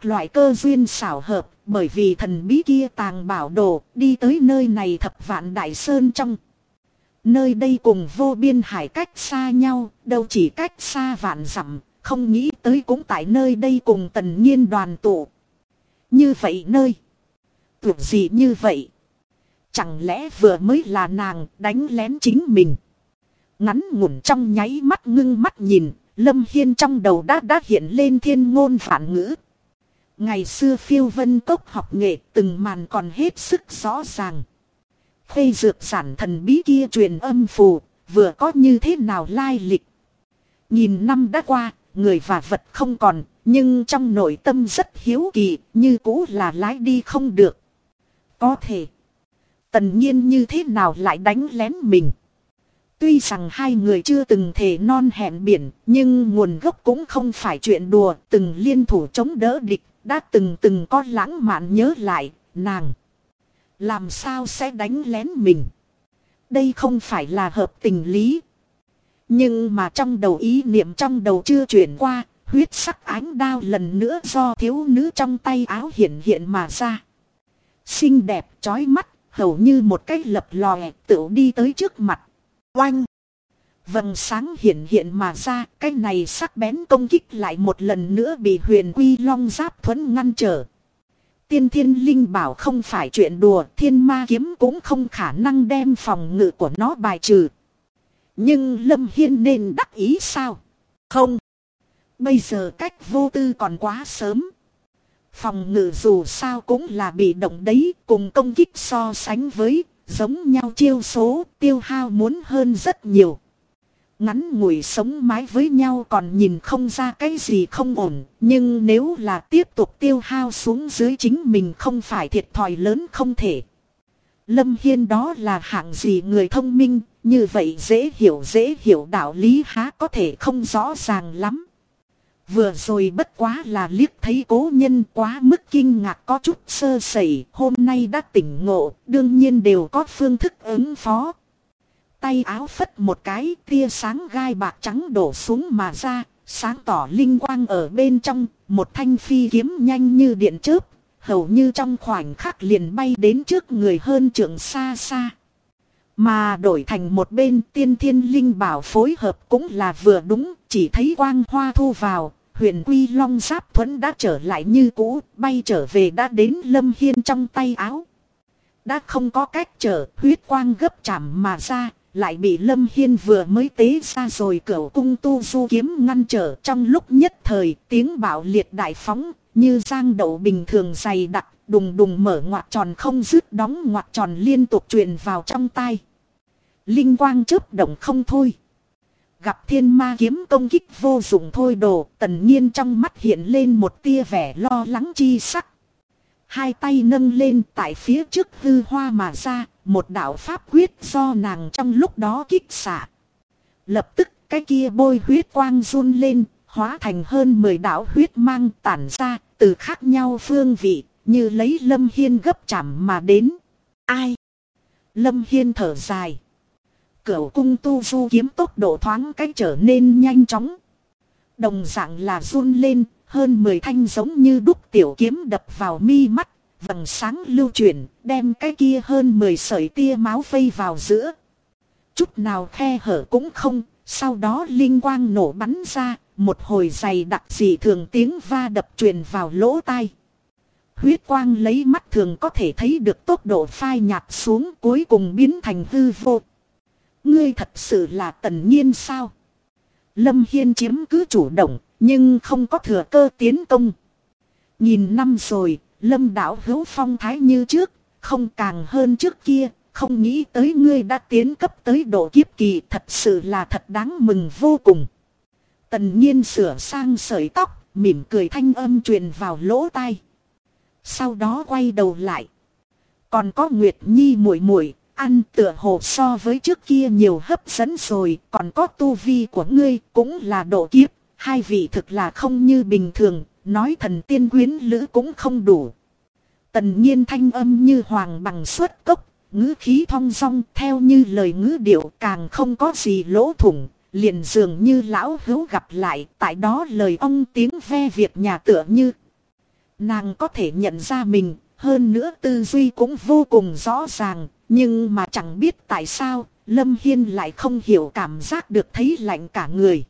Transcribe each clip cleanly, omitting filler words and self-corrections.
các loại cơ duyên xảo hợp, bởi vì thần bí kia tàng bảo đồ, đi tới nơi này thập vạn đại sơn trong. Nơi đây cùng vô biên hải cách xa nhau, đâu chỉ cách xa vạn dặm, không nghĩ tới cũng tại nơi đây cùng Tần Nhiên đoàn tụ. Như vậy nơi tưởng gì như vậy? Chẳng lẽ vừa mới là nàng đánh lén chính mình? Ngắn ngủn trong nháy mắt ngưng mắt nhìn, Lâm Hiên trong đầu đã hiện lên thiên ngôn vạn ngữ. Ngày xưa phiêu vân cốc học nghệ từng màn còn hết sức rõ ràng. Khê dược sản thần bí kia truyền âm phù, vừa có như thế nào lai lịch. Nghìn năm đã qua, người và vật không còn, nhưng trong nội tâm rất hiếu kỳ, như cũ là lái đi không được. Có thể, Tần Nhiên như thế nào lại đánh lén mình? Tuy rằng hai người chưa từng thề non hẹn biển, nhưng nguồn gốc cũng không phải chuyện đùa, từng liên thủ chống đỡ địch, đã từng có lãng mạn nhớ lại, nàng làm sao sẽ đánh lén mình? Đây không phải là hợp tình lý. Nhưng mà trong đầu ý niệm trong đầu chưa chuyển qua, huyết sắc ánh đao lần nữa do thiếu nữ trong tay áo hiện mà ra. Xinh đẹp chói mắt, hầu như một cái lập lòe tựu đi tới trước mặt. Oanh! Vầng sáng hiện mà ra, cái này sắc bén công kích lại một lần nữa bị Huyền Quy Long Giáp thuẫn ngăn trở. Tiên thiên linh bảo không phải chuyện đùa, thiên ma kiếm cũng không khả năng đem phòng ngự của nó bài trừ. Nhưng Lâm Hiên nên đắc ý sao? Không! Bây giờ cách vô tư còn quá sớm. Phòng ngự dù sao cũng là bị động đấy, cùng công kích so sánh với, giống nhau chiêu số, tiêu hao muốn hơn rất nhiều. Ngắn ngủi sống mái với nhau còn nhìn không ra cái gì không ổn, nhưng nếu là tiếp tục tiêu hao xuống dưới chính mình không phải thiệt thòi lớn không thể. Lâm Hiên đó là hạng gì người thông minh, như vậy dễ hiểu đạo lý há có thể không rõ ràng lắm. Vừa rồi bất quá là liếc thấy cố nhân quá mức kinh ngạc có chút sơ sẩy, hôm nay đã tỉnh ngộ, đương nhiên đều có phương thức ứng phó. Tay áo phất một cái, tia sáng gai bạc trắng đổ xuống mà ra, sáng tỏ linh quang ở bên trong, một thanh phi kiếm nhanh như điện chớp, hầu như trong khoảnh khắc liền bay đến trước người hơn trượng xa xa. Mà đổi thành một bên tiên thiên linh bảo phối hợp cũng là vừa đúng, chỉ thấy quang hoa thu vào, Huyền Quy Long Giáp thuẫn đã trở lại như cũ, bay trở về đã đến Lâm Hiên trong tay áo. Đã không có cách trở, huyết quang gấp chạm mà ra, lại bị Lâm Hiên vừa mới tế ra rồi cửu cung tu du kiếm ngăn trở. Trong lúc nhất thời tiếng bạo liệt đại phóng, như giang đậu bình thường dày đặc, đùng đùng mở ngoặc tròn không dứt đóng ngoặc tròn liên tục truyền vào trong tai. Linh quang chớp động không thôi. Gặp thiên ma kiếm công kích vô dụng thôi đồ, Tần Nhiên trong mắt hiện lên một tia vẻ lo lắng chi sắc. Hai tay nâng lên tại phía trước hư hoa mà ra, một đạo pháp quyết do nàng trong lúc đó kích xạ. Lập tức cái kia bôi huyết quang run lên, hóa thành hơn 10 đạo huyết mang tản ra, từ khác nhau phương vị, như lấy Lâm Hiên gấp chạm mà đến. Ai? Lâm Hiên thở dài. Cửu cung tu du kiếm tốc độ thoáng cách trở nên nhanh chóng. Đồng dạng là run lên, hơn 10 thanh giống như đúc tiểu kiếm đập vào mi mắt, vầng sáng lưu chuyển, đem cái kia hơn 10 sợi tia máu vây vào giữa. Chút nào khe hở cũng không, sau đó linh quang nổ bắn ra, một hồi dày đặc dị thường tiếng va đập truyền vào lỗ tai. Huyết quang lấy mắt thường có thể thấy được tốc độ phai nhạt xuống, cuối cùng biến thành hư vô. Ngươi thật sự là Tần Nhiên sao? Lâm Hiên chiếm cứ chủ động, nhưng không có thừa cơ tiến công. Nhìn năm rồi, Lâm đạo hữu phong thái như trước, không càng hơn trước kia, không nghĩ tới ngươi đã tiến cấp tới độ kiếp kỳ, thật sự là thật đáng mừng vô cùng. Tần Nhiên sửa sang sợi tóc, mỉm cười thanh âm truyền vào lỗ tai. Sau đó quay đầu lại. Còn có Nguyệt Nhi muội muội, ăn tựa hồ so với trước kia nhiều hấp dẫn rồi, còn có tu vi của ngươi cũng là độ kiếp, hai vị thực là không như bình thường, nói thần tiên quyến lữ cũng không đủ. Tần Nhiên thanh âm như hoàng bằng xuất cốc, ngữ khí thong dong theo như lời ngữ điệu càng không có gì lỗ thủng, liền dường như lão hữu gặp lại, tại đó lời ông tiếng ve việc nhà tựa như. Nàng có thể nhận ra mình, hơn nữa tư duy cũng vô cùng rõ ràng, nhưng mà chẳng biết tại sao, Lâm Hiên lại không hiểu cảm giác được thấy lạnh cả người.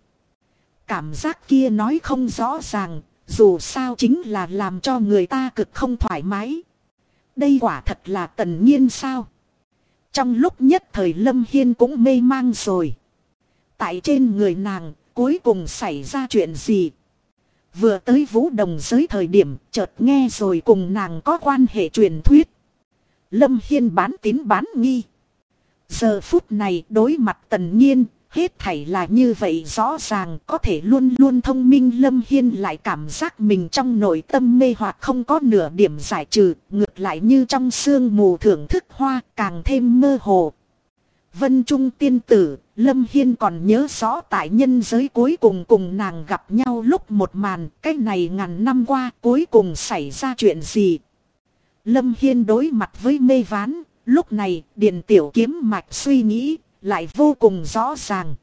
Cảm giác kia nói không rõ ràng, dù sao chính là làm cho người ta cực không thoải mái. Đây quả thật là Tần Nhiên sao? Trong lúc nhất thời Lâm Hiên cũng mê mang rồi. Tại trên người nàng, cuối cùng xảy ra chuyện gì? Vừa tới Vũ Đồng giới thời điểm, chợt nghe rồi cùng nàng có quan hệ truyền thuyết. Lâm Hiên bán tín bán nghi. Giờ phút này đối mặt Tần Nhiên, hết thảy là như vậy rõ ràng, có thể luôn luôn thông minh. Lâm Hiên lại cảm giác mình trong nội tâm mê hoặc không có nửa điểm giải trừ, ngược lại như trong sương mù thưởng thức hoa, càng thêm mơ hồ. Vân Trung tiên tử, Lâm Hiên còn nhớ rõ tại nhân giới cuối cùng cùng nàng gặp nhau lúc một màn, cái này ngàn năm qua cuối cùng xảy ra chuyện gì? Lâm Hiên đối mặt với mê ván, lúc này Điền Tiểu Kiếm mạch suy nghĩ, lại vô cùng rõ ràng.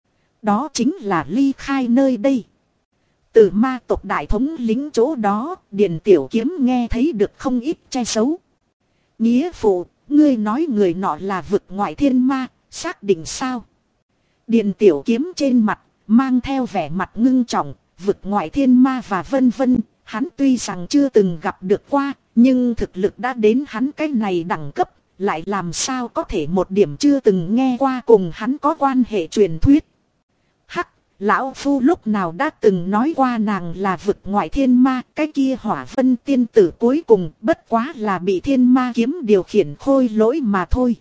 Đó chính là ly khai nơi đây. Từ ma tộc đại thống lính chỗ đó, Điền Tiểu Kiếm nghe thấy được không ít che giấu. Nghĩa phụ, ngươi nói người nọ là vực ngoại thiên ma, xác định sao? Điền Tiểu Kiếm trên mặt, mang theo vẻ mặt ngưng trọng, vực ngoại thiên ma và vân vân, hắn tuy rằng chưa từng gặp được qua, nhưng thực lực đã đến hắn cái này đẳng cấp, lại làm sao có thể một điểm chưa từng nghe qua cùng hắn có quan hệ truyền thuyết. Hắc, lão phu lúc nào đã từng nói qua nàng là vực ngoại thiên ma, cái kia Hỏa Vân tiên tử cuối cùng bất quá là bị thiên ma kiếm điều khiển khôi lỗi mà thôi.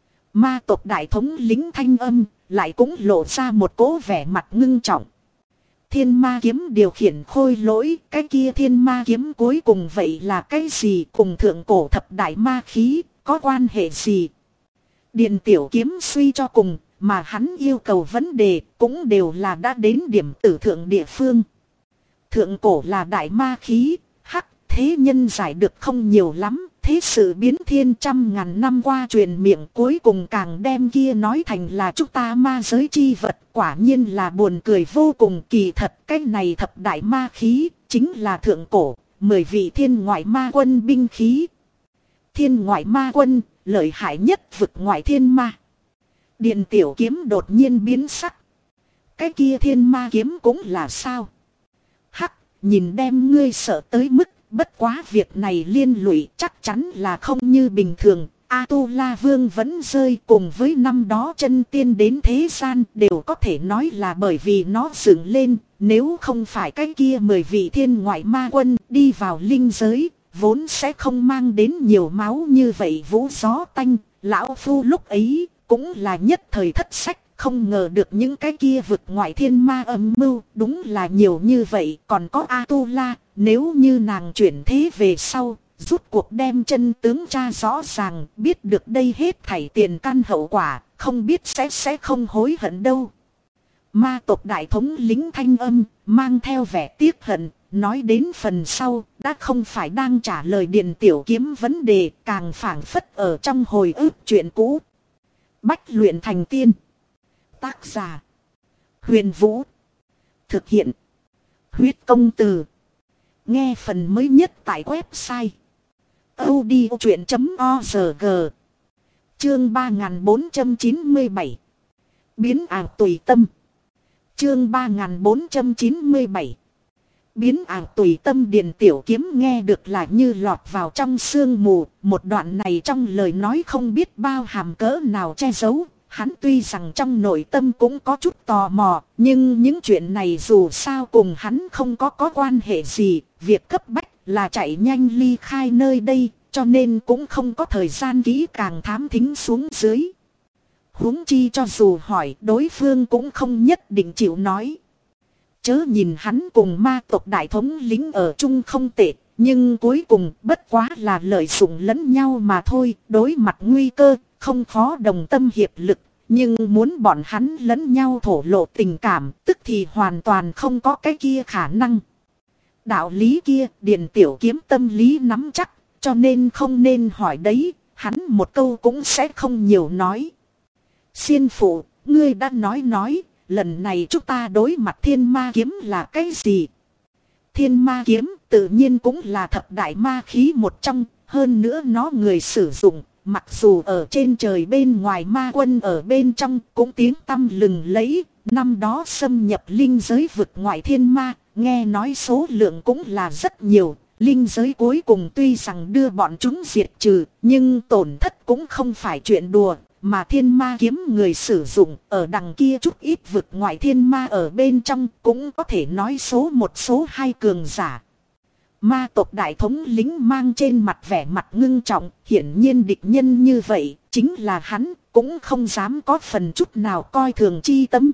Ma tộc đại thống lính thanh âm, lại cũng lộ ra một cố vẻ mặt ngưng trọng. Thiên ma kiếm điều khiển khôi lỗi, cái kia thiên ma kiếm cuối cùng vậy là cái gì, cùng thượng cổ thập đại ma khí, có quan hệ gì? Điền Tiểu Kiếm suy cho cùng, mà hắn yêu cầu vấn đề cũng đều là đã đến điểm tử thượng địa phương. Thượng cổ là đại ma khí, hắc, thế nhân giải được không nhiều lắm, thế sự biến thiên trăm ngàn năm qua truyền miệng cuối cùng càng đem kia nói thành là chúng ta ma giới chi vật, quả nhiên là buồn cười vô cùng. Kỳ thật cái này thập đại ma khí, chính là thượng cổ, 10 vị thiên ngoại ma quân binh khí. Thiên ngoại ma quân, lợi hại nhất vực ngoại thiên ma. Điền Tiểu Kiếm đột nhiên biến sắc. Cái kia thiên ma kiếm cũng là sao? Hắc, nhìn đem ngươi sợ tới mức, bất quá việc này liên lụy chắc chắn là không như bình thường. A-tu-la vương vẫn rơi, cùng với năm đó chân tiên đến thế gian đều có thể nói là bởi vì nó dựng lên. Nếu không phải cái kia 10 vị thiên ngoại ma quân đi vào linh giới, vốn sẽ không mang đến nhiều máu như vậy vũ gió tanh. Lão phu lúc ấy cũng là nhất thời thất sách, không ngờ được những cái kia vực ngoại thiên ma âm mưu đúng là nhiều như vậy. Còn có A-tu-la, nếu như nàng chuyển thế về sau, rút cuộc đem chân tướng tra rõ ràng, biết được đây hết thảy tiền căn hậu quả, không biết sẽ không hối hận đâu. Ma tộc đại thống lính thanh âm, mang theo vẻ tiếc hận, nói đến phần sau, đã không phải đang trả lời Điền Tiểu Kiếm vấn đề, càng phảng phất ở trong hồi ức chuyện cũ. Bách luyện thành tiên. Tác giả: Huyền Vũ. Thực hiện: Huyết Công Từ. Nghe phần mới nhất tại website audiochuyện.org. Chương 3497. Biến ảo tùy tâm. Chương 3497. Biến ảo tùy tâm. Điền Tiểu Kiếm nghe được là như lọt vào trong sương mù. Một đoạn này trong lời nói không biết bao hàm cỡ nào che giấu. Hắn tuy rằng trong nội tâm cũng có chút tò mò, nhưng những chuyện này dù sao cùng hắn không có quan hệ gì. Việc cấp bách là chạy nhanh ly khai nơi đây, cho nên cũng không có thời gian kỹ càng thám thính xuống dưới. Huống chi cho dù hỏi, đối phương cũng không nhất định chịu nói. Chớ nhìn hắn cùng ma tộc đại thống lính ở chung không tệ, nhưng cuối cùng bất quá là lợi dụng lẫn nhau mà thôi. Đối mặt nguy cơ, không khó đồng tâm hiệp lực, nhưng muốn bọn hắn lẫn nhau thổ lộ tình cảm, tức thì hoàn toàn không có cái kia khả năng. Đạo lý kia, Điền Tiểu Kiếm tâm lý nắm chắc, cho nên không nên hỏi đấy, hắn một câu cũng sẽ không nhiều nói. Xiên phụ, ngươi đã nói, lần này chúng ta đối mặt thiên ma kiếm là cái gì? Thiên ma kiếm tự nhiên cũng là thập đại ma khí một trong. Hơn nữa nó người sử dụng, mặc dù ở trên trời bên ngoài ma quân ở bên trong cũng tiếng tăm lừng lẫy. Năm đó xâm nhập linh giới vực ngoại thiên ma, nghe nói số lượng cũng là rất nhiều. Linh giới cuối cùng tuy rằng đưa bọn chúng diệt trừ, nhưng tổn thất cũng không phải chuyện đùa. Mà thiên ma kiếm người sử dụng ở đằng kia chút ít vực ngoại thiên ma ở bên trong cũng có thể nói số một số hai cường giả. Ma tộc đại thống lĩnh mang trên mặt vẻ mặt ngưng trọng, hiển nhiên địch nhân như vậy, chính là hắn, cũng không dám có phần chút nào coi thường chi tâm.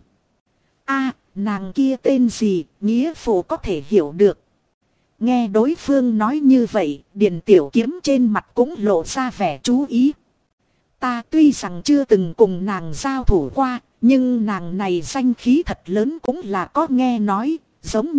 Nàng kia tên gì, nghĩa phụ có thể hiểu được. Nghe đối phương nói như vậy, Điền Tiểu Kiếm trên mặt cũng lộ ra vẻ chú ý. Ta tuy rằng chưa từng cùng nàng giao thủ qua, nhưng nàng này danh khí thật lớn cũng là có nghe nói, giống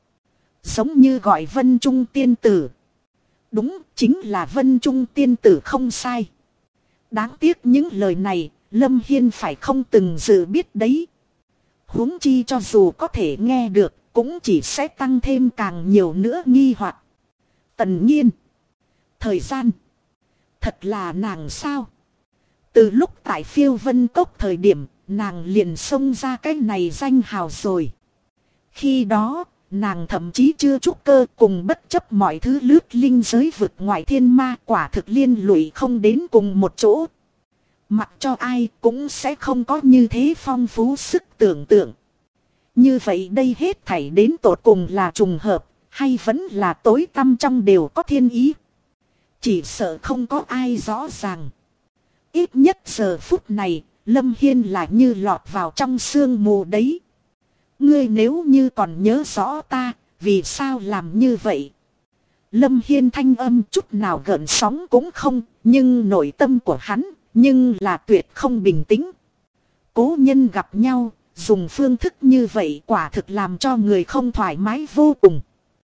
như gọi Vân Trung tiên tử. Đúng, chính là Vân Trung tiên tử không sai. Đáng tiếc những lời này, Lâm Hiên phải không từng dự biết đấy. Huống chi cho dù có thể nghe được, cũng chỉ sẽ tăng thêm càng nhiều nữa nghi hoặc. Tần Nhiên. Thời gian. Thật là nàng sao? Từ lúc tại Phiêu Vân Cốc thời điểm, nàng liền xông ra cái này danh hào rồi. Khi đó, nàng thậm chí chưa trúc cơ cùng bất chấp mọi thứ lướt linh giới vực ngoại thiên ma, quả thực liên lụy không đến cùng một chỗ. Mặc cho ai cũng sẽ không có như thế phong phú sức tưởng tượng. Như vậy đây hết thảy đến tột cùng là trùng hợp, hay vẫn là tối tăm trong đều có thiên ý. Chỉ sợ không có ai rõ ràng. Ít nhất giờ phút này, Lâm Hiên là như lọt vào trong sương mù đấy. Ngươi nếu như còn nhớ rõ ta, vì sao làm như vậy? Lâm Hiên thanh âm chút nào gợn sóng cũng không, nhưng nội tâm của hắn, nhưng là tuyệt không bình tĩnh. Cố nhân gặp nhau, dùng phương thức như vậy quả thực làm cho người không thoải mái vô cùng.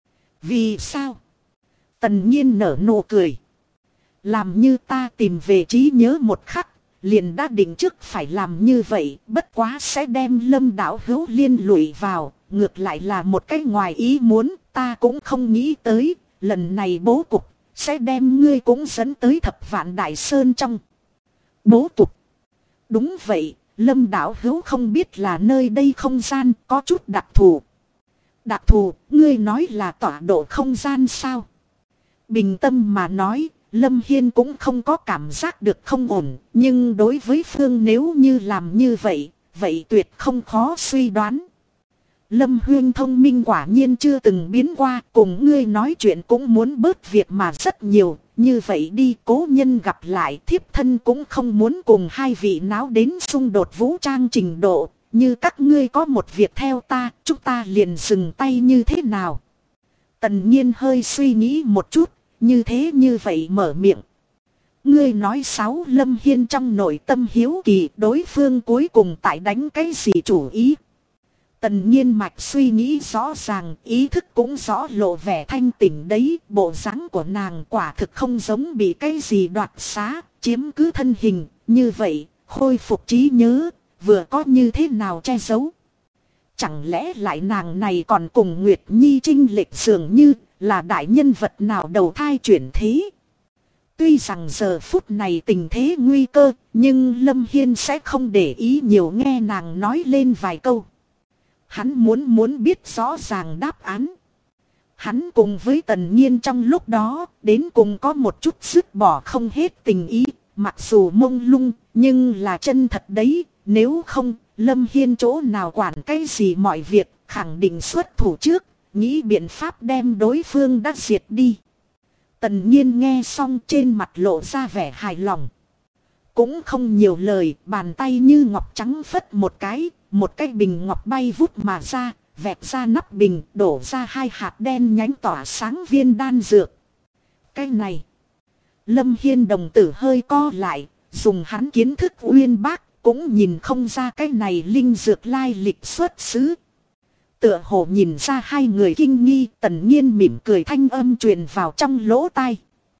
Vì sao? Tần Nhiên nở nụ cười. Làm như ta tìm về trí nhớ một khắc, liền đã định trước phải làm như vậy, bất quá sẽ đem Lâm đạo hữu liên lụy vào, ngược lại là một cái ngoài ý muốn, ta cũng không nghĩ tới, lần này bố cục, sẽ đem ngươi cũng dẫn tới Thập Vạn Đại Sơn trong. Bố cục. Đúng vậy, Lâm đạo hữu không biết là nơi đây không gian có chút đặc thù. Đặc thù, ngươi nói là tọa độ không gian sao? Bình tâm mà nói, Lâm Hiên cũng không có cảm giác được không ổn, nhưng đối với Phương nếu như làm như vậy, vậy tuyệt không khó suy đoán. Lâm Huyên thông minh quả nhiên chưa từng biến qua, cùng ngươi nói chuyện cũng muốn bớt việc mà rất nhiều, như vậy đi cố nhân gặp lại thiếp thân cũng không muốn cùng hai vị náo đến xung đột vũ trang trình độ, như các ngươi có một việc theo ta, chúng ta liền dừng tay như thế nào. Tần Nhiên hơi suy nghĩ một chút. Như thế như vậy mở miệng. Ngươi nói sáu Lâm Hiên trong nội tâm hiếu kỳ đối phương cuối cùng tại đánh cái gì chủ ý. Tần Nhiên mạch suy nghĩ rõ ràng, ý thức cũng rõ lộ vẻ thanh tỉnh đấy. Bộ dáng của nàng quả thực không giống bị cái gì đoạt xá, chiếm cứ thân hình. Như vậy, khôi phục trí nhớ, vừa có như thế nào che giấu. Chẳng lẽ lại nàng này còn cùng Nguyệt Nhi trinh lệch dường như là đại nhân vật nào đầu thai chuyển thế. Tuy rằng giờ phút này tình thế nguy cơ, nhưng Lâm Hiên sẽ không để ý nhiều nghe nàng nói lên vài câu. Hắn muốn biết rõ ràng đáp án. Hắn cùng với Tần Nhiên trong lúc đó, đến cùng có một chút dứt bỏ không hết tình ý, mặc dù mông lung, nhưng là chân thật đấy, nếu không, Lâm Hiên chỗ nào quản cái gì mọi việc, khẳng định xuất thủ trước. Nghĩ biện pháp đem đối phương đã diệt đi. Tần Nhiên nghe xong trên mặt lộ ra vẻ hài lòng. Cũng không nhiều lời, bàn tay như ngọc trắng phất một cái bình ngọc bay vút mà ra, vẹt ra nắp bình, đổ ra hai hạt đen nhánh tỏa sáng viên đan dược. Cái này, Lâm Hiên đồng tử hơi co lại, dùng hắn kiến thức uyên bác, cũng nhìn không ra cái này linh dược lai lịch xuất xứ. Tựa hồ nhìn ra hai người kinh nghi, Tần Nhiên mỉm cười thanh âm truyền vào trong lỗ tai.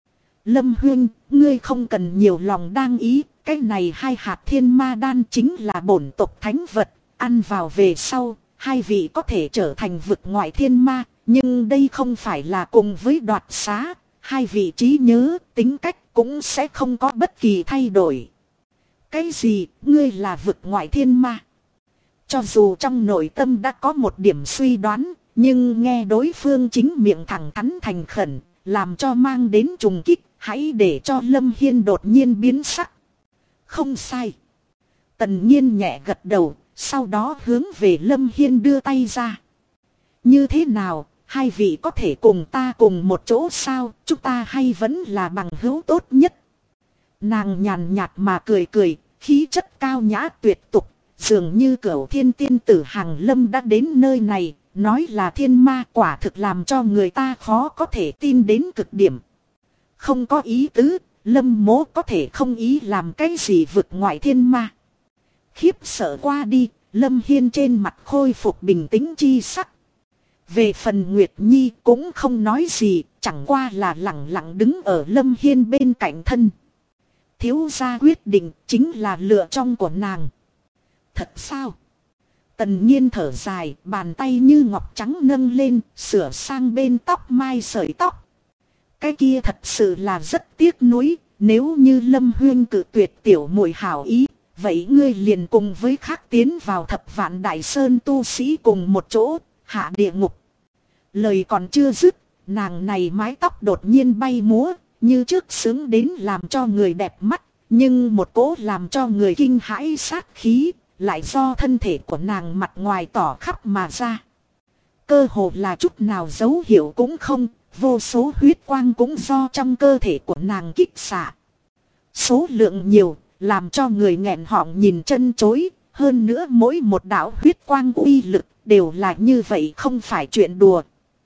Lâm Huyên, ngươi không cần nhiều lòng đang ý, cái này hai hạt thiên ma đan chính là bổn tộc thánh vật, ăn vào về sau, hai vị có thể trở thành vực ngoại thiên ma, Nhưng đây không phải là cùng với đoạt xá, hai vị trí nhớ, tính cách cũng sẽ không có bất kỳ thay đổi. Cái gì, ngươi là vực ngoại thiên ma? Cho dù trong nội tâm đã có một điểm suy đoán, nhưng nghe đối phương chính miệng thẳng thắn thành khẩn, làm cho mang đến trùng kích, hãy để cho Lâm Hiên đột nhiên biến sắc. Không sai. Tần Nhiên nhẹ gật đầu, sau đó hướng về Lâm Hiên đưa tay ra. Như thế nào, hai vị có thể cùng ta cùng một chỗ sao, chúng ta hay vẫn là bằng hữu tốt nhất. Nàng nhàn nhạt mà cười cười, khí chất cao nhã tuyệt tục, dường như cửu thiên tiên tử Hằng Lâm đã đến nơi này, nói là thiên ma quả thực làm cho người ta khó có thể tin đến cực điểm. Không có ý tứ, Lâm mố có thể không ý làm cái gì vực ngoại thiên ma. Khiếp sợ qua đi, Lâm Hiên trên mặt khôi phục bình tĩnh chi sắc. Về phần Nguyệt Nhi cũng không nói gì, chẳng qua là lặng lặng đứng ở Lâm Hiên bên cạnh thân. Thiếu gia quyết định chính là lựa chọn của nàng. Thật sao? Tần Nhiên thở dài, bàn tay như ngọc trắng nâng lên, sửa sang bên tóc mai sợi tóc. Cái kia thật sự là rất tiếc nuối, nếu như Lâm Huyên cự tuyệt tiểu muội hảo ý, vậy ngươi liền cùng với khác tiến vào Thập Vạn Đại Sơn tu sĩ cùng một chỗ, hạ địa ngục. Lời còn chưa dứt, nàng này mái tóc đột nhiên bay múa, như trước sướng đến làm cho người đẹp mắt, nhưng một cỗ làm cho người kinh hãi sát khí, lại do thân thể của nàng mặt ngoài tỏ khắp mà ra. Cơ hồ là chút nào dấu hiệu cũng không, vô số huyết quang cũng do trong cơ thể của nàng kích xạ. Số lượng nhiều, làm cho người nghẹn họng nhìn chân chối, hơn nữa mỗi một đạo huyết quang uy lực đều là như vậy, không phải chuyện đùa.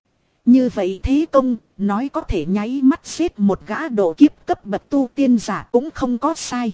Như vậy thế công, nói có thể nháy mắt giết một gã độ kiếp cấp bậc tu tiên giả cũng không có sai.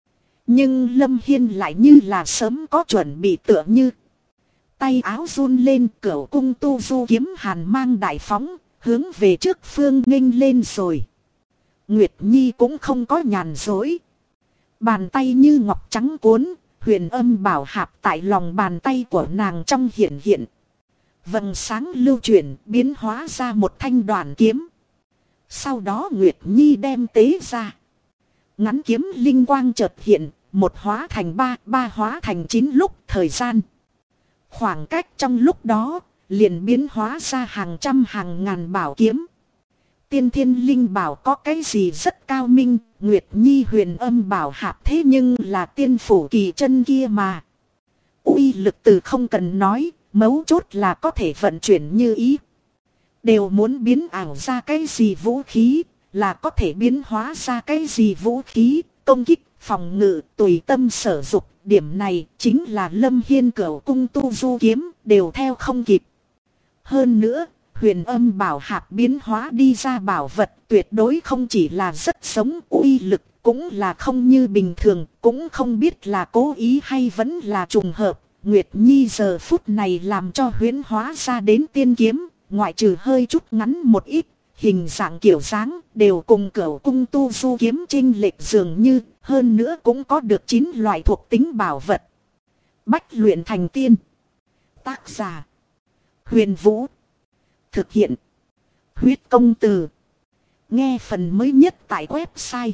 Nhưng Lâm Hiên lại như là sớm có chuẩn bị, tựa như tay áo run lên, cửu cung tu du kiếm hàn mang đại phóng, hướng về trước phương nghênh lên rồi. Nguyệt Nhi cũng không có nhàn dối. Bàn tay như ngọc trắng cuốn, huyền âm bảo hạp tại lòng bàn tay của nàng trong hiện hiện. Vầng sáng lưu chuyển, biến hóa ra một thanh đoàn kiếm. Sau đó Nguyệt Nhi đem tế ra. Ngắn kiếm linh quang chợt hiện, một hóa thành ba, ba hóa thành 9 lúc thời gian. Khoảng cách trong lúc đó, liền biến hóa ra hàng trăm hàng ngàn bảo kiếm. Tiên thiên linh bảo có cái gì rất cao minh, Nguyệt Nhi huyền âm bảo hạp thế nhưng là tiên phủ kỳ chân kia mà. Uy lực từ không cần nói, mấu chốt là có thể vận chuyển như ý. Đều muốn biến ảo ra cái gì vũ khí, là có thể biến hóa ra cái gì vũ khí, công kích, phòng ngự, tùy tâm sở dục. Điểm này chính là Lâm Hiên cửu cung tu du kiếm, đều theo không kịp. Hơn nữa, huyền âm bảo hạp biến hóa đi ra bảo vật tuyệt đối không chỉ là rất sống, uy lực cũng là không như bình thường, cũng không biết là cố ý hay vẫn là trùng hợp. Nguyệt Nhi giờ phút này làm cho huyễn hóa ra đến tiên kiếm, ngoại trừ hơi chút ngắn một ít, hình dạng kiểu dáng đều cùng cửu cung tu du kiếm chênh lệch dường như, hơn nữa cũng có được 9 loại thuộc tính bảo vật. Bách luyện thành tiên. Tác giả Huyền Vũ. Thực hiện Huyết Công Từ. Nghe phần mới nhất tại website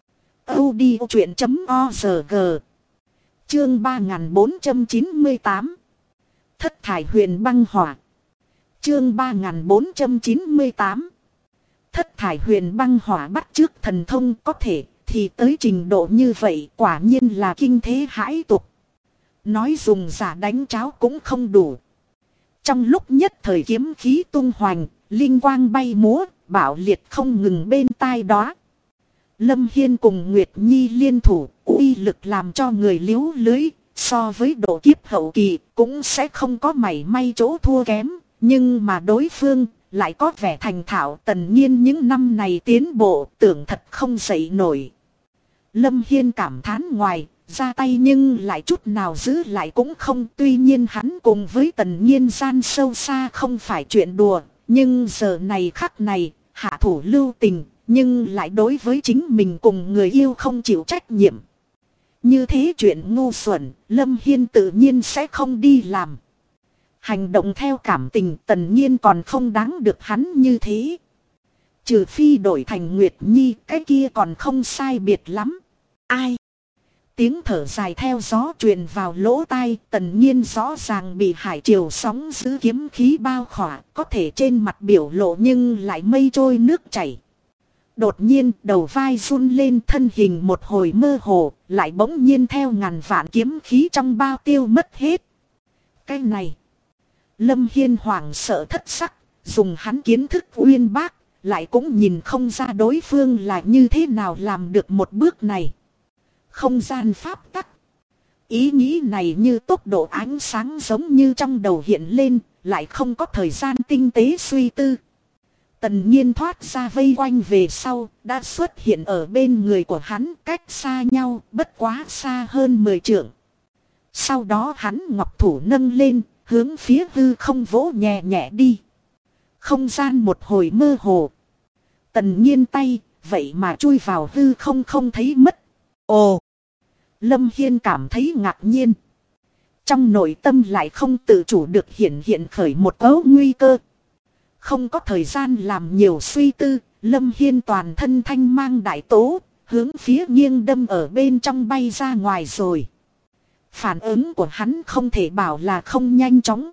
audiochuyện.org. Chương 3498. Thất thải huyền băng hỏa. Chương 3498. Thất thải huyền băng hỏa bắt chước thần thông có thể thì tới trình độ như vậy, quả nhiên là kinh thế hãi tục. Nói dùng giả đánh cháo cũng không đủ. Trong lúc nhất thời kiếm khí tung hoành, linh quang bay múa, bạo liệt không ngừng bên tai đó. Lâm Hiên cùng Nguyệt Nhi liên thủ, uy lực làm cho người liếu lưới, so với độ kiếp hậu kỳ cũng sẽ không có mảy may chỗ thua kém. Nhưng mà đối phương lại có vẻ thành thạo, Tần Nhiên những năm này tiến bộ tưởng thật không dậy nổi. Lâm Hiên cảm thán ngoài ra tay nhưng lại chút nào giữ lại cũng không. Tuy nhiên hắn cùng với Tần Nhiên gian sâu xa không phải chuyện đùa, nhưng giờ này khắc này hạ thủ lưu tình, nhưng lại đối với chính mình cùng người yêu không chịu trách nhiệm. Như thế chuyện ngu xuẩn, Lâm Hiên tự nhiên sẽ không đi làm. Hành động theo cảm tình Tần Nhiên còn không đáng được hắn như thế. Trừ phi đổi thành Nguyệt Nhi, cái kia còn không sai biệt lắm. Ai? Tiếng thở dài theo gió truyền vào lỗ tai, Tần Nhiên rõ ràng bị hải triều sóng giữ kiếm khí bao khỏa, có thể trên mặt biểu lộ nhưng lại mây trôi nước chảy. Đột nhiên đầu vai run lên, thân hình một hồi mơ hồ, lại bỗng nhiên theo ngàn vạn kiếm khí trong bao tiêu mất hết. Cái này, Lâm Hiên hoảng sợ thất sắc, dùng hắn kiến thức uyên bác, lại cũng nhìn không ra đối phương là như thế nào làm được một bước này. Không gian pháp tắc. Ý nghĩ này như tốc độ ánh sáng giống như trong đầu hiện lên, lại không có thời gian tinh tế suy tư. Tần Nhiên thoát ra vây quanh về sau, đã xuất hiện ở bên người của hắn, cách xa nhau, bất quá xa hơn 10 trượng. Sau đó hắn ngọc thủ nâng lên, hướng phía hư không vỗ nhẹ nhẹ đi. Không gian một hồi mơ hồ. Tần Nhiên tay, vậy mà chui vào hư không không thấy mất. Ồ! Lâm Hiên cảm thấy ngạc nhiên. Trong nội tâm lại không tự chủ được hiện khởi một cấu nguy cơ. Không có thời gian làm nhiều suy tư, Lâm Hiên toàn thân thanh mang đại tố, hướng phía nghiêng đâm ở bên trong bay ra ngoài rồi. Phản ứng của hắn không thể bảo là không nhanh chóng.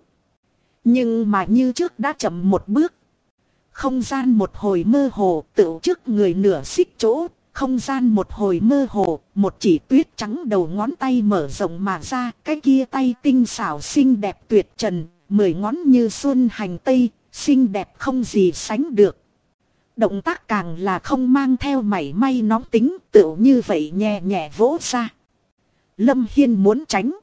Nhưng mà như trước đã chậm một bước. Không gian một hồi mơ hồ, tựu trước người nửa xích chỗ. Không gian một hồi mơ hồ, một chỉ tuyết trắng đầu ngón tay mở rộng mà ra. Cái kia tay tinh xảo xinh đẹp tuyệt trần, 10 ngón như xuân hành tây, xinh đẹp không gì sánh được. Động tác càng là không mang theo mảy may nóng tính, tựu như vậy nhẹ nhẹ vỗ ra. Lâm Hiên muốn tránh.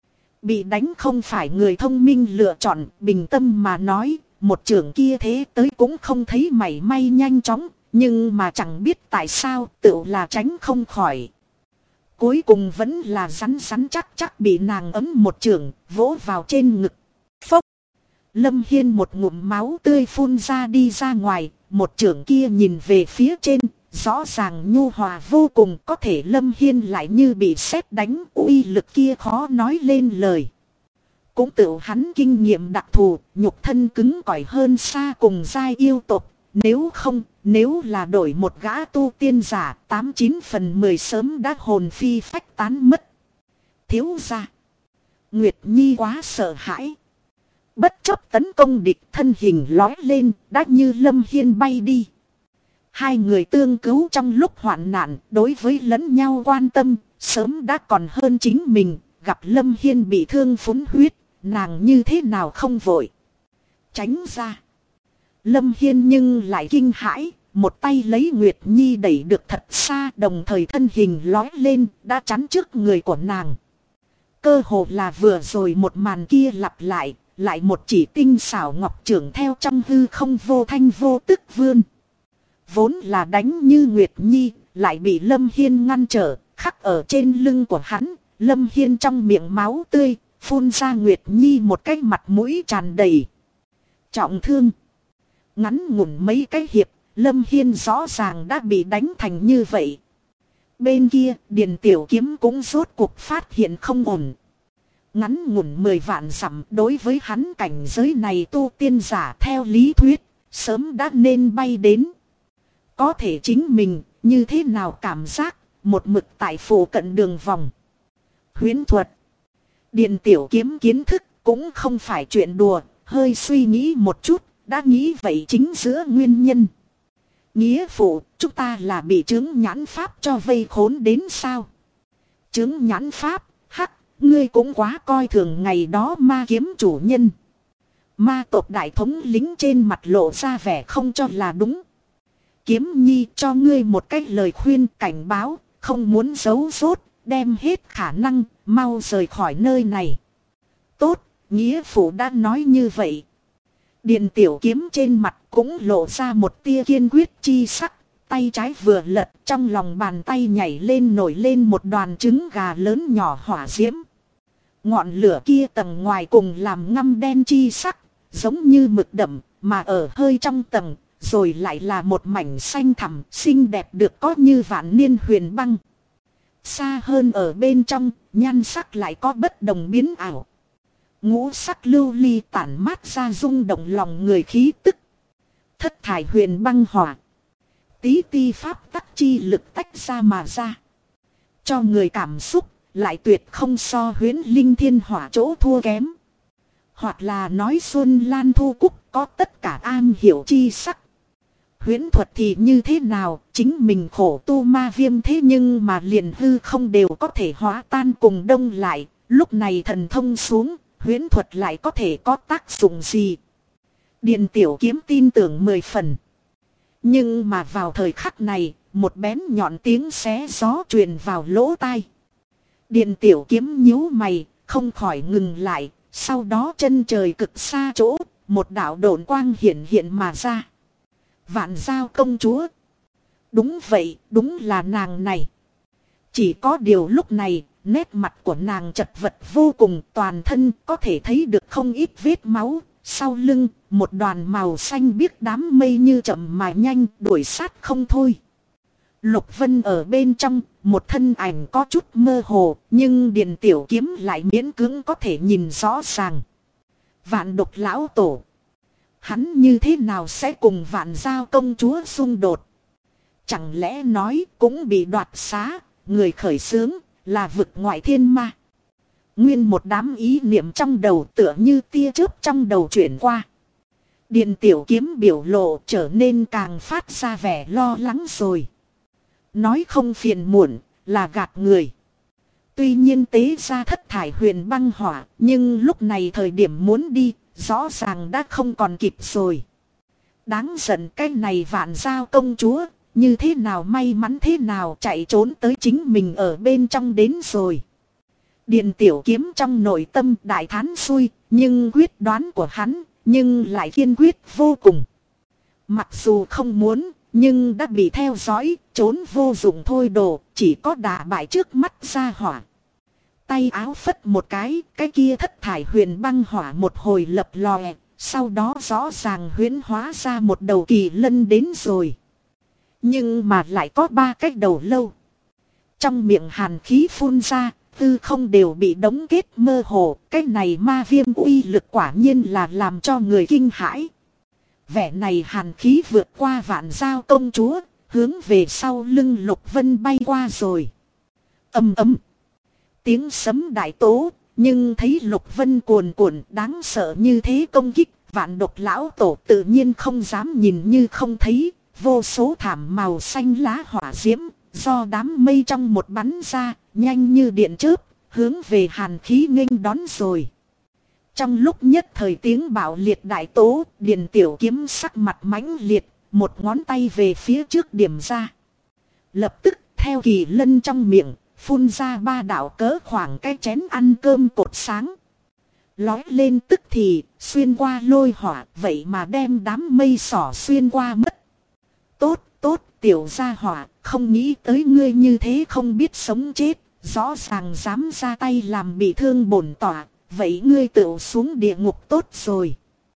Bị đánh không phải người thông minh lựa chọn, bình tâm mà nói, một chưởng kia thế tới cũng không thấy mảy may nhanh chóng, nhưng mà chẳng biết tại sao tựu là tránh không khỏi. Cuối cùng vẫn là rắn chắc bị nàng ấm một chưởng, vỗ vào trên ngực. Phốc! Lâm Hiên một ngụm máu tươi phun ra đi ra ngoài, một chưởng kia nhìn về phía trên, rõ ràng nhu hòa vô cùng, có thể Lâm Hiên lại như bị sét đánh, uy lực kia khó nói lên lời. Cũng tự hắn kinh nghiệm đặc thù, nhục thân cứng cỏi hơn xa cùng giai yêu tộc, nếu là đổi một gã tu tiên giả, 89 phần 10 sớm đã hồn phi phách tán mất. Thiếu gia, Nguyệt Nhi quá sợ hãi. Bất chấp tấn công địch, thân hình lói lên, đã như Lâm Hiên bay đi. Hai người tương cứu trong lúc hoạn nạn, đối với lẫn nhau quan tâm, sớm đã còn hơn chính mình. Gặp Lâm Hiên bị thương phúng huyết, nàng như thế nào không vội. Tránh ra. Lâm Hiên nhưng lại kinh hãi, một tay lấy Nguyệt Nhi đẩy được thật xa, đồng thời thân hình lói lên, đã chắn trước người của nàng. Cơ hồ là vừa rồi một màn kia lặp lại, lại một chỉ tinh xảo ngọc trưởng theo trong hư không vô thanh vô tức vươn. Vốn là đánh như Nguyệt Nhi, lại bị Lâm Hiên ngăn trở, khắc ở trên lưng của hắn. Lâm Hiên trong miệng máu tươi, phun ra Nguyệt Nhi một cái mặt mũi tràn đầy. Trọng thương. Ngắn ngủn mấy cái hiệp, Lâm Hiên rõ ràng đã bị đánh thành như vậy. Bên kia, Điền Tiểu Kiếm cũng rốt cuộc phát hiện không ổn. Ngắn ngủn 10 vạn dặm, đối với hắn cảnh giới này tu tiên giả theo lý thuyết, sớm đã nên bay đến. Có thể chính mình, như thế nào cảm giác, một mực tại phủ cận đường vòng. Huyễn thuật. Điền Tiểu Kiếm kiến thức cũng không phải chuyện đùa, hơi suy nghĩ một chút, đã nghĩ vậy chính giữa nguyên nhân. Nghĩa phụ, chúng ta là bị chướng nhãn pháp cho vây khốn đến sao? Chướng nhãn pháp, hắc, ngươi cũng quá coi thường ngày đó ma kiếm chủ nhân. Ma tộc đại thống lính trên mặt lộ ra vẻ không cho là đúng. Kiếm Nhi cho ngươi một cái lời khuyên cảnh báo, không muốn giấu giốt, đem hết khả năng, mau rời khỏi nơi này. Tốt, nghĩa phụ đã nói như vậy. Điền Tiểu Kiếm trên mặt cũng lộ ra một tia kiên quyết chi sắc, tay trái vừa lật, trong lòng bàn tay nhảy lên nổi lên một đoàn trứng gà lớn nhỏ hỏa diễm. Ngọn lửa kia tầng ngoài cùng làm ngăm đen chi sắc, giống như mực đậm, mà ở hơi trong tầng, rồi lại là một mảnh xanh thẳm, xinh đẹp được có như vạn niên huyền băng. Xa hơn ở bên trong, nhan sắc lại có bất đồng biến ảo. ngũ sắc lưu ly tản mát ra rung động lòng người khí tức. Thất thải huyền băng hỏa. Tí ti pháp tắc chi lực tách ra mà ra. Cho người cảm xúc lại tuyệt không so huyễn linh thiên hỏa chỗ thua kém. Hoặc là nói xuân lan thu cúc có tất cả an hiểu chi sắc. Huyễn thuật thì như thế nào, chính mình khổ tu ma viêm thế nhưng mà liền hư không đều có thể hóa tan cùng đông lại. Lúc này thần thông xuống, huyễn thuật lại có thể có tác dụng gì? Điền tiểu kiếm tin tưởng 10 phần. Nhưng mà vào thời khắc này, một bén nhọn tiếng xé gió truyền vào lỗ tai. Điền tiểu kiếm nhíu mày, không khỏi ngừng lại, sau đó chân trời cực xa chỗ, một đạo độn quang hiện hiện mà ra. Vạn Giao công chúa. Đúng vậy, đúng là nàng này. Chỉ có điều lúc này, nét mặt của nàng chật vật vô cùng, toàn thân có thể thấy được không ít vết máu. Sau lưng, một đoàn màu xanh biếc đám mây như chậm mà nhanh đuổi sát không thôi. Lục Vân ở bên trong, một thân ảnh có chút mơ hồ, nhưng Điền tiểu kiếm lại miễn cưỡng có thể nhìn rõ ràng. Vạn Độc lão tổ. Hắn như thế nào sẽ cùng Vạn Giao công chúa xung đột? Chẳng lẽ nói cũng bị đoạt xá, người khởi xướng là vực ngoại thiên ma? Nguyên một đám ý niệm trong đầu tựa như tia chớp trong đầu chuyển qua. Điền tiểu kiếm biểu lộ trở nên càng phát ra vẻ lo lắng rồi. Nói không phiền muộn là gạt người. Tuy nhiên tế ra thất thải huyền băng hỏa, nhưng lúc này thời điểm muốn đi, rõ ràng đã không còn kịp rồi. Đáng giận cái này Vạn Giao công chúa, như thế nào may mắn thế nào chạy trốn tới chính mình ở bên trong đến rồi. Điền tiểu kiếm trong nội tâm đại thán xui, nhưng quyết đoán của hắn, nhưng lại kiên quyết vô cùng. Mặc dù không muốn, nhưng đã bị theo dõi, trốn vô dụng thôi đồ, chỉ có đả bại trước mắt ra hỏa. Tay áo phất một cái kia thất thải huyền băng hỏa một hồi lập lòe, sau đó rõ ràng huyễn hóa ra một đầu kỳ lân đến rồi. Nhưng mà lại có 3 cái đầu lâu. Trong miệng hàn khí phun ra, tư không đều bị đóng kết mơ hồ, cái này ma viêm uy lực quả nhiên là làm cho người kinh hãi. Vẻ này hàn khí vượt qua Vạn Giao công chúa, hướng về sau lưng Lục Vân bay qua rồi. Ầm ầm. Tiếng sấm đại tố, nhưng thấy Lục Vân cuồn cuộn đáng sợ như thế công kích, Vạn Độc lão tổ tự nhiên không dám nhìn như không thấy, vô số thảm màu xanh lá hỏa diễm, do đám mây trong một bắn ra, nhanh như điện chớp, hướng về hàn khí nghênh đón rồi. Trong lúc nhất thời tiếng bạo liệt đại tố, Điền tiểu kiếm sắc mặt mãnh liệt, một ngón tay về phía trước điểm ra. Lập tức theo kỳ lân trong miệng, phun ra 3 đạo cỡ khoảng cái chén ăn cơm cột sáng. Lói lên tức thì, xuyên qua lôi hỏa, vậy mà đem đám mây xỏ xuyên qua mất. Tốt, tốt, tiểu gia hỏa, không nghĩ tới ngươi như thế không biết sống chết, rõ ràng dám ra tay làm bị thương bổn tỏa, vậy ngươi tự xuống địa ngục tốt rồi.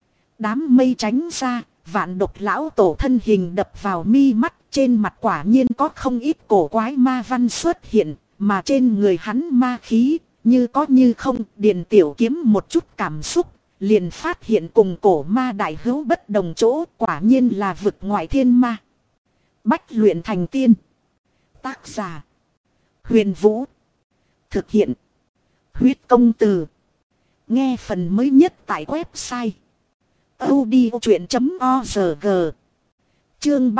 Đám mây tránh ra, Vạn Độc lão tổ thân hình đập vào mi mắt, trên mặt quả nhiên có không ít cổ quái ma văn xuất hiện, mà trên người hắn ma khí, như có như không. Điền tiểu kiếm một chút cảm xúc, liền phát hiện cùng cổ ma đại hữu bất đồng chỗ, quả nhiên là vực ngoại thiên ma. Bách luyện thành tiên. Tác giả: Huyền Vũ. Thực hiện: Huyết Công Từ. Nghe phần mới nhất tại website audiochuyện.org. Chương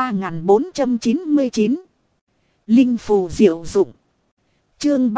3499. Linh phù diệu dụng. Chương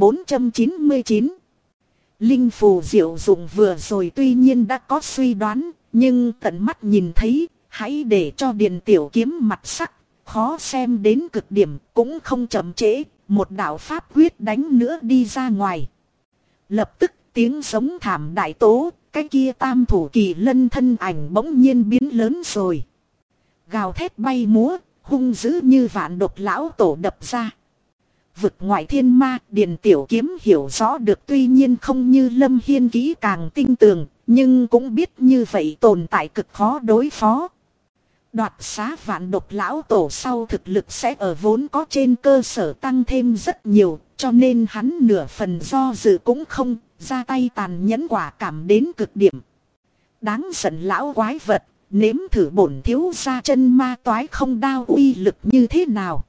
3499. Linh phù diệu dụng vừa rồi tuy nhiên đã có suy đoán, nhưng tận mắt nhìn thấy, hãy để cho Điền tiểu kiếm mặt sắc khó xem đến cực điểm, cũng không chậm trễ, một đạo pháp quyết đánh nữa đi ra ngoài. Lập tức tiếng giống thảm đại tố, cái kia tam thủ kỳ lân thân ảnh bỗng nhiên biến lớn rồi. Gào thét bay múa, hung dữ như Vạn Độc lão tổ đập ra. Vực ngoại thiên ma, Điền tiểu kiếm hiểu rõ được, tuy nhiên không như Lâm Hiên kỹ càng tinh tường, nhưng cũng biết như vậy tồn tại cực khó đối phó. Đoạt xá Vạn Độc lão tổ sau thực lực sẽ ở vốn có trên cơ sở tăng thêm rất nhiều, cho nên hắn nửa phần do dự cũng không, ra tay tàn nhẫn quả cảm đến cực điểm. Đáng giận lão quái vật, nếm thử bổn thiếu gia chân ma toái không đao uy lực như thế nào.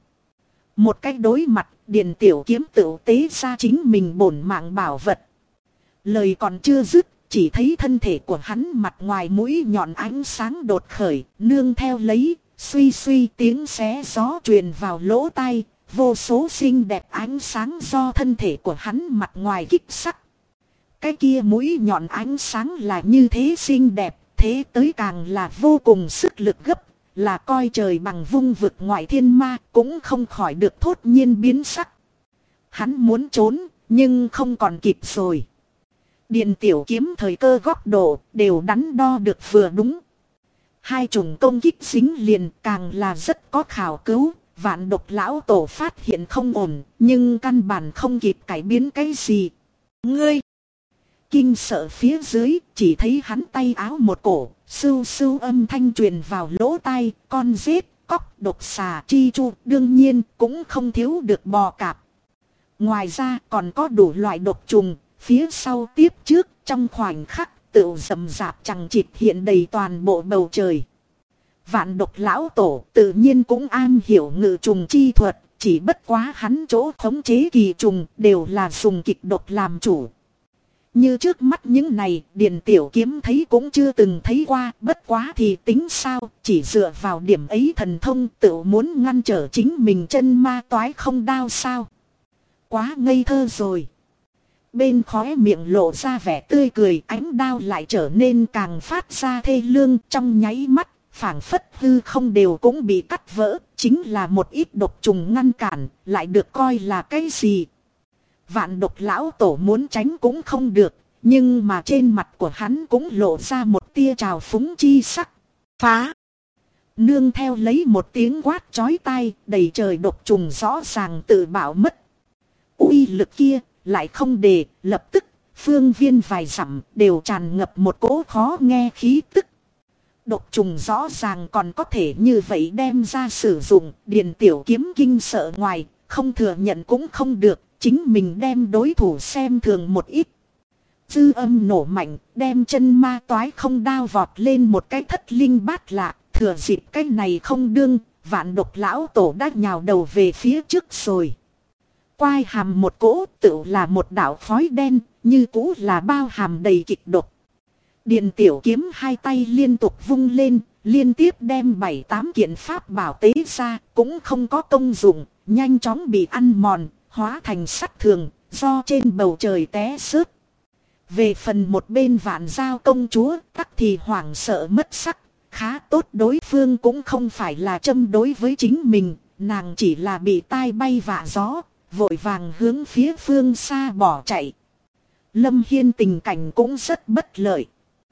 Một cách đối mặt, Điền Tiểu Kiếm tự tế ra chính mình bổn mạng bảo vật. Lời còn chưa dứt, chỉ thấy thân thể của hắn mặt ngoài mũi nhọn ánh sáng đột khởi, nương theo lấy, suy suy tiếng xé gió truyền vào lỗ tai, vô số xinh đẹp ánh sáng do thân thể của hắn mặt ngoài kích sắc. Cái kia mũi nhọn ánh sáng là như thế xinh đẹp, thế tới càng là vô cùng sức lực gấp, là coi trời bằng vung vực ngoại thiên ma cũng không khỏi được thốt nhiên biến sắc. Hắn muốn trốn, nhưng không còn kịp rồi. Điền Tiểu Kiếm thời cơ góc độ đều đắn đo được vừa đúng. Hai chủng công kích dính liền càng là rất có khảo cứu. Vạn Độc lão tổ phát hiện không ổn, nhưng căn bản không kịp cải biến cái gì. Ngươi! Kinh sợ phía dưới, chỉ thấy hắn tay áo một cổ, sưu sưu âm thanh truyền vào lỗ tai, con rết, cóc, độc xà, chi chu, đương nhiên cũng không thiếu được bò cạp. Ngoài ra còn có đủ loại độc trùng, phía sau tiếp trước, trong khoảnh khắc, tựu rầm rạp chằng chịt hiện đầy toàn bộ bầu trời. Vạn Độc lão tổ tự nhiên cũng am hiểu ngự trùng chi thuật, chỉ bất quá hắn chỗ khống chế kỳ trùng đều là dùng kịch độc làm chủ. Như trước mắt những này, Điền Tiểu Kiếm thấy cũng chưa từng thấy qua, bất quá thì tính sao, chỉ dựa vào điểm ấy thần thông tự muốn ngăn trở chính mình chân ma toái không đao sao. Quá ngây thơ rồi. Bên khóe miệng lộ ra vẻ tươi cười, ánh đao lại trở nên càng phát ra thê lương trong nháy mắt. Phảng phất hư không đều cũng bị cắt vỡ, chính là một ít độc trùng ngăn cản, lại được coi là cái gì. Vạn Độc lão tổ muốn tránh cũng không được, nhưng mà trên mặt của hắn cũng lộ ra một tia trào phúng chi sắc. Phá! Nương theo lấy một tiếng quát chói tai, đầy trời độc trùng rõ ràng tự bảo mất. Uy lực kia, lại không để, lập tức, phương viên vài dặm đều tràn ngập một cỗ khó nghe khí tức. Độc trùng rõ ràng còn có thể như vậy đem ra sử dụng, Điền Tiểu Kiếm kinh sợ ngoài, không thừa nhận cũng không được, chính mình đem đối thủ xem thường một ít. Dư âm nổ mạnh, đem chân ma toái không đao vọt lên một cái thất linh bát lạc, thừa dịp cái này không đương, Vạn Độc lão tổ đã nhào đầu về phía trước rồi. Quai hàm một cỗ tự là một đạo khói đen, như cũ là bao hàm đầy kịch độc. Điền Tiểu Kiếm hai tay liên tục vung lên, liên tiếp đem 7-8 kiện pháp bảo tế ra, cũng không có công dụng, nhanh chóng bị ăn mòn, hóa thành sắt thường, do trên bầu trời té rớt. Về phần một bên Vạn Giao công chúa, tắc thì hoảng sợ mất sắc, khá tốt đối phương cũng không phải là châm đối với chính mình, nàng chỉ là bị tai bay vạ gió, vội vàng hướng phía phương xa bỏ chạy. Lâm Hiên tình cảnh cũng rất bất lợi.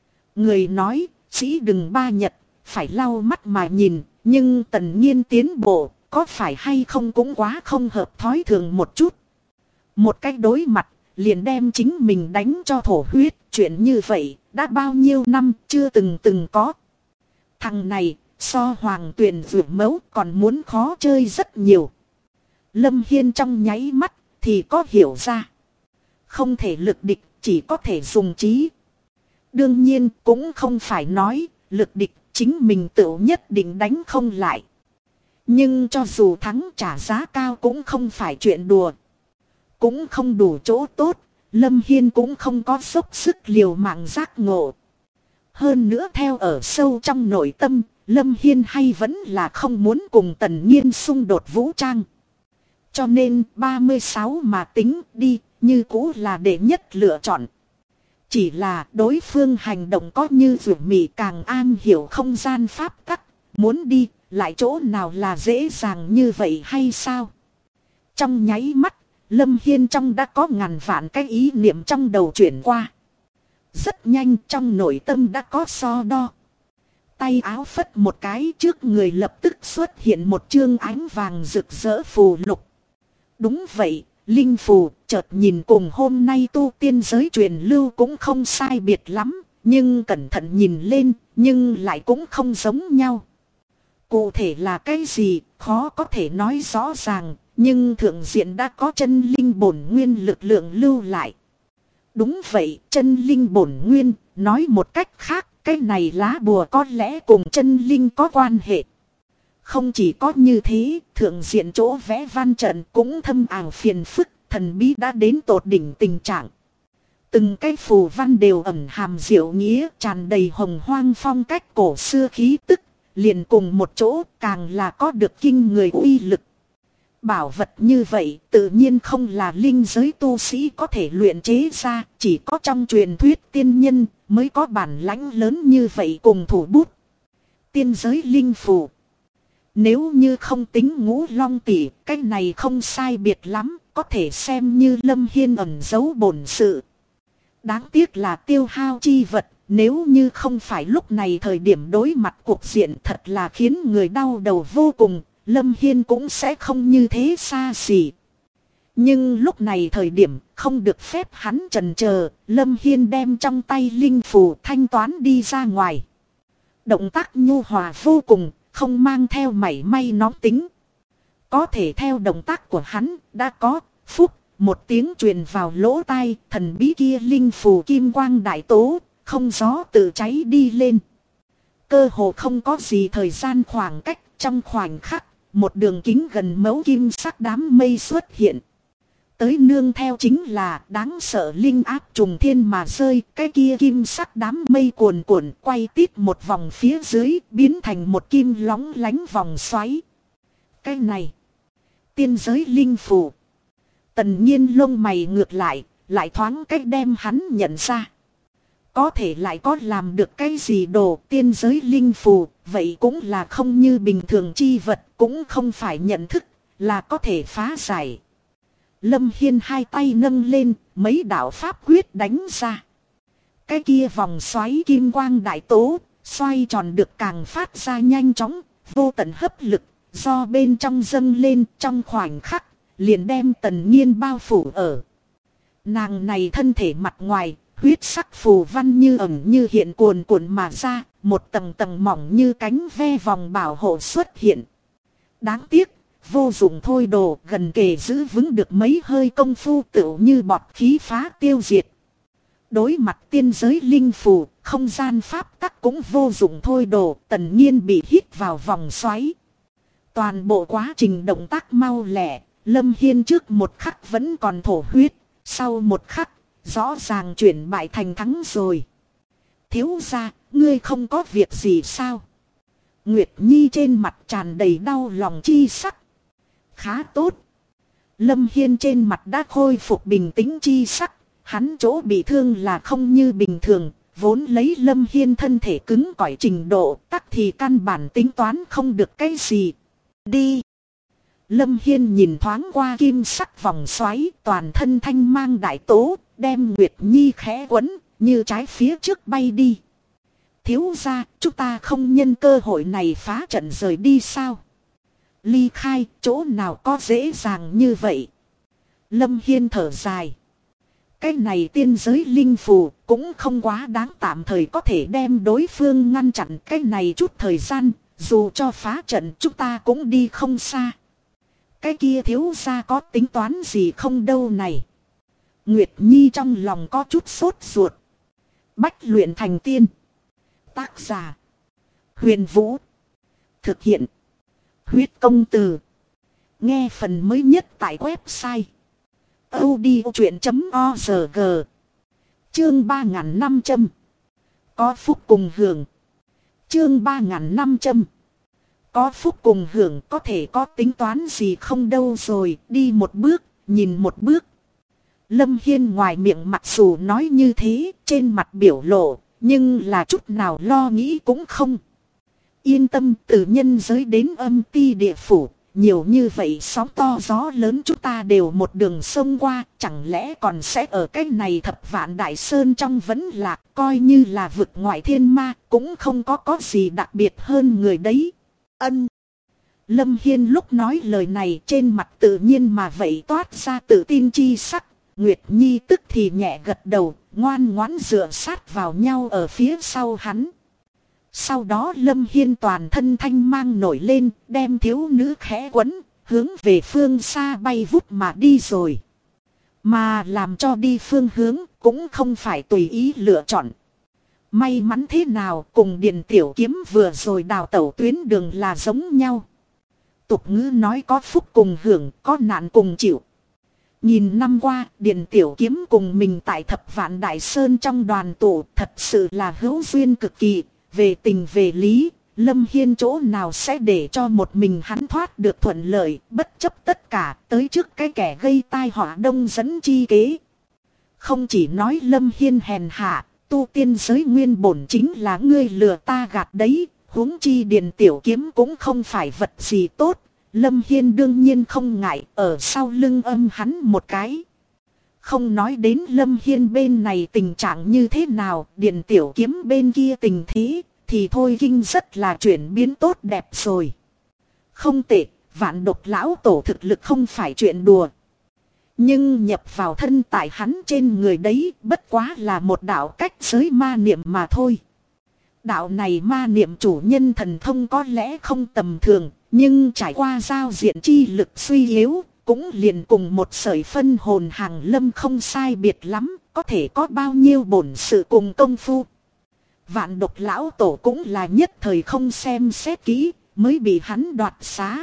Người nói, sĩ đừng ba nhật, phải lau mắt mà nhìn, nhưng Tần Nhiên tiến bộ, có phải hay không cũng quá không hợp thói thường một chút. Một cách đối mặt, liền đem chính mình đánh cho thổ huyết, chuyện như vậy, đã bao nhiêu năm chưa từng có. Thằng này, so Hoàng Tuyền vượt mẫu còn muốn khó chơi rất nhiều. Lâm Hiên trong nháy mắt, thì có hiểu ra. Không thể lực địch, chỉ có thể dùng trí. Đương nhiên cũng không phải nói lực địch chính mình tự nhất định đánh không lại. Nhưng cho dù thắng trả giá cao cũng không phải chuyện đùa. Cũng không đủ chỗ tốt, Lâm Hiên cũng không có dốc sức liều mạng giác ngộ. Hơn nữa theo ở sâu trong nội tâm, Lâm Hiên hay vẫn là không muốn cùng Tần Nhiên xung đột vũ trang. Cho nên 36 mà tính đi, như cũ là đệ nhất lựa chọn. Chỉ là đối phương hành động có như rủi mị càng an hiểu không gian pháp tắc, muốn đi, lại chỗ nào là dễ dàng như vậy hay sao? Trong nháy mắt, Lâm Hiên trong đã có ngàn vạn cái ý niệm trong đầu chuyển qua. Rất nhanh trong nội tâm đã có so đo. Tay áo phất một cái trước người lập tức xuất hiện một chương ánh vàng rực rỡ phù lục. Đúng vậy, linh phù chợt nhìn cùng hôm nay tu tiên giới truyền lưu cũng không sai biệt lắm, nhưng cẩn thận nhìn lên, nhưng lại cũng không giống nhau. Cụ thể là cái gì, khó có thể nói rõ ràng, nhưng thượng diện đã có chân linh bổn nguyên lực lượng lưu lại. Đúng vậy, chân linh bổn nguyên, nói một cách khác, cái này lá bùa có lẽ cùng chân linh có quan hệ. Không chỉ có như thế, thượng diện chỗ vẽ văn trận cũng thâm ảo phiền phức, thần bí đã đến tột đỉnh tình trạng. Từng cái phù văn đều ẩn hàm diệu nghĩa, tràn đầy hồng hoang phong cách cổ xưa khí tức, liền cùng một chỗ càng là có được kinh người uy lực. Bảo vật như vậy tự nhiên không là linh giới tu sĩ có thể luyện chế ra, chỉ có trong truyền thuyết tiên nhân mới có bản lãnh lớn như vậy cùng thủ bút. Tiên giới linh phù. Nếu như không tính Ngũ Long tỷ, cái này không sai biệt lắm, có thể xem như Lâm Hiên ẩn giấu bổn sự. Đáng tiếc là tiêu hao chi vật, nếu như không phải lúc này thời điểm đối mặt cuộc diện thật là khiến người đau đầu vô cùng, Lâm Hiên cũng sẽ không như thế xa xỉ. Nhưng lúc này thời điểm không được phép hắn chần chờ, Lâm Hiên đem trong tay linh phù thanh toán đi ra ngoài. Động tác nhu hòa vô cùng, không mang theo mảy may nóng tính. Có thể theo động tác của hắn đã có phúc. Một tiếng truyền vào lỗ tai, thần bí kia linh phù kim quang đại tố, không gió tự cháy đi lên. Cơ hồ không có gì thời gian khoảng cách, trong khoảnh khắc, một đường kính gần mấu kim sắc đám mây xuất hiện. Tới nương theo chính là đáng sợ linh áp trùng thiên mà rơi, cái kia kim sắc đám mây cuồn cuộn quay tít một vòng phía dưới, biến thành một kim lóng lánh vòng xoáy. Cái này, tiên giới linh phù. Tần Nhiên lông mày ngược lại thoáng cách đem hắn nhận ra. Có thể lại có làm được cái gì đồ tiên giới linh phù, vậy cũng là không như bình thường chi vật, cũng không phải nhận thức, là có thể phá giải. Lâm Hiên hai tay nâng lên, mấy đạo pháp quyết đánh ra. Cái kia vòng xoáy kim quang đại tố, xoay tròn được càng phát ra nhanh chóng, vô tận hấp lực, do bên trong dâng lên trong khoảnh khắc. Liền đem Tần Nhiên bao phủ ở. Nàng này thân thể mặt ngoài, huyết sắc phù văn như ẩn như hiện cuồn cuộn mà ra, một tầng tầng mỏng như cánh ve vòng bảo hộ xuất hiện. Đáng tiếc, vô dụng thôi đồ, gần kề giữ vững được mấy hơi công phu tựu như bọt khí phá tiêu diệt. Đối mặt tiên giới linh phù, không gian pháp tắc cũng vô dụng thôi đồ, Tần Nhiên bị hít vào vòng xoáy. Toàn bộ quá trình động tác mau lẹ. Lâm Hiên trước một khắc vẫn còn thổ huyết, sau một khắc, rõ ràng chuyển bại thành thắng rồi. Thiếu gia, ngươi không có việc gì sao? Nguyệt Nhi trên mặt tràn đầy đau lòng chi sắc. Khá tốt. Lâm Hiên trên mặt đã khôi phục bình tĩnh chi sắc, hắn chỗ bị thương là không như bình thường, vốn lấy Lâm Hiên thân thể cứng cỏi trình độ, tắc thì căn bản tính toán không được cái gì. Đi. Lâm Hiên nhìn thoáng qua kim sắc vòng xoáy, toàn thân thanh mang đại tố, đem Nguyệt Nhi khẽ quấn, như trái phía trước bay đi. Thiếu gia, chúng ta không nhân cơ hội này phá trận rời đi sao? Ly khai, chỗ nào có dễ dàng như vậy? Lâm Hiên thở dài. Cái này tiên giới linh phù cũng không quá đáng, tạm thời có thể đem đối phương ngăn chặn cái này chút thời gian, dù cho phá trận chúng ta cũng đi không xa. Cái kia thiếu gia có tính toán gì không đâu này. Nguyệt Nhi trong lòng có chút sốt ruột. Bách luyện thành tiên. Tác giả. Huyền Vũ. Thực hiện. Huyết công từ. Nghe phần mới nhất tại website. audiochuyện.org. Chương 3500. Có phúc cùng hưởng. Chương 3500. Có phúc cùng hưởng, có thể có tính toán gì không đâu rồi, đi một bước, nhìn một bước. Lâm Hiên ngoài miệng mặc dù nói như thế, trên mặt biểu lộ, nhưng là chút nào lo nghĩ cũng không. Yên tâm, từ nhân giới đến âm ti địa phủ, nhiều như vậy sóng to gió lớn chúng ta đều một đường sông qua, chẳng lẽ còn sẽ ở cái này thập vạn đại sơn trong vẫn lạc, coi như là vực ngoại thiên ma, cũng không có gì đặc biệt hơn người đấy. Ân. Lâm Hiên lúc nói lời này trên mặt tự nhiên mà vậy toát ra tự tin chi sắc. Nguyệt Nhi tức thì nhẹ gật đầu, ngoan ngoãn dựa sát vào nhau ở phía sau hắn. Sau đó Lâm Hiên toàn thân thanh mang nổi lên, đem thiếu nữ khẽ quấn, hướng về phương xa bay vút mà đi rồi. Mà làm cho đi phương hướng cũng không phải tùy ý lựa chọn. May mắn thế nào cùng Điền Tiểu Kiếm vừa rồi đào tẩu tuyến đường là giống nhau. Tục ngữ nói có phúc cùng hưởng, có nạn cùng chịu. Nhìn năm qua, Điền Tiểu Kiếm cùng mình tại Thập Vạn Đại Sơn trong đoàn tụ thật sự là hữu duyên cực kỳ. Về tình về lý, Lâm Hiên chỗ nào sẽ để cho một mình hắn thoát được thuận lợi, bất chấp tất cả tới trước cái kẻ gây tai họa đông dẫn chi kế. Không chỉ nói Lâm Hiên hèn hạ, tu tiên giới nguyên bổn chính là ngươi lừa ta gạt đấy, huống chi Điền Tiểu Kiếm cũng không phải vật gì tốt. Lâm Hiên đương nhiên không ngại ở sau lưng âm hắn một cái. Không nói đến Lâm Hiên bên này tình trạng như thế nào, Điền Tiểu Kiếm bên kia tình thế, thì thôi kinh rất là chuyển biến tốt đẹp rồi. Không tệ, Vạn Độc lão tổ thực lực không phải chuyện đùa. Nhưng nhập vào thân tại hắn trên người đấy bất quá là một đạo cách giới ma niệm mà thôi. Đạo này ma niệm chủ nhân thần thông có lẽ không tầm thường, nhưng trải qua giao diện chi lực suy yếu, cũng liền cùng một sợi phân hồn hàng lâm không sai biệt lắm, có thể có bao nhiêu bổn sự cùng công phu. Vạn Độc lão tổ cũng là nhất thời không xem xét kỹ, mới bị hắn đoạt xá.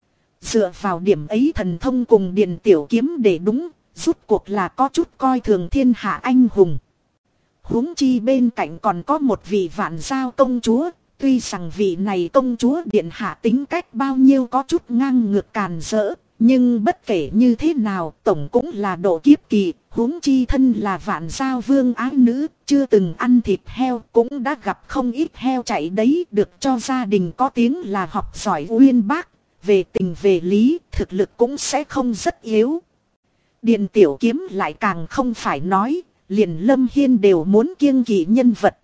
Dựa vào điểm ấy thần thông cùng Điền Tiểu Kiếm để đúng, rút cuộc là có chút coi thường thiên hạ anh hùng. Huống chi bên cạnh còn có một vị Vạn Giao công chúa, tuy rằng vị này công chúa điện hạ tính cách bao nhiêu có chút ngang ngược càn rỡ, nhưng bất kể như thế nào tổng cũng là độ kiếp kỳ, huống chi thân là Vạn Giao vương ái nữ, chưa từng ăn thịt heo cũng đã gặp không ít heo chạy đấy, được cho gia đình có tiếng là học giỏi uyên bác, về tình về lý thực lực cũng sẽ không rất yếu. Điền Tiểu Kiếm lại càng không phải nói, liền Lâm Hiên đều muốn kiêng kỵ nhân vật.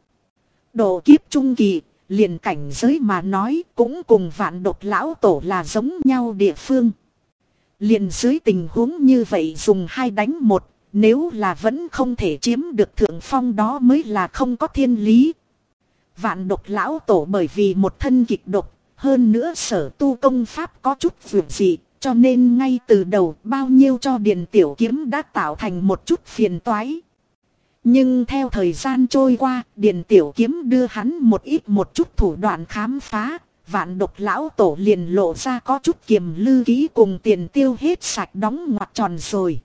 Độ kiếp trung kỳ, liền cảnh giới mà nói cũng cùng Vạn Độc lão tổ là giống nhau địa phương. Liền dưới tình huống như vậy dùng 2 đánh 1, nếu là vẫn không thể chiếm được thượng phong đó mới là không có thiên lý. Vạn Độc lão tổ bởi vì một thân kịch độc, hơn nữa sở tu công pháp có chút vượt dị, cho nên ngay từ đầu bao nhiêu cho Điền Tiểu Kiếm đã tạo thành một chút phiền toái. Nhưng theo thời gian trôi qua, Điền Tiểu Kiếm đưa hắn một chút thủ đoạn khám phá, Vạn Độc lão tổ liền lộ ra có chút kiềm lư ký cùng tiền tiêu hết sạch đóng ngoặc tròn rồi.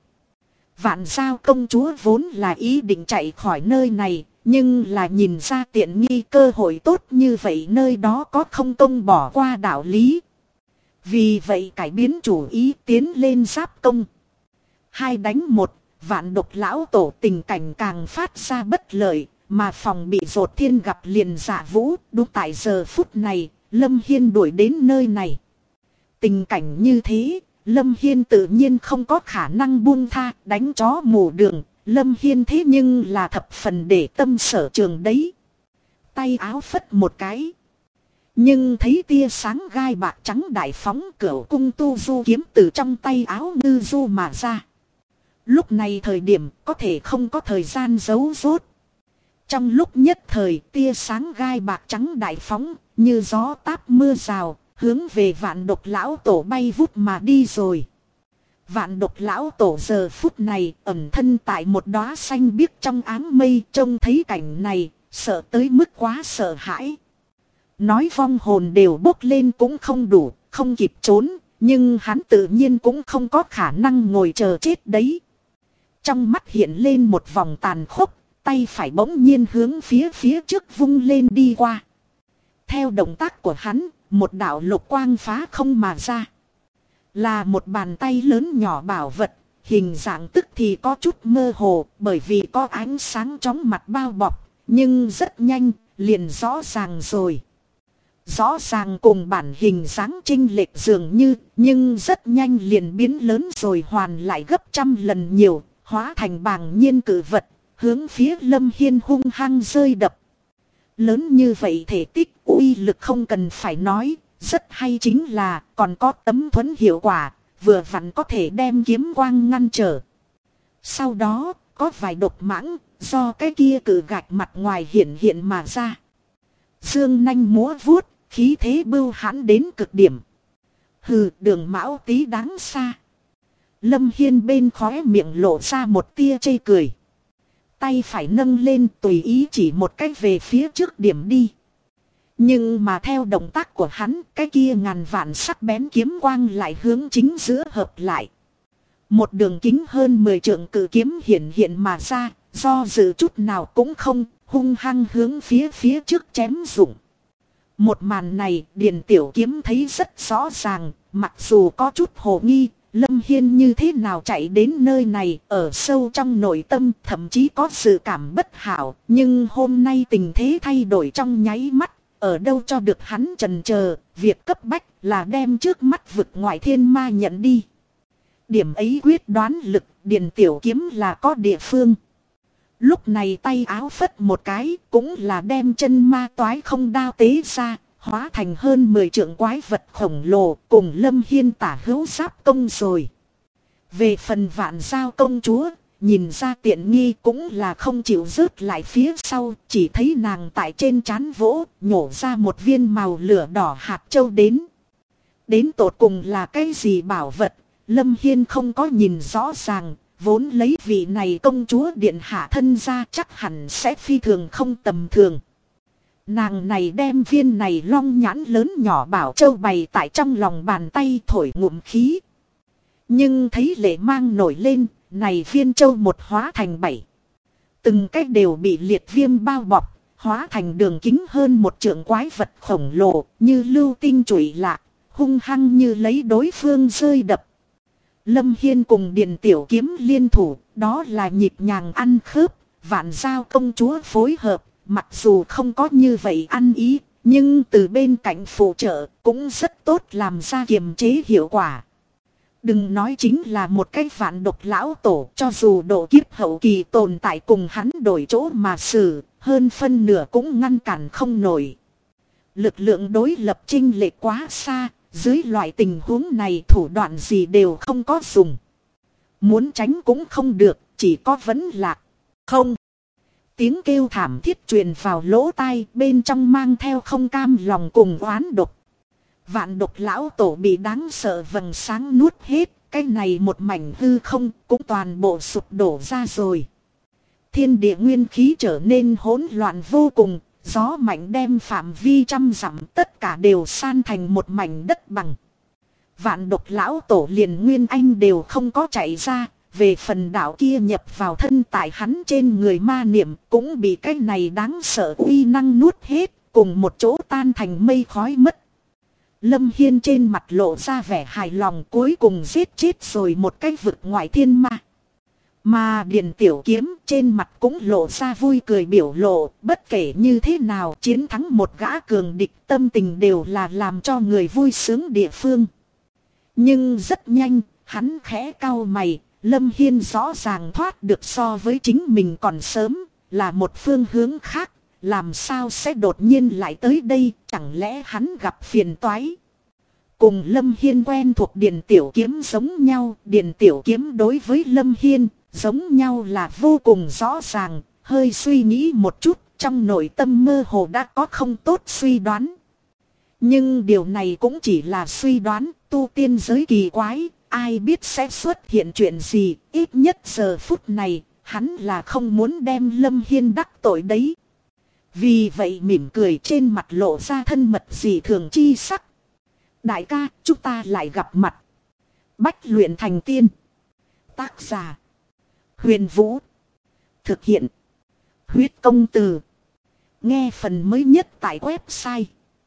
Vạn Giao công chúa vốn là ý định chạy khỏi nơi này, nhưng là nhìn ra tiện nghi cơ hội tốt như vậy nơi đó có không công bỏ qua đạo lý. Vì vậy cải biến chủ ý tiến lên giáp công. 2 đánh 1, Vạn Độc lão tổ tình cảnh càng phát ra bất lợi, mà phòng bị Dột Thiên gặp liền Dạ Vũ. Đúng tại giờ phút này, Lâm Hiên đuổi đến nơi này. Tình cảnh như thế, Lâm Hiên tự nhiên không có khả năng buông tha, đánh chó mù đường. Lâm Hiên thế nhưng là thập phần để tâm sở trường đấy. Tay áo phất một cái. Nhưng thấy tia sáng gai bạc trắng đại phóng, Cửu Cung Tu Du kiếm từ trong tay áo ngư du mà ra. Lúc này thời điểm có thể không có thời gian giấu rốt. Trong lúc nhất thời tia sáng gai bạc trắng đại phóng, như gió táp mưa rào, hướng về Vạn Độc lão tổ bay vút mà đi rồi. Vạn Độc lão tổ giờ phút này ẩn thân tại một đóa xanh biếc trong áng mây, trông thấy cảnh này, sợ tới mức quá sợ hãi. Nói vong hồn đều bốc lên cũng không đủ, không kịp trốn, nhưng hắn tự nhiên cũng không có khả năng ngồi chờ chết đấy. Trong mắt hiện lên một vòng tàn khốc, tay phải bỗng nhiên hướng phía trước vung lên đi qua. Theo động tác của hắn, một đạo lục quang phá không mà ra. Là một bàn tay lớn nhỏ bảo vật, hình dạng tức thì có chút mơ hồ, bởi vì có ánh sáng chóng mặt bao bọc, nhưng rất nhanh, liền rõ ràng rồi. Rõ ràng cùng bản hình dáng chênh lệch dường như, nhưng rất nhanh liền biến lớn rồi hoàn lại gấp trăm lần nhiều, hóa thành bàng nhiên cử vật, hướng phía Lâm Hiên hung hăng rơi đập. Lớn như vậy thể tích uy lực không cần phải nói, rất hay chính là còn có tấm thuẫn hiệu quả, vừa vặn có thể đem kiếm quang ngăn trở. Sau đó, có vài độc mãng, do cái kia cử gạch mặt ngoài hiện mà ra. Dương nanh múa vuốt, khí thế bưu hãn đến cực điểm. Hừ, Đường Mão Tý đáng xa. Lâm Hiên bên khóe miệng lộ ra một tia chê cười. Tay phải nâng lên tùy ý chỉ một cách về phía trước điểm đi. Nhưng mà theo động tác của hắn, cái kia ngàn vạn sắc bén kiếm quang lại hướng chính giữa hợp lại. Một đường kính hơn 10 trượng cự kiếm hiện hiện mà ra, do dự chút nào cũng không, hung hăng hướng phía trước chém rụng. Một màn này, Điền Tiểu Kiếm thấy rất rõ ràng, mặc dù có chút hồ nghi, Lâm Hiên như thế nào chạy đến nơi này, ở sâu trong nội tâm thậm chí có sự cảm bất hảo, nhưng hôm nay tình thế thay đổi trong nháy mắt, ở đâu cho được hắn chần chờ, việc cấp bách là đem trước mắt vực ngoại thiên ma nhận đi. Điểm ấy quyết đoán lực, Điền Tiểu Kiếm là có địa phương. Lúc này tay áo phất một cái, cũng là đem chân ma toái không đao tế ra, hóa thành hơn 10 trượng quái vật khổng lồ, cùng Lâm Hiên tả hữu giáp công rồi. Về phần Vạn Giao công chúa, nhìn ra tiện nghi cũng là không chịu rớt lại phía sau, chỉ thấy nàng tại trên trán vỗ, nhổ ra một viên màu lửa đỏ hạt châu đến. Đến tột cùng là cái gì bảo vật, Lâm Hiên không có nhìn rõ ràng, vốn lấy vị này công chúa điện hạ thân ra chắc hẳn sẽ phi thường không tầm thường. Nàng này đem viên này long nhãn lớn nhỏ bảo châu bày tại trong lòng bàn tay thổi ngụm khí. Nhưng thấy lệ mang nổi lên, này viên châu một hóa thành 7. Từng cách đều bị liệt viêm bao bọc, hóa thành đường kính hơn 1 trượng quái vật khổng lồ, như lưu tinh chủy lạc, hung hăng như lấy đối phương rơi đập. Lâm Hiên cùng Điền Tiểu Kiếm liên thủ, đó là nhịp nhàng ăn khớp, Vạn Giao công chúa phối hợp, mặc dù không có như vậy ăn ý, nhưng từ bên cạnh phụ trợ cũng rất tốt làm ra kiềm chế hiệu quả. Đừng nói chính là một cái vạn độc lão tổ, cho dù độ kiếp hậu kỳ tồn tại cùng hắn đổi chỗ mà xử, hơn phân nửa cũng ngăn cản không nổi. Lực lượng đối lập chênh lệch quá xa, dưới loại tình huống này thủ đoạn gì đều không có dùng. Muốn tránh cũng không được, chỉ có vấn lạc. Không. Tiếng kêu thảm thiết truyền vào lỗ tai, bên trong mang theo không cam lòng cùng oán độc. Vạn độc lão tổ bị đáng sợ vầng sáng nuốt hết, cái này một mảnh hư không cũng toàn bộ sụp đổ ra rồi. Thiên địa nguyên khí trở nên hỗn loạn vô cùng, gió mạnh đem phạm vi trăm dặm tất cả đều san thành một mảnh đất bằng. Vạn độc lão tổ liền nguyên anh đều không có chạy ra, về phần đạo kia nhập vào thân tại hắn trên người ma niệm cũng bị cái này đáng sợ uy năng nuốt hết, cùng một chỗ tan thành mây khói mất. Lâm Hiên trên mặt lộ ra vẻ hài lòng, cuối cùng giết chết rồi một cái vực ngoại thiên ma. Mà Điền Tiểu Kiếm trên mặt cũng lộ ra vui cười biểu lộ, bất kể như thế nào chiến thắng một gã cường địch, tâm tình đều là làm cho người vui sướng địa phương. Nhưng rất nhanh, hắn khẽ cau mày, Lâm Hiên rõ ràng thoát được so với chính mình còn sớm, là một phương hướng khác, làm sao sẽ đột nhiên lại tới đây, chẳng lẽ hắn gặp phiền toái. Cùng Lâm Hiên quen thuộc Điền Tiểu Kiếm giống nhau, Điền Tiểu Kiếm đối với Lâm Hiên giống nhau là vô cùng rõ ràng, hơi suy nghĩ một chút, trong nội tâm mơ hồ đã có không tốt suy đoán. Nhưng điều này cũng chỉ là suy đoán, tu tiên giới kỳ quái, ai biết sẽ xuất hiện chuyện gì, ít nhất giờ phút này, hắn là không muốn đem Lâm Hiên đắc tội đấy. Vì vậy mỉm cười trên mặt lộ ra thân mật dị thường chi sắc. Đại ca, chúng ta lại gặp mặt. Bách luyện thành tiên. Tác giả Huyền Vũ. Thực hiện Huyết Công Từ. Nghe phần mới nhất tại website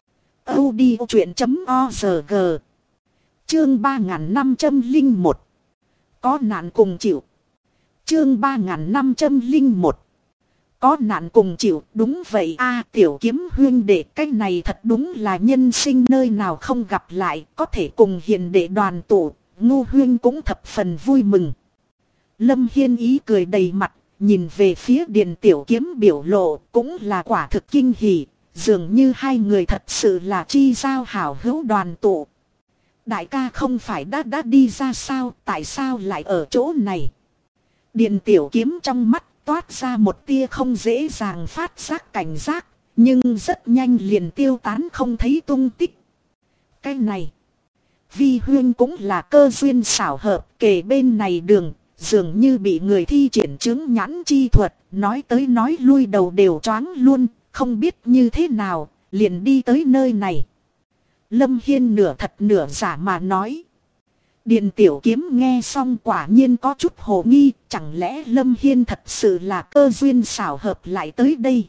audiochuyện.org. Chương 3501. Có nạn cùng chịu. Chương 3501. Có nạn cùng chịu, đúng vậy a, Tiểu Kiếm huynh đệ, cái này thật đúng là nhân sinh nơi nào không gặp lại, có thể cùng hiền đệ đoàn tụ, Ngu huynh cũng thập phần vui mừng. Lâm Hiên ý cười đầy mặt, nhìn về phía Điền Tiểu Kiếm biểu lộ, cũng là quả thực kinh hỉ, dường như hai người thật sự là chi giao hảo hữu đoàn tụ. Đại ca không phải đã đi ra sao, tại sao lại ở chỗ này? Điền Tiểu Kiếm trong mắt toát ra một tia không dễ dàng phát giác cảnh giác, nhưng rất nhanh liền tiêu tán không thấy tung tích. Cái này, Vi huyên cũng là cơ duyên xảo hợp, kề bên này đường, dường như bị người thi triển chứng nhãn chi thuật, nói tới nói lui đầu đều choáng luôn, không biết như thế nào, liền đi tới nơi này. Lâm Hiên nửa thật nửa giả mà nói. Điền Tiểu Kiếm nghe xong quả nhiên có chút hồ nghi, chẳng lẽ Lâm Hiên thật sự là cơ duyên xảo hợp lại tới đây.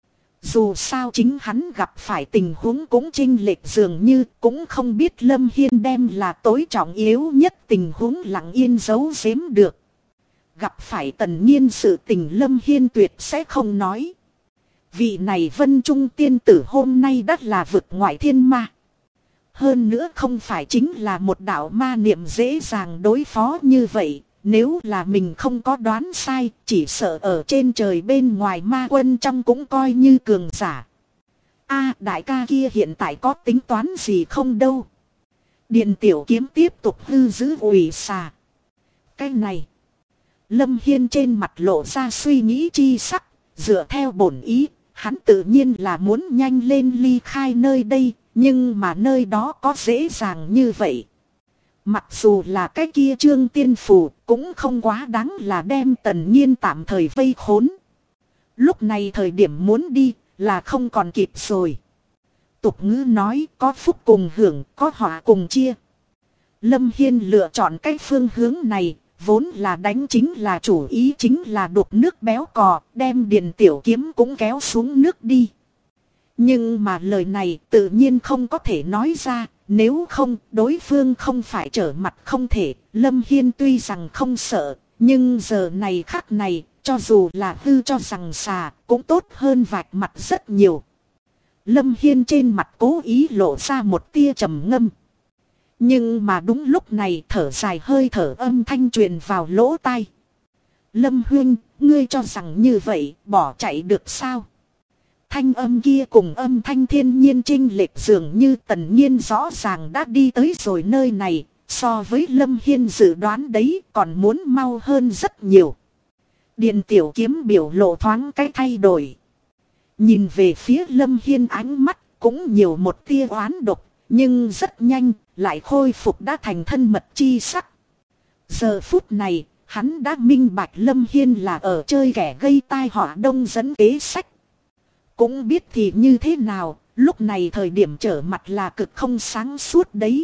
Dù sao chính hắn gặp phải tình huống cũng chênh lệch, dường như cũng không biết Lâm Hiên đem là tối trọng yếu nhất tình huống lặng yên giấu giếm được. Gặp phải Tần Nhiên sự tình Lâm Hiên tuyệt sẽ không nói. Vị này Vân Trung tiên tử hôm nay đã là vực ngoại thiên ma. Hơn nữa không phải chính là một đạo ma niệm dễ dàng đối phó như vậy. Nếu là mình không có đoán sai, chỉ sợ ở trên trời bên ngoài ma quân trong cũng coi như cường giả. Đại ca kia hiện tại có tính toán gì không đâu. Điền Tiểu Kiếm tiếp tục hư giữ ủy xà. Cái này. Lâm Hiên trên mặt lộ ra suy nghĩ chi sắc, dựa theo bổn ý, hắn tự nhiên là muốn nhanh lên ly khai nơi đây, nhưng mà nơi đó có dễ dàng như vậy. Mặc dù là cái kia Trương Tiên Phù cũng không quá đáng là đem Tần Nhiên tạm thời vây khốn. Lúc này thời điểm muốn đi là không còn kịp rồi. Tục ngữ nói có phúc cùng hưởng, có họa cùng chia. Lâm Hiên lựa chọn cái phương hướng này, vốn là đánh chính là chủ ý, chính là đục nước béo cò, đem Điền Tiểu Kiếm cũng kéo xuống nước đi. Nhưng mà lời này tự nhiên không có thể nói ra, nếu không đối phương không phải trở mặt không thể. Lâm Hiên tuy rằng không sợ, nhưng giờ này khắc này, cho dù là hư cho rằng xà, cũng tốt hơn vạch mặt rất nhiều. Lâm Hiên trên mặt cố ý lộ ra một tia trầm ngâm. Nhưng mà đúng lúc này thở dài hơi thở âm thanh truyền vào lỗ tai. Lâm huynh, ngươi cho rằng như vậy bỏ chạy được sao? Thanh âm kia cùng âm thanh thiên nhiên chênh lệch, dường như Tần Nhiên rõ ràng đã đi tới rồi nơi này, so với Lâm Hiên dự đoán đấy còn muốn mau hơn rất nhiều. Điền Tiểu Kiếm biểu lộ thoáng cái thay đổi. Nhìn về phía Lâm Hiên ánh mắt cũng nhiều một tia oán độc, nhưng rất nhanh lại khôi phục đã thành thân mật chi sắc. Giờ phút này hắn đã minh bạch Lâm Hiên là ở chơi kẻ gây tai họa đông dẫn kế sách. Cũng biết thì như thế nào, lúc này thời điểm trở mặt là cực không sáng suốt đấy.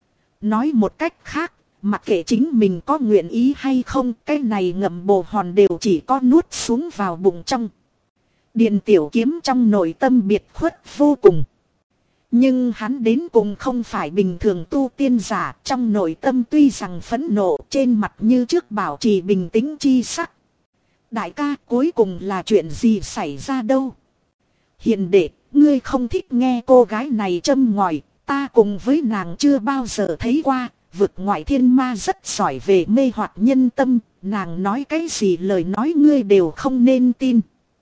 Nói một cách khác, mặc kệ chính mình có nguyện ý hay không, cái này ngậm bồ hòn đều chỉ có nuốt xuống vào bụng trong. Điền Tiểu Kiếm trong nội tâm biệt khuất vô cùng. Nhưng hắn đến cùng không phải bình thường tu tiên giả, trong nội tâm tuy rằng phẫn nộ, trên mặt như trước bảo trì bình tĩnh chi sắc. Đại ca, cuối cùng là chuyện gì xảy ra đâu? Hiền đệ, ngươi không thích nghe cô gái này châm ngòi, ta cùng với nàng chưa bao giờ thấy qua, vực ngoại thiên ma rất giỏi về mê hoặc nhân tâm, nàng nói cái gì lời nói ngươi đều không nên tin.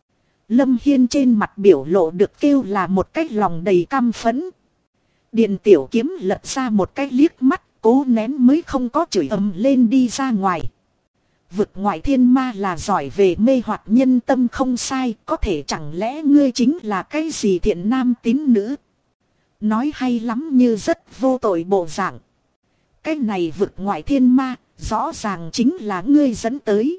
Lâm Hiên trên mặt biểu lộ được kêu là một cái lòng đầy căm phẫn. Điền Tiểu Kiếm lật ra một cái liếc mắt, cố nén mới không có chửi ầm lên đi ra ngoài. Vực ngoại thiên ma là giỏi về mê hoặc nhân tâm không sai, có thể chẳng lẽ ngươi chính là cái gì thiện nam tín nữ? Nói hay lắm như rất vô tội bộ dạng. Cái này vực ngoại thiên ma, rõ ràng chính là ngươi dẫn tới.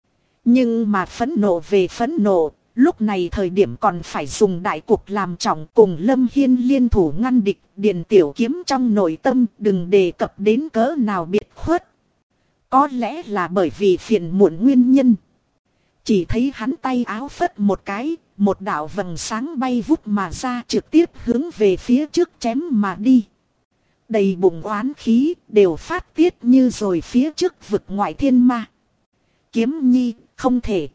Nhưng mà phẫn nộ về phẫn nộ, lúc này thời điểm còn phải dùng đại cuộc làm trọng, cùng Lâm Hiên liên thủ ngăn địch. Điền Tiểu Kiếm trong nội tâm đừng đề cập đến cỡ nào biệt khuất. Có lẽ là bởi vì phiền muộn nguyên nhân. Chỉ thấy hắn tay áo phất một cái, một đạo vầng sáng bay vút mà ra, trực tiếp hướng về phía trước chém mà đi. Đầy bụng oán khí đều phát tiết như rồi phía trước vực ngoại thiên ma. Kiếm nhi, không thể.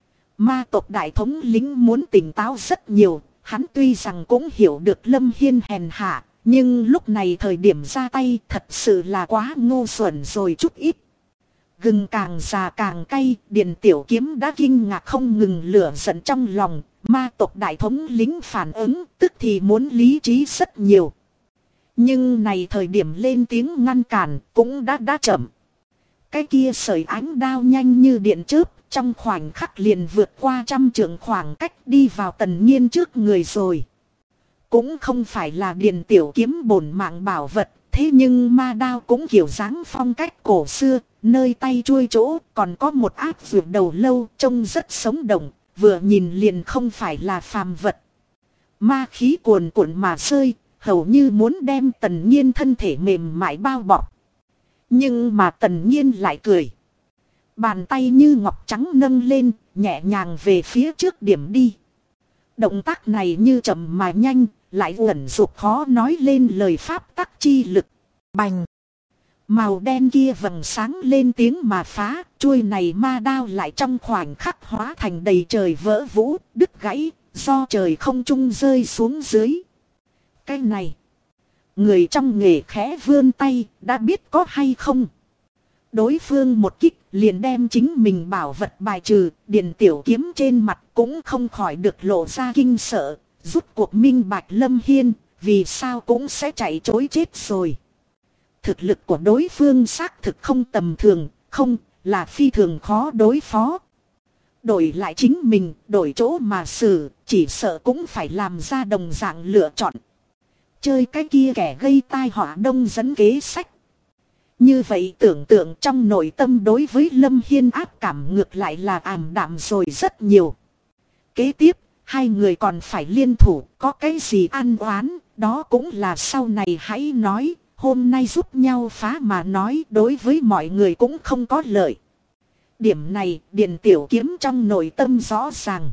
Ma tộc đại thống lĩnh muốn tỉnh táo rất nhiều, hắn tuy rằng cũng hiểu được Lâm Hiên hèn hạ, nhưng lúc này thời điểm ra tay thật sự là quá ngu xuẩn rồi chút ít. Gừng càng già càng cay, Điền Tiểu Kiếm đã kinh ngạc không ngừng, lửa giận trong lòng, ma tộc đại thống lĩnh phản ứng, tức thì muốn lý trí rất nhiều. Nhưng này thời điểm lên tiếng ngăn cản cũng đã chậm. Cái kia sợi ánh đao nhanh như điện chớp, trong khoảnh khắc liền vượt qua 100 trượng khoảng cách đi vào Tần Nhiên trước người rồi. Cũng không phải là Điền Tiểu Kiếm bổn mạng bảo vật, Thế nhưng ma đao cũng kiểu dáng phong cách cổ xưa, nơi tay chuôi chỗ còn có một áp vượt đầu lâu trông rất sống động, vừa nhìn liền không phải là phàm vật. Ma khí cuồn cuộn mà rơi, hầu như muốn đem Tần Nhiên thân thể mềm mại bao bọc. Nhưng mà Tần Nhiên lại cười. Bàn tay như ngọc trắng nâng lên, nhẹ nhàng về phía trước điểm đi. Động tác này như chậm mà nhanh, lại ẩn dục khó nói lên lời pháp tắc chi lực. Bành! Màu đen kia vầng sáng lên tiếng mà phá, chuôi này ma đao lại trong khoảnh khắc hóa thành đầy trời vỡ vũ, đứt gãy, do trời không trung rơi xuống dưới. Cái này, người trong nghề khẽ vươn tay, đã biết có hay không. Đối phương một kích liền đem chính mình bảo vật bài trừ, Điền Tiểu Kiếm trên mặt cũng không khỏi được lộ ra kinh sợ, rút cuộc minh bạch Lâm Hiên, vì sao cũng sẽ chạy trối chết rồi. Thực lực của đối phương xác thực không tầm thường, không là phi thường khó đối phó. Đổi lại chính mình, đổi chỗ mà xử, chỉ sợ cũng phải làm ra đồng dạng lựa chọn. Chơi cái kia kẻ gây tai họa đông dẫn kế sách. Như vậy tưởng tượng trong nội tâm đối với Lâm Hiên ác cảm ngược lại là ảm đạm rồi rất nhiều. Kế tiếp, hai người còn phải liên thủ, có cái gì ăn oán, đó cũng là sau này hãy nói, hôm nay giúp nhau phá mà nói đối với mọi người cũng không có lợi. Điểm này, Điền Tiểu Kiếm trong nội tâm rõ ràng.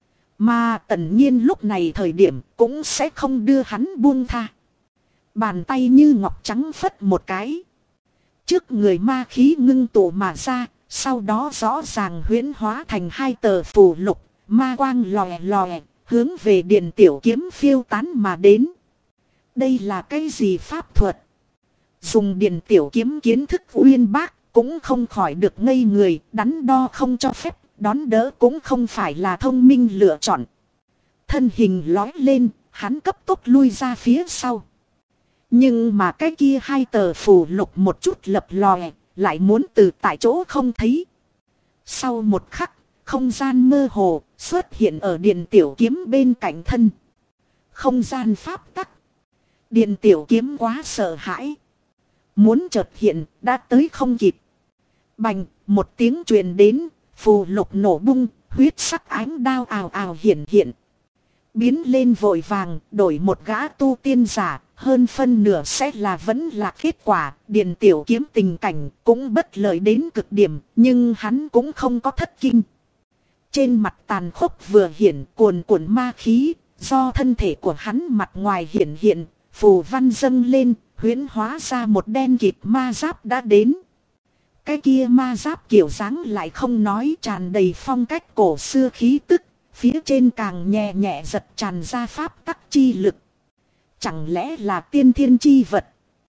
Mà Tần Nhiên lúc này thời điểm cũng sẽ không đưa hắn buông tha. Bàn tay như ngọc trắng phất một cái. Trước người ma khí ngưng tụ mà ra, sau đó rõ ràng huyễn hóa thành hai tờ phù lục, ma quang lòe lòe, hướng về Điền Tiểu Kiếm phiêu tán mà đến. Đây là cái gì pháp thuật? Dùng Điền Tiểu Kiếm kiến thức uyên bác, cũng không khỏi được ngây người, đắn đo không cho phép, đón đỡ cũng không phải là thông minh lựa chọn. Thân hình lói lên, hắn cấp tốc lui ra phía sau. Nhưng mà cái kia hai tờ phù lục một chút lập lòe, lại muốn từ tại chỗ không thấy. Sau một khắc, không gian mơ hồ xuất hiện ở Điền Tiểu Kiếm bên cạnh thân. Không gian pháp tắc. Điền Tiểu Kiếm quá sợ hãi. Muốn chợt hiện, đã tới không kịp. Bành, một tiếng truyền đến, phù lục nổ bung, huyết sắc ánh đao ào ào hiện hiện. Biến lên vội vàng, đổi một gã tu tiên giả, hơn phân nửa sẽ là vẫn là kết quả. Điền Tiểu Kiếm tình cảnh cũng bất lợi đến cực điểm, nhưng hắn cũng không có thất kinh. Trên mặt tàn khốc vừa hiện cuồn cuộn ma khí, do thân thể của hắn mặt ngoài hiện, phù văn dâng lên, huyễn hóa ra một đen kịt ma giáp đã đến. Cái kia ma giáp kiểu dáng lại không nói, tràn đầy phong cách cổ xưa khí tức, phía trên càng nhẹ nhẹ giật tràn ra pháp tắc chi lực. Chẳng lẽ là tiên thiên chi vật?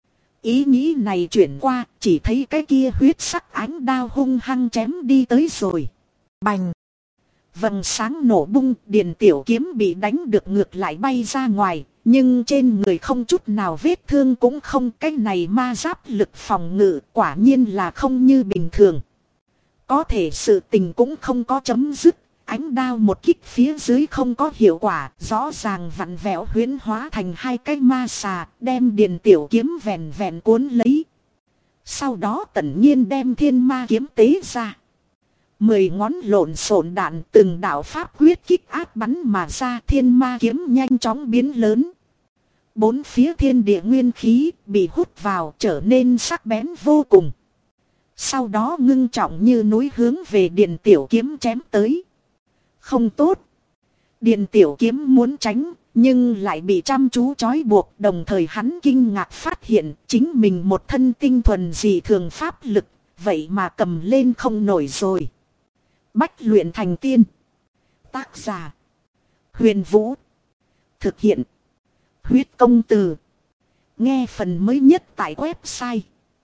Ý nghĩ này chuyển qua, chỉ thấy cái kia huyết sắc ánh đao hung hăng chém đi tới rồi. Bành! Vầng sáng nổ bung, Điền Tiểu Kiếm bị đánh được ngược lại bay ra ngoài, nhưng trên người không chút nào vết thương cũng không. Cái này ma giáp lực phòng ngự quả nhiên là không như bình thường. Có thể sự tình cũng không có chấm dứt, ánh đao một kích phía dưới không có hiệu quả, rõ ràng vặn vẹo huyễn hóa thành hai cái ma xà, đem Điền Tiểu Kiếm vẹn vẹn cuốn lấy. Sau đó Tần Nhiên đem thiên ma kiếm tế ra. 10 ngón lộn xộn đạn từng đạo pháp quyết kích áp bắn mà ra, thiên ma kiếm nhanh chóng biến lớn. Bốn phía thiên địa nguyên khí bị hút vào trở nên sắc bén vô cùng. Sau đó ngưng trọng như núi hướng về Điền Tiểu Kiếm chém tới. Không tốt. Điền Tiểu Kiếm muốn tránh, nhưng lại bị chăm chú trói buộc. Đồng thời hắn kinh ngạc phát hiện chính mình một thân tinh thuần dị thường pháp lực, vậy mà cầm lên không nổi rồi. Bách luyện thành tiên. Tác giả: Huyền Vũ. Thực hiện: Huyết Công Từ. Nghe phần mới nhất tại website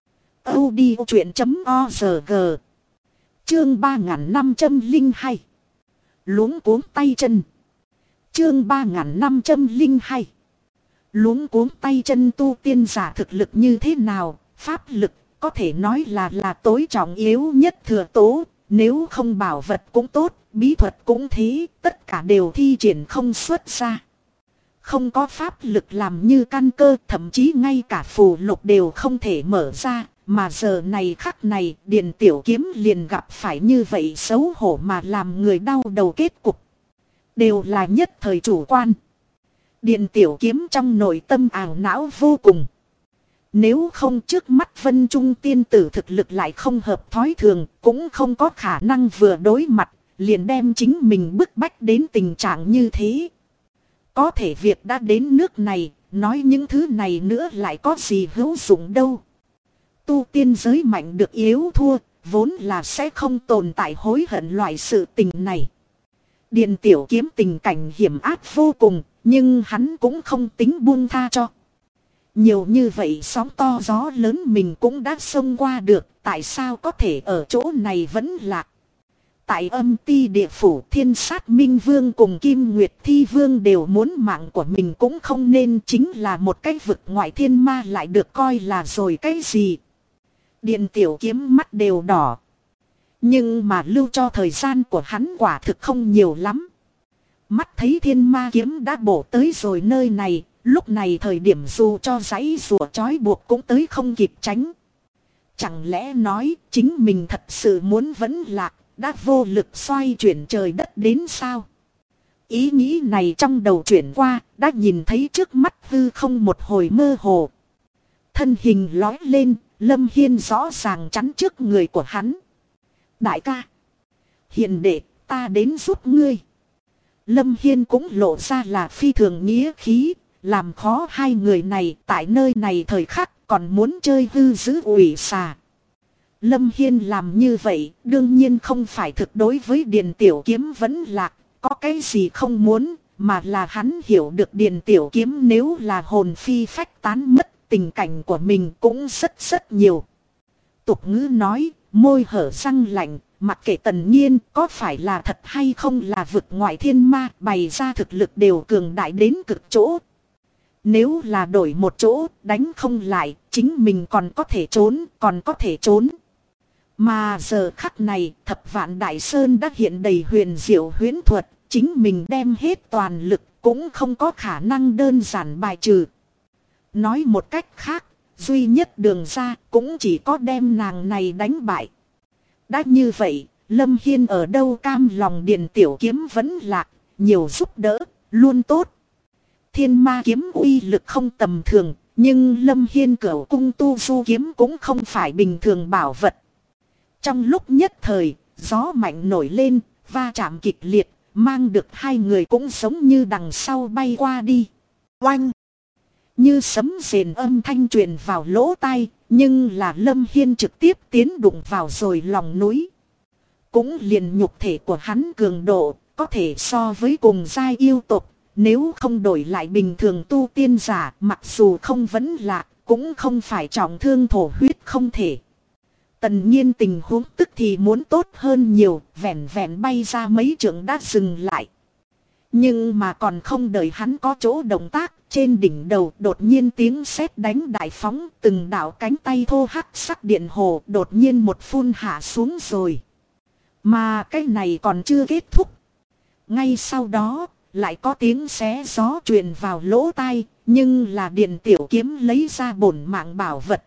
audiochuyện.org. Chương 3502. Luống cuống tay chân. Chương 3502. Luống cuống tay chân. Tu tiên giả thực lực như thế nào, pháp lực có thể nói là tối trọng yếu nhất thừa tố. Nếu không bảo vật cũng tốt, bí thuật cũng thế, tất cả đều thi triển không xuất ra. không có pháp lực làm như căn cơ, thậm chí ngay cả phù lục đều không thể mở ra. Mà giờ này khắc này, Điền Tiểu Kiếm liền gặp phải như vậy xấu hổ mà làm người đau đầu kết cục. Đều là nhất thời chủ quan. Điền Tiểu Kiếm trong nội tâm ảo não vô cùng. Nếu không trước mắt Vân Trung tiên tử thực lực lại không hợp thói thường, cũng không có khả năng vừa đối mặt, liền đem chính mình bức bách đến tình trạng như thế. Có thể việc đã đến nước này, nói những thứ này nữa lại có gì hữu dụng đâu. Tu tiên giới mạnh được yếu thua, vốn là sẽ không tồn tại hối hận loại sự tình này. Điền Tiểu Kiếm tình cảnh hiểm ác vô cùng, nhưng hắn cũng không tính buông tha cho. Nhiều như vậy sóng to gió lớn mình cũng đã xông qua được, tại sao có thể ở chỗ này vẫn lạc. Tại Âm Ti địa phủ, Thiên Sát Minh Vương cùng Kim Nguyệt Thi Vương đều muốn mạng của mình, cũng không nên chính là một cái vực ngoại thiên ma lại được coi là rồi cái gì. Điền Tiểu Kiếm mắt đều đỏ. Nhưng mà lưu cho thời gian của hắn quả thực không nhiều lắm. Mắt thấy thiên ma kiếm đã bổ tới rồi nơi này, lúc này thời điểm dù cho giãy rùa trói buộc cũng tới không kịp tránh. Chẳng lẽ nói chính mình thật sự muốn vẫn lạc, đã vô lực xoay chuyển trời đất đến sao? Ý nghĩ này trong đầu chuyển qua, đã nhìn thấy trước mắt hư không một hồi mơ hồ. Thân hình lói lên, Lâm Hiên rõ ràng chắn trước người của hắn. Đại ca, hiền đệ, ta đến giúp ngươi. Lâm Hiên cũng lộ ra là phi thường nghĩa khí, làm khó hai người này tại nơi này thời khắc còn muốn chơi hư giữ ủy xà. Lâm Hiên làm như vậy đương nhiên không phải thực đối với Điền Tiểu Kiếm vẫn lạc, có cái gì không muốn, mà là hắn hiểu được Điền Tiểu Kiếm nếu là hồn phi phách tán mất, tình cảnh của mình cũng rất nhiều. Tục ngữ nói, môi hở răng lạnh, mặc kệ Tần Nhiên có phải là thật hay không là vực ngoại thiên ma, bày ra thực lực đều cường đại đến cực chỗ. Nếu là đổi một chỗ, đánh không lại, chính mình còn có thể trốn. Mà giờ khắc này, Thập Vạn Đại Sơn đã hiện đầy huyền diệu huyễn thuật, chính mình đem hết toàn lực, cũng không có khả năng đơn giản bài trừ. Nói một cách khác, duy nhất đường ra cũng chỉ có đem nàng này đánh bại. Đã như vậy, Lâm Hiên ở đâu cam lòng Điền Tiểu Kiếm vẫn lạc, nhiều giúp đỡ, luôn tốt. Thiên ma kiếm uy lực không tầm thường, nhưng Lâm Hiên Cửu Cung Tu Du kiếm cũng không phải bình thường bảo vật. Trong lúc nhất thời, gió mạnh nổi lên, va chạm kịch liệt, mang được hai người cũng giống như đằng sau bay qua đi. Oanh! Như sấm rền âm thanh truyền vào lỗ tai, nhưng là Lâm Hiên trực tiếp tiến đụng vào rồi lòng núi. Cũng liền nhục thể của hắn cường độ, có thể so với cùng giai yêu tộc, nếu không đổi lại bình thường tu tiên giả, mặc dù không vấn lạc, cũng không phải trọng thương thổ huyết không thể. Tần Nhiên tình huống tức thì muốn tốt hơn nhiều, vẹn vẹn bay ra mấy trượng đã dừng lại. Nhưng mà còn không đợi hắn có chỗ động tác, trên đỉnh đầu đột nhiên tiếng sét đánh đại phóng, từng đạo cánh tay thô hắc sắc điện hồ đột nhiên một phun hạ xuống rồi. Mà cái này còn chưa kết thúc. Ngay sau đó, lại có tiếng xé gió truyền vào lỗ tai, nhưng là Điền Tiểu Kiếm lấy ra bổn mạng bảo vật.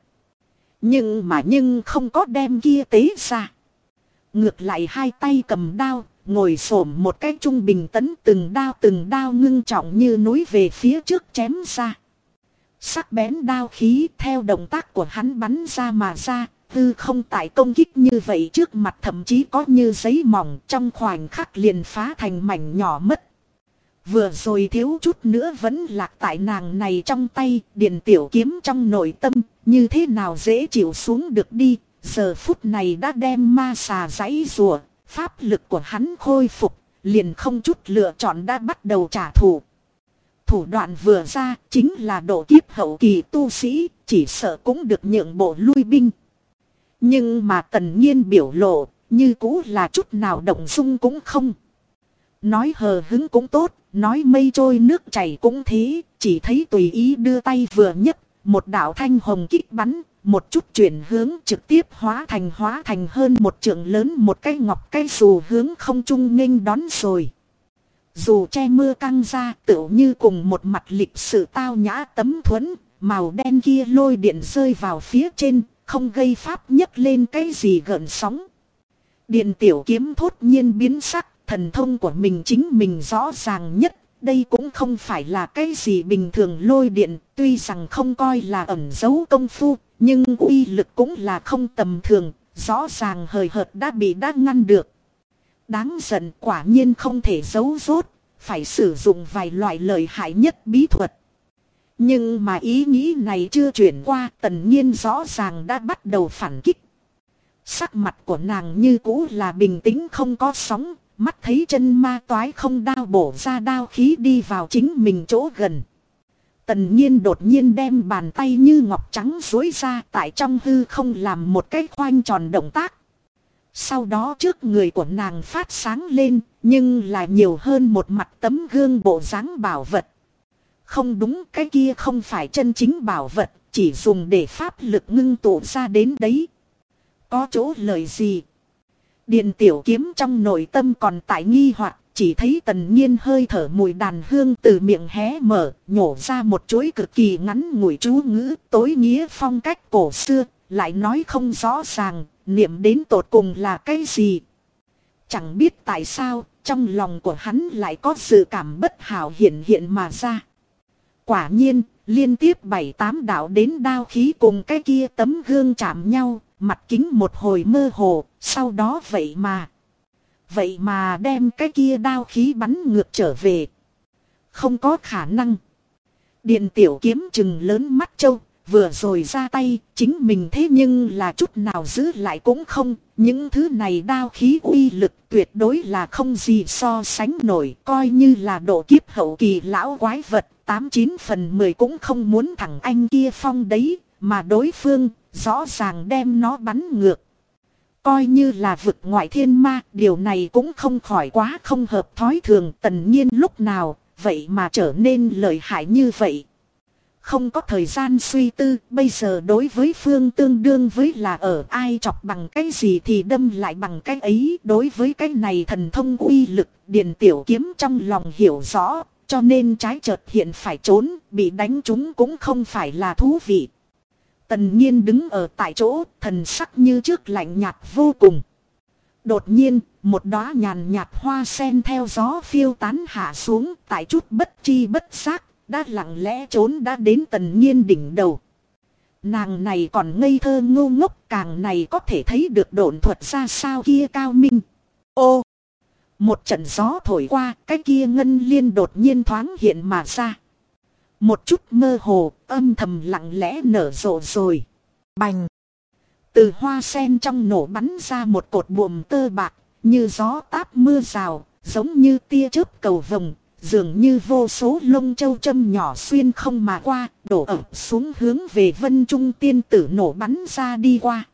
Nhưng không có đem kia tế ra. Ngược lại hai tay cầm đao, ngồi xổm một cái trung bình tấn, từng đao ngưng trọng như núi về phía trước chém ra. Sắc bén đao khí theo động tác của hắn bắn ra mà ra, tư không tại công kích như vậy trước mặt thậm chí có như giấy mỏng, trong khoảnh khắc liền phá thành mảnh nhỏ mất. Vừa rồi thiếu chút nữa vẫn lạc tại nàng này trong tay, Điền Tiểu Kiếm trong nội tâm, như thế nào dễ chịu xuống được đi, giờ phút này đã đem ma xà giãy rùa, pháp lực của hắn khôi phục, liền không chút lựa chọn đã bắt đầu trả thù. Thủ đoạn vừa ra chính là độ kiếp hậu kỳ tu sĩ, chỉ sợ cũng được nhượng bộ lui binh. Nhưng mà Tần Nhiên biểu lộ, như cũ là chút nào động dung cũng không. Nói hờ hứng cũng tốt, nói mây trôi nước chảy cũng thế, chỉ thấy tùy ý đưa tay vừa nhấc, một đạo thanh hồng kích bắn, một chút chuyển hướng trực tiếp hóa thành hơn một trượng lớn, một cái ngọc cái dù hướng không trung nghênh đón rồi. Dù che mưa căng ra tựu như cùng một mặt lịch sự tao nhã tấm thuẫn, màu đen kia lôi điện rơi vào phía trên, không gây pháp nhấc lên cái gì gợn sóng. Điện tiểu kiếm thốt nhiên biến sắc, thần thông của mình chính mình rõ ràng nhất. Đây cũng không phải là cái gì bình thường lôi điện, tuy rằng không coi là ẩn giấu công phu, nhưng uy lực cũng là không tầm thường, rõ ràng hời hợt đã bị ngăn được. Đáng giận, quả nhiên không thể giấu rốt, phải sử dụng vài loại lợi hại nhất bí thuật. Nhưng mà ý nghĩ này chưa chuyển qua, Tần Nhiên rõ ràng đã bắt đầu phản kích. Sắc mặt của nàng như cũ là bình tĩnh không có sóng, mắt thấy chân ma toái không đao bổ ra đao khí đi vào chính mình chỗ gần. Tần Nhiên đột nhiên đem bàn tay như ngọc trắng duỗi ra tại trong hư không làm một cái khoanh tròn động tác. Sau đó trước người của nàng phát sáng lên, nhưng là nhiều hơn một mặt tấm gương bộ dáng bảo vật. Không đúng, cái kia không phải chân chính bảo vật, chỉ dùng để pháp lực ngưng tụ ra đến đấy. Có chỗ lời gì? Điện tiểu kiếm trong nội tâm còn tại nghi hoặc, chỉ thấy Tần Nhiên hơi thở mùi đàn hương từ miệng hé mở, nhổ ra một chuỗi cực kỳ ngắn ngủi chú ngữ, tối nghĩa phong cách cổ xưa, lại nói không rõ ràng, niệm đến tột cùng là cái gì. Chẳng biết tại sao, trong lòng của hắn lại có dự cảm bất hảo hiện mà ra. Quả nhiên, liên tiếp 7-8 đạo đến đao khí cùng cái kia tấm gương chạm nhau, mặt kính một hồi mơ hồ, sau đó vậy mà đem cái kia đao khí bắn ngược trở về. Không có khả năng. Điện tiểu kiếm chừng lớn mắt trâu, vừa rồi ra tay, chính mình thế nhưng là chút nào giữ lại cũng không. Những thứ này đao khí uy lực tuyệt đối là không gì so sánh nổi, coi như là độ kiếp hậu kỳ lão quái vật, 89 phần 10 cũng không muốn thằng anh kia phong đấy, mà đối phương rõ ràng đem nó bắn ngược. Coi như là vực ngoại thiên ma, điều này cũng không khỏi quá không hợp thói thường. Tần Nhiên lúc nào, vậy mà trở nên lợi hại như vậy. Không có thời gian suy tư, bây giờ đối với phương tương đương với là ở ai chọc bằng cái gì thì đâm lại bằng cái ấy. Đối với cái này thần thông uy lực, điện tiểu kiếm trong lòng hiểu rõ, cho nên trái chợt hiện phải trốn, bị đánh trúng cũng không phải là thú vị. Tần Nhiên đứng ở tại chỗ, thần sắc như trước lạnh nhạt vô cùng. Đột nhiên, một đóa nhàn nhạt hoa sen theo gió phiêu tán hạ xuống, tại chút bất tri bất giác, đã lặng lẽ trốn đã đến Tần Nhiên đỉnh đầu. Nàng này còn ngây thơ ngu ngốc, càng này có thể thấy được độn thuật ra sao kia cao minh. Ô! Một trận gió thổi qua, cái kia ngân liên đột nhiên thoáng hiện mà ra. Một chút mơ hồ, âm thầm lặng lẽ nở rộ rồi. Bành! Từ hoa sen trong nổ bắn ra một cột buồm tơ bạc, như gió táp mưa rào, giống như tia chớp cầu vồng, dường như vô số lông châu châm nhỏ xuyên không mà qua, đổ ập xuống hướng về Vân Trung tiên tử nổ bắn ra đi qua.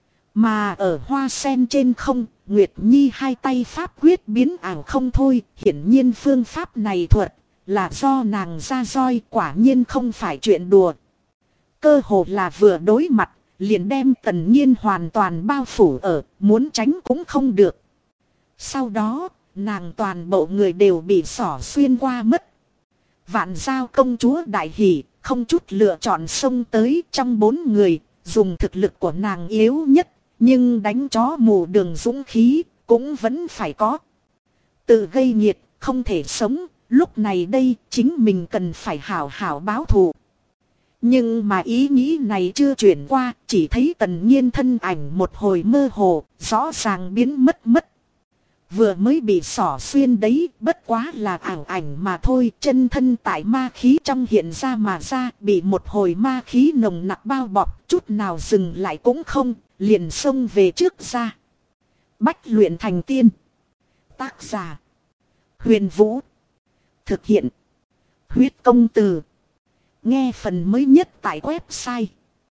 Mà ở hoa sen trên không, Nguyệt Nhi hai tay pháp quyết biến ảo không thôi, hiển nhiên phương pháp này thuật là do nàng ra roi, quả nhiên không phải chuyện đùa. Cơ hồ là vừa đối mặt, liền đem Tần Nhiên hoàn toàn bao phủ ở, muốn tránh cũng không được. Sau đó, nàng toàn bộ người đều bị xỏ xuyên qua mất. Vạn Giao công chúa đại hỉ, không chút lựa chọn xông tới trong 4 người, dùng thực lực của nàng yếu nhất, nhưng đánh chó mù đường dũng khí, cũng vẫn phải có. Tự gây nghiệt, không thể sống, lúc này đây chính mình cần phải hảo hảo báo thù. Nhưng mà ý nghĩ này chưa chuyển qua, chỉ thấy Tần Nhiên thân ảnh một hồi mơ hồ, rõ ràng biến mất. Vừa mới bị xỏ xuyên đấy, bất quá là ảo ảnh mà thôi, chân thân tại ma khí trong hiện ra mà ra, bị một hồi ma khí nồng nặc bao bọc, chút nào dừng lại cũng không, liền xông về trước ra. Bách luyện thành tiên. Tác giả: Huyền Vũ. Thực hiện: Huyết Công Từ. Nghe phần mới nhất tại website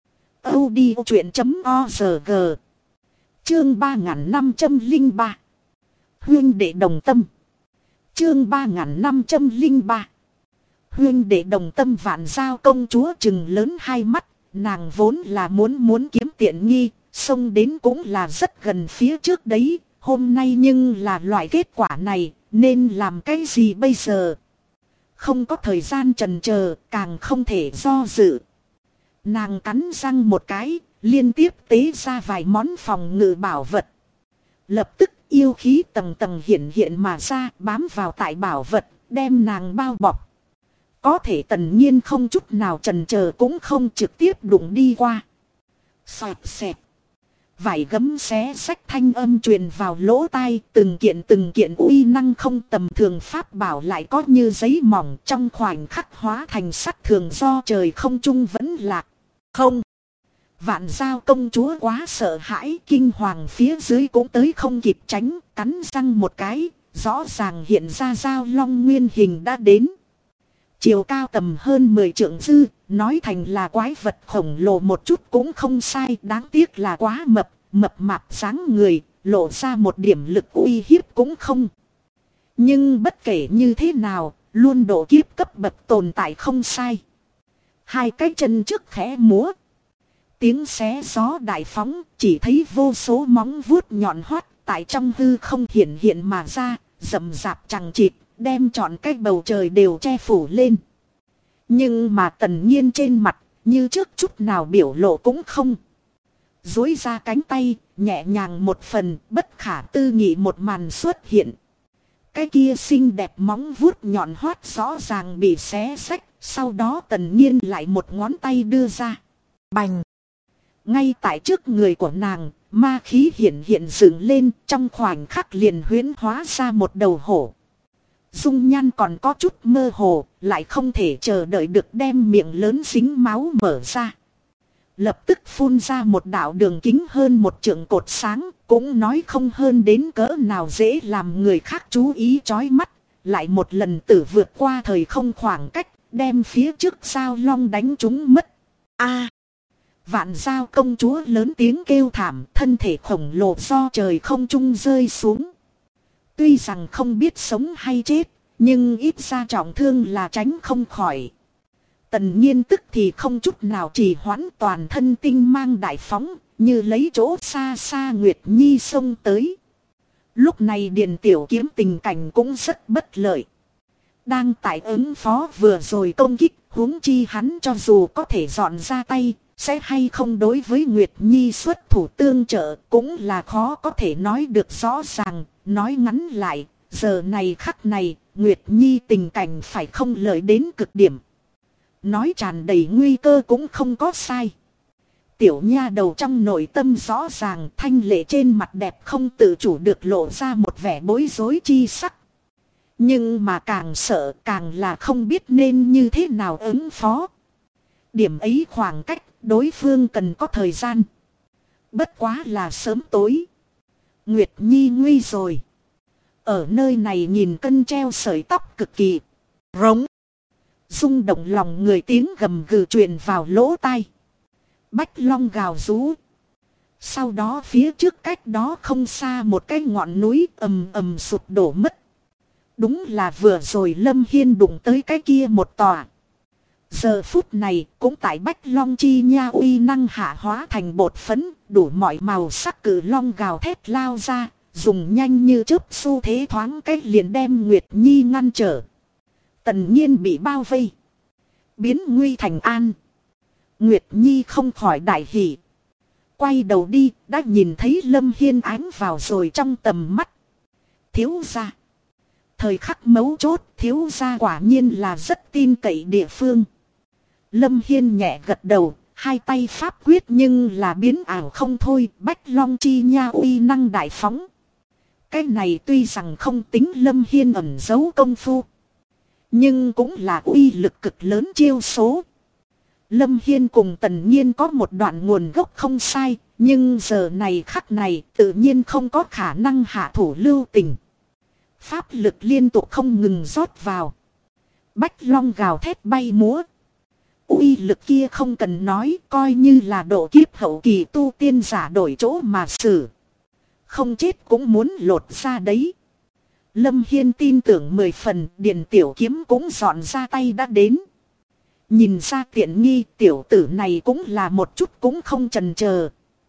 audiochuyện.org. Chương 3503. Huynh đệ đồng tâm. Chương 3503. Huynh đệ đồng tâm. Vạn Giao công chúa trừng lớn hai mắt, nàng vốn là muốn kiếm tiện nghi, xông đến cũng là rất gần phía trước đấy, hôm nay nhưng là loại kết quả này, nên làm cái gì bây giờ? Không có thời gian chần chờ, càng không thể do dự. Nàng cắn răng một cái, liên tiếp tế ra vài món phòng ngự bảo vật. Lập tức yêu khí tầng tầng hiện hiện mà ra, bám vào tại bảo vật, đem nàng bao bọc. Có thể Tần Nhiên không chút nào chần chờ cũng không trực tiếp đụng đi qua. Xoẹt xẹt. Vải gấm xé xách thanh âm truyền vào lỗ tai, từng kiện uy năng không tầm thường pháp bảo lại có như giấy mỏng trong khoảnh khắc hóa thành sắt thường do trời không trung vẫn lạc. Không. Vạn Giao công chúa quá sợ hãi, kinh hoàng phía dưới cũng tới không kịp tránh, cắn răng một cái, rõ ràng hiện ra Giao Long nguyên hình đã đến. Chiều cao tầm hơn 10 trượng dư, nói thành là quái vật khổng lồ một chút cũng không sai, đáng tiếc là quá mập mạp dáng người, lộ ra một điểm lực uy hiếp cũng không. Nhưng bất kể như thế nào, luôn độ kiếp cấp bậc tồn tại không sai. Hai cái chân trước khẽ múa. Tiếng xé gió đại phóng, chỉ thấy vô số móng vuốt nhọn hoắt tại trong hư không hiện mà ra, rậm rạp chằng chịt, đem trọn cái bầu trời đều che phủ lên. Nhưng mà Tần Nhiên trên mặt, như trước chút nào biểu lộ cũng không. Duỗi ra cánh tay, nhẹ nhàng một phần, bất khả tư nghị một màn xuất hiện. Cái kia xinh đẹp móng vuốt nhọn hoắt rõ ràng bị xé xách, sau đó Tần Nhiên lại một ngón tay đưa ra. Bành! Ngay tại trước người của nàng, ma khí hiện dựng lên, trong khoảnh khắc liền huyễn hóa ra một đầu hổ. Dung nhan còn có chút mơ hồ, lại không thể chờ đợi được đem miệng lớn dính máu mở ra. Lập tức phun ra một đạo đường kính hơn một trượng cột sáng, cũng nói không hơn đến cỡ nào dễ làm người khác chú ý chói mắt, lại một lần tử vượt qua thời không khoảng cách, đem phía trước Giao Long đánh trúng mất. A! Vạn Giao công chúa lớn tiếng kêu thảm, thân thể khổng lồ do trời không trung rơi xuống. Tuy rằng không biết sống hay chết, nhưng ít ra trọng thương là tránh không khỏi. Tần Nhiên tức thì không chút nào trì hoãn, toàn thân tinh mang đại phóng, như lấy chỗ xa xa Nguyệt Nhi xông tới. Lúc này Điền Tiểu Kiếm tình cảnh cũng rất bất lợi. Đang tại ứng phó vừa rồi công kích, huống chi hắn cho dù có thể dọn ra tay, sẽ hay không đối với Nguyệt Nhi xuất thủ tương trợ cũng là khó có thể nói được rõ ràng. Nói ngắn lại, giờ này khắc này, Nguyệt Nhi tình cảnh phải không lợi đến cực điểm. Nói tràn đầy nguy cơ cũng không có sai. Tiểu nha đầu trong nội tâm rõ ràng, thanh lệ trên mặt đẹp không tự chủ được lộ ra một vẻ bối rối chi sắc. Nhưng mà càng sợ càng là không biết nên như thế nào ứng phó. Điểm ấy khoảng cách, đối phương cần có thời gian. Bất quá là sớm tối. Nguyệt Nhi nguy rồi. Ở nơi này nhìn cân treo sợi tóc cực kỳ rống. Rung động lòng người, tiếng gầm gừ truyền vào lỗ tai. Bách Long gào rú. Sau đó phía trước cách đó không xa một cái ngọn núi ầm sụp đổ mất. Đúng là vừa rồi Lâm Hiên đụng tới cái kia một tòa. Giờ phút này cũng tại Bách Long chi nha uy năng hạ hóa thành bột phấn, đủ mọi màu sắc cử long gào thét lao ra, dùng nhanh như chớp xu thế thoáng cách liền đem Nguyệt Nhi ngăn trở. Tần Nhiên bị bao vây, biến nguy thành an. Nguyệt Nhi không khỏi đại hỉ. Quay đầu đi, đã nhìn thấy Lâm Hiên ánh vào rồi trong tầm mắt. Thiếu gia. Thời khắc mấu chốt, thiếu gia quả nhiên là rất tin cậy địa phương. Lâm Hiên nhẹ gật đầu, hai tay pháp quyết nhưng là biến ảo không thôi, Bách Long chi nha uy năng đại phóng. Cái này tuy rằng không tính Lâm Hiên ẩn giấu công phu, nhưng cũng là uy lực cực lớn chiêu số. Lâm Hiên cùng Tần Nhiên có một đoạn nguồn gốc không sai, nhưng giờ này khắc này tự nhiên không có khả năng hạ thủ lưu tình. Pháp lực liên tục không ngừng rót vào. Bách Long gào thét bay múa. Uy lực kia không cần nói, coi như là độ kiếp hậu kỳ tu tiên giả đổi chỗ mà xử. Không chết cũng muốn lột ra đấy. Lâm Hiên tin tưởng 10 phần, Điền Tiểu Kiếm cũng dọn ra tay đã đến. Nhìn ra tiện nghi, tiểu tử này cũng là một chút cũng không chần chờ.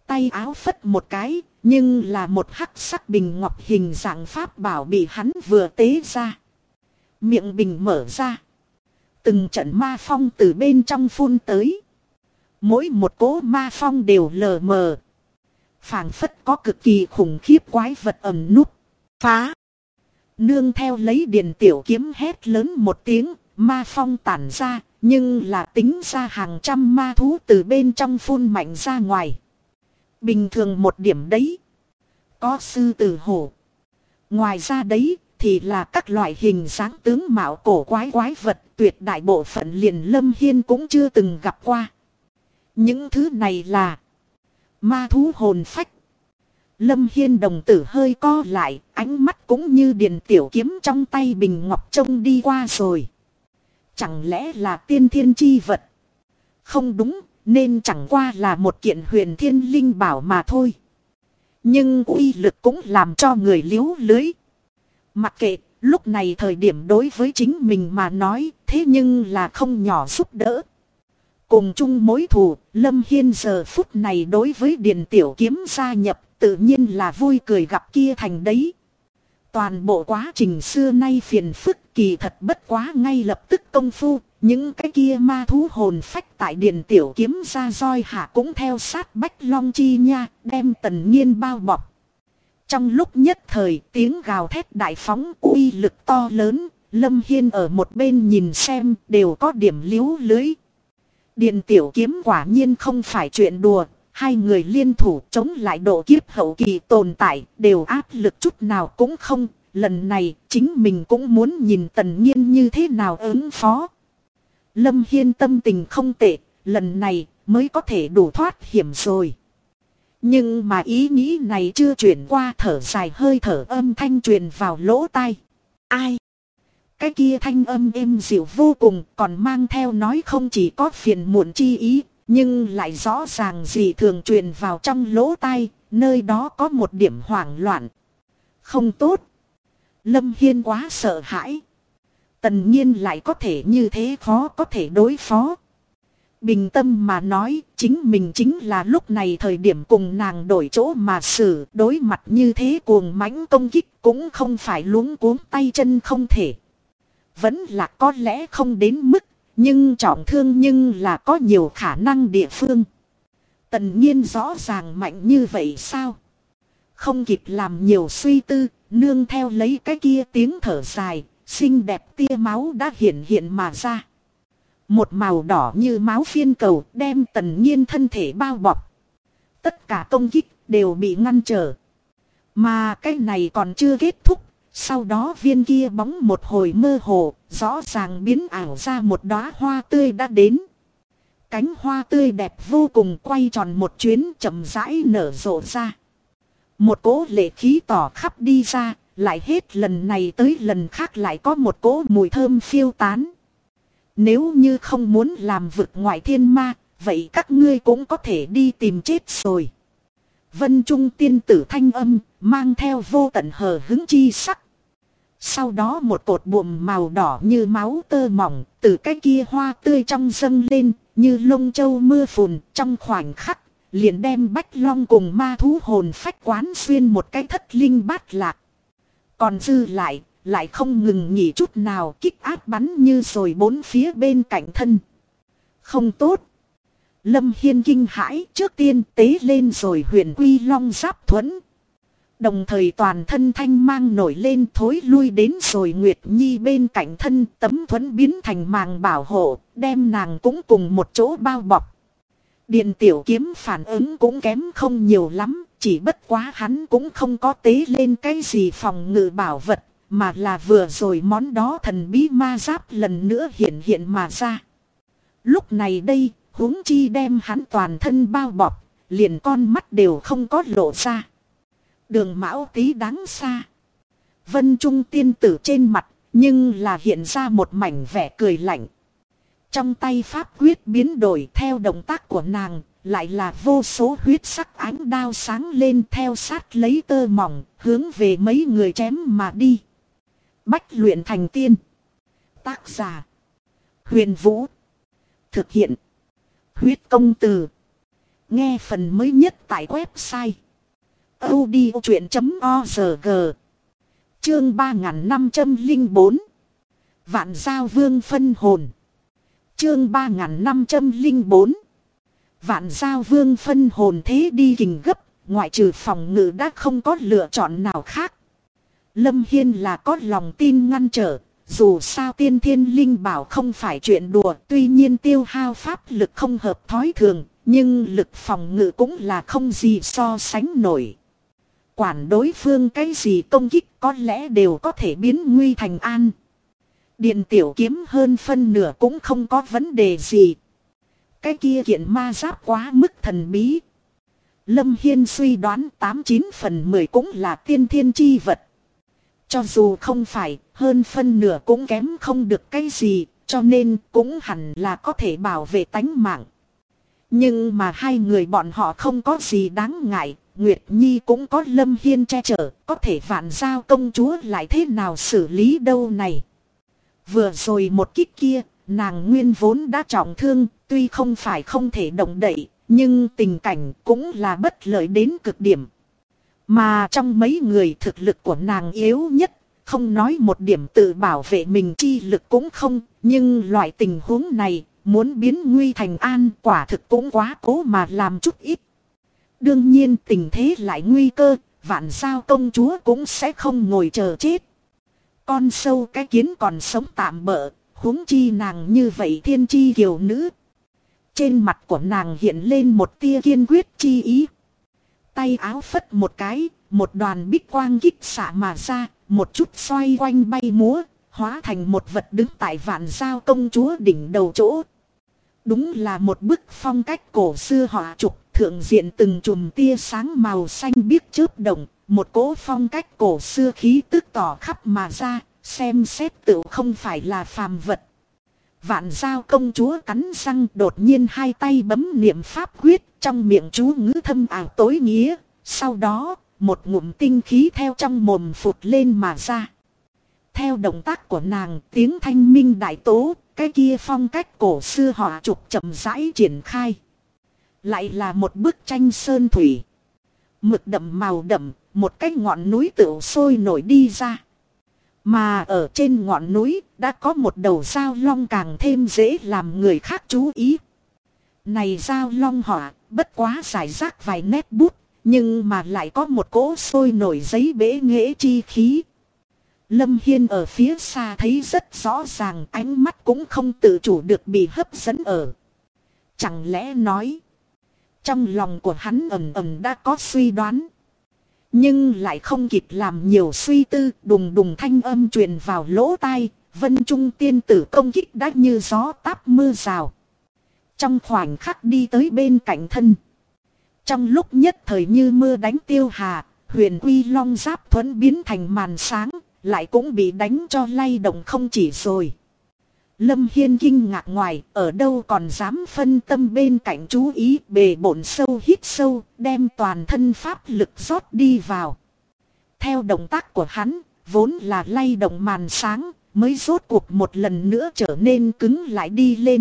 tay áo phất một cái, nhưng là một hắc sắc bình ngọc hình dạng pháp bảo bị hắn vừa tế ra. Miệng bình mở ra. Từng trận ma phong từ bên trong phun tới. Mỗi một cỗ ma phong đều lờ mờ. Phảng phất có cực kỳ khủng khiếp quái vật ẩn núp. Phá! Nương theo lấy Điền Tiểu Kiếm hét lớn một tiếng, ma phong tản ra, nhưng là tính ra hàng trăm ma thú từ bên trong phun mạnh ra ngoài. Bình thường một điểm đấy. Có sư tử hổ. Ngoài ra đấy thì là các loại hình dáng tướng mạo cổ quái quái vật, tuyệt đại bộ phận liền Lâm Hiên cũng chưa từng gặp qua. Những thứ này là ma thú hồn phách. Lâm Hiên đồng tử hơi co lại, ánh mắt cũng như Điền Tiểu Kiếm trong tay bình ngọc trông đi qua rồi. Chẳng lẽ là tiên thiên chi vật? Không đúng, nên chẳng qua là một kiện huyền thiên linh bảo mà thôi. Nhưng uy lực cũng làm cho người liếu lưới. Mặc kệ, lúc này thời điểm đối với chính mình mà nói, thế nhưng là không nhỏ giúp đỡ. Cùng chung mối thù, Lâm Hiên giờ phút này đối với Điền Tiểu Kiếm gia nhập, tự nhiên là vui cười gặp kia thành đấy. Toàn bộ quá trình xưa nay phiền phức, kỳ thật bất quá ngay lập tức công phu, những cái kia ma thú hồn phách tại Điền Tiểu Kiếm ra roi hạ cũng theo sát Bách Long Chi nha, đem Tần Nhiên bao bọc. Trong lúc nhất thời tiếng gào thét đại phóng uy lực to lớn, Lâm Hiên ở một bên nhìn xem đều có điểm liếu lưới. Điền Tiểu Kiếm quả nhiên không phải chuyện đùa, hai người liên thủ chống lại độ kiếp hậu kỳ tồn tại, đều áp lực chút nào cũng không. Lần này chính mình cũng muốn nhìn Tần Nhiên như thế nào ứng phó. Lâm Hiên tâm tình không tệ, lần này mới có thể đủ thoát hiểm rồi. Nhưng mà ý nghĩ này chưa chuyển qua, thở dài hơi thở âm thanh truyền vào lỗ tai. Ai? Cái kia thanh âm êm dịu vô cùng, còn mang theo nói không chỉ có phiền muộn chi ý, nhưng lại rõ ràng gì thường truyền vào trong lỗ tai, nơi đó có một điểm hoảng loạn. Không tốt. Lâm Hiên quá sợ hãi. Tần Nhiên lại có thể như thế khó có thể đối phó. Bình tâm mà nói, chính mình chính là lúc này thời điểm cùng nàng đổi chỗ mà xử, đối mặt như thế cuồng mãnh công kích cũng không phải luống cuống tay chân không thể. Vẫn là có lẽ không đến mức, nhưng trọng thương nhưng là có nhiều khả năng địa phương. Tần Nhiên rõ ràng mạnh như vậy sao? Không kịp làm nhiều suy tư, nương theo lấy cái kia tiếng thở dài, xinh đẹp tia máu đã hiện mà ra. Một màu đỏ như máu phiên cầu đem Tần Nhiên thân thể bao bọc. Tất cả công kích đều bị ngăn trở. Mà cái này còn chưa kết thúc. Sau đó viên kia bóng một hồi mơ hồ, rõ ràng biến ảo ra một đóa hoa tươi đã đến. Cánh hoa tươi đẹp vô cùng quay tròn một chuyến chậm rãi nở rộ ra. Một cỗ lệ khí tỏ khắp đi ra, lại hết lần này tới lần khác lại có một cỗ mùi thơm phiêu tán. Nếu như không muốn làm vực ngoại thiên ma, vậy các ngươi cũng có thể đi tìm chết rồi. Vân Trung tiên tử thanh âm, mang theo vô tận hờ hứng chi sắc. Sau đó một cột buồm màu đỏ như máu tơ mỏng, từ cái kia hoa tươi trong dâng lên, như lông châu mưa phùn, trong khoảnh khắc, liền đem Bách Long cùng ma thú hồn phách quán xuyên một cái thất linh bát lạc. Còn dư lại không ngừng nghỉ chút nào, kích áp bắn như rồi bốn phía bên cạnh thân. Không tốt. Lâm Hiên kinh hãi, trước tiên tế lên rồi huyền quy long giáp thuẫn. Đồng thời toàn thân thanh mang nổi lên thối lui đến rồi Nguyệt Nhi bên cạnh thân, tấm thuẫn biến thành màng bảo hộ, đem nàng cũng cùng một chỗ bao bọc. Điền Tiểu Kiếm phản ứng cũng kém không nhiều lắm, chỉ bất quá hắn cũng không có tế lên cái gì phòng ngự bảo vật, mà là vừa rồi món đó thần bí ma giáp lần nữa hiện mà ra. Lúc này đây, huống chi đem hắn toàn thân bao bọc, liền con mắt đều không có lộ ra. Đường Mão tí đáng xa. Vân Trung tiên tử trên mặt, nhưng là hiện ra một mảnh vẻ cười lạnh. Trong tay pháp quyết biến đổi theo động tác của nàng, lại là vô số huyết sắc ánh đao sáng lên theo sát lấy tơ mỏng, hướng về mấy người chém mà đi. Bách luyện thành tiên. Tác giả: Huyền Vũ. Thực hiện: Huyết công từ. Nghe phần mới nhất tại website audiochuyện.org. Chương 3504. Vạn Giao Vương phân hồn. Chương 3504. Vạn Giao Vương phân hồn thế đi kình gấp, ngoại trừ phòng ngự đã không có lựa chọn nào khác. Lâm Hiên là có lòng tin ngăn trở, dù sao tiên thiên linh bảo không phải chuyện đùa, tuy nhiên tiêu hao pháp lực không hợp thói thường, nhưng lực phòng ngự cũng là không gì so sánh nổi. Quản đối phương cái gì công kích có lẽ đều có thể biến nguy thành an. Điện tiểu kiếm hơn phân nửa cũng không có vấn đề gì. Cái kia kiện ma giáp quá mức thần bí. Lâm Hiên suy đoán 89 phần 10 cũng là tiên thiên chi vật. Cho dù không phải, hơn phân nửa cũng kém không được cái gì, cho nên cũng hẳn là có thể bảo vệ tánh mạng. Nhưng mà hai người bọn họ không có gì đáng ngại, Nguyệt Nhi cũng có Lâm Hiên che chở, có thể Vạn Giao công chúa lại thế nào xử lý đâu này. Vừa rồi một kích kia, nàng nguyên vốn đã trọng thương, tuy không phải không thể động đậy, nhưng tình cảnh cũng là bất lợi đến cực điểm. Mà trong mấy người thực lực của nàng yếu nhất, không nói một điểm tự bảo vệ mình chi lực cũng không, nhưng loại tình huống này, muốn biến nguy thành an quả thực cũng quá cố mà làm chút ít. Đương nhiên tình thế lại nguy cơ, Vạn Giao công chúa cũng sẽ không ngồi chờ chết. Con sâu cái kiến còn sống tạm bợ, huống chi nàng như vậy thiên chi kiều nữ. Trên mặt của nàng hiện lên một tia kiên quyết chi ý. Tay áo phất một cái, một đoàn bích quang kích xạ mà ra, một chút xoay quanh bay múa, hóa thành một vật đứng tại Vạn Giao công chúa đỉnh đầu chỗ. Đúng là một bức phong cách cổ xưa họa trục, thượng diện từng chùm tia sáng màu xanh biếc chớp động, một cỗ phong cách cổ xưa khí tức tỏ khắp mà ra, xem xét tựu không phải là phàm vật. Vạn Giao công chúa cắn răng đột nhiên hai tay bấm niệm pháp quyết, trong miệng chú ngữ thâm ảo tối nghĩa, sau đó một ngụm tinh khí theo trong mồm phụt lên mà ra. Theo động tác của nàng, tiếng thanh minh đại tố, cái kia phong cách cổ xưa họa trục chậm rãi triển khai. Lại là một bức tranh sơn thủy. Mực đậm màu đậm, một cái ngọn núi tựu sôi nổi đi ra. Mà ở trên ngọn núi đã có một đầu dao long càng thêm dễ làm người khác chú ý. Này dao long họa, bất quá giải rác vài nét bút, nhưng mà lại có một cỗ sôi nổi giấy bể nghệ chi khí. Lâm Hiên ở phía xa thấy rất rõ ràng, ánh mắt cũng không tự chủ được bị hấp dẫn ở. Chẳng lẽ nói, trong lòng của hắn ẩn ẩn đã có suy đoán. Nhưng lại không kịp làm nhiều suy tư, đùng đùng thanh âm truyền vào lỗ tai, Vân Trung tiên tử công kích đã như gió táp mưa rào. Trong khoảnh khắc đi tới bên cạnh thân. Trong lúc nhất thời như mưa đánh tiêu hà, Huyền Quy Long giáp thuẫn biến thành màn sáng, lại cũng bị đánh cho lay động không chỉ rồi. Lâm Hiên kinh ngạc ngoài, ở đâu còn dám phân tâm bên cạnh chú ý, bề bổn sâu hít sâu, đem toàn thân pháp lực rót đi vào. Theo động tác của hắn, vốn là lay động màn sáng, mới rốt cuộc một lần nữa trở nên cứng lại đi lên.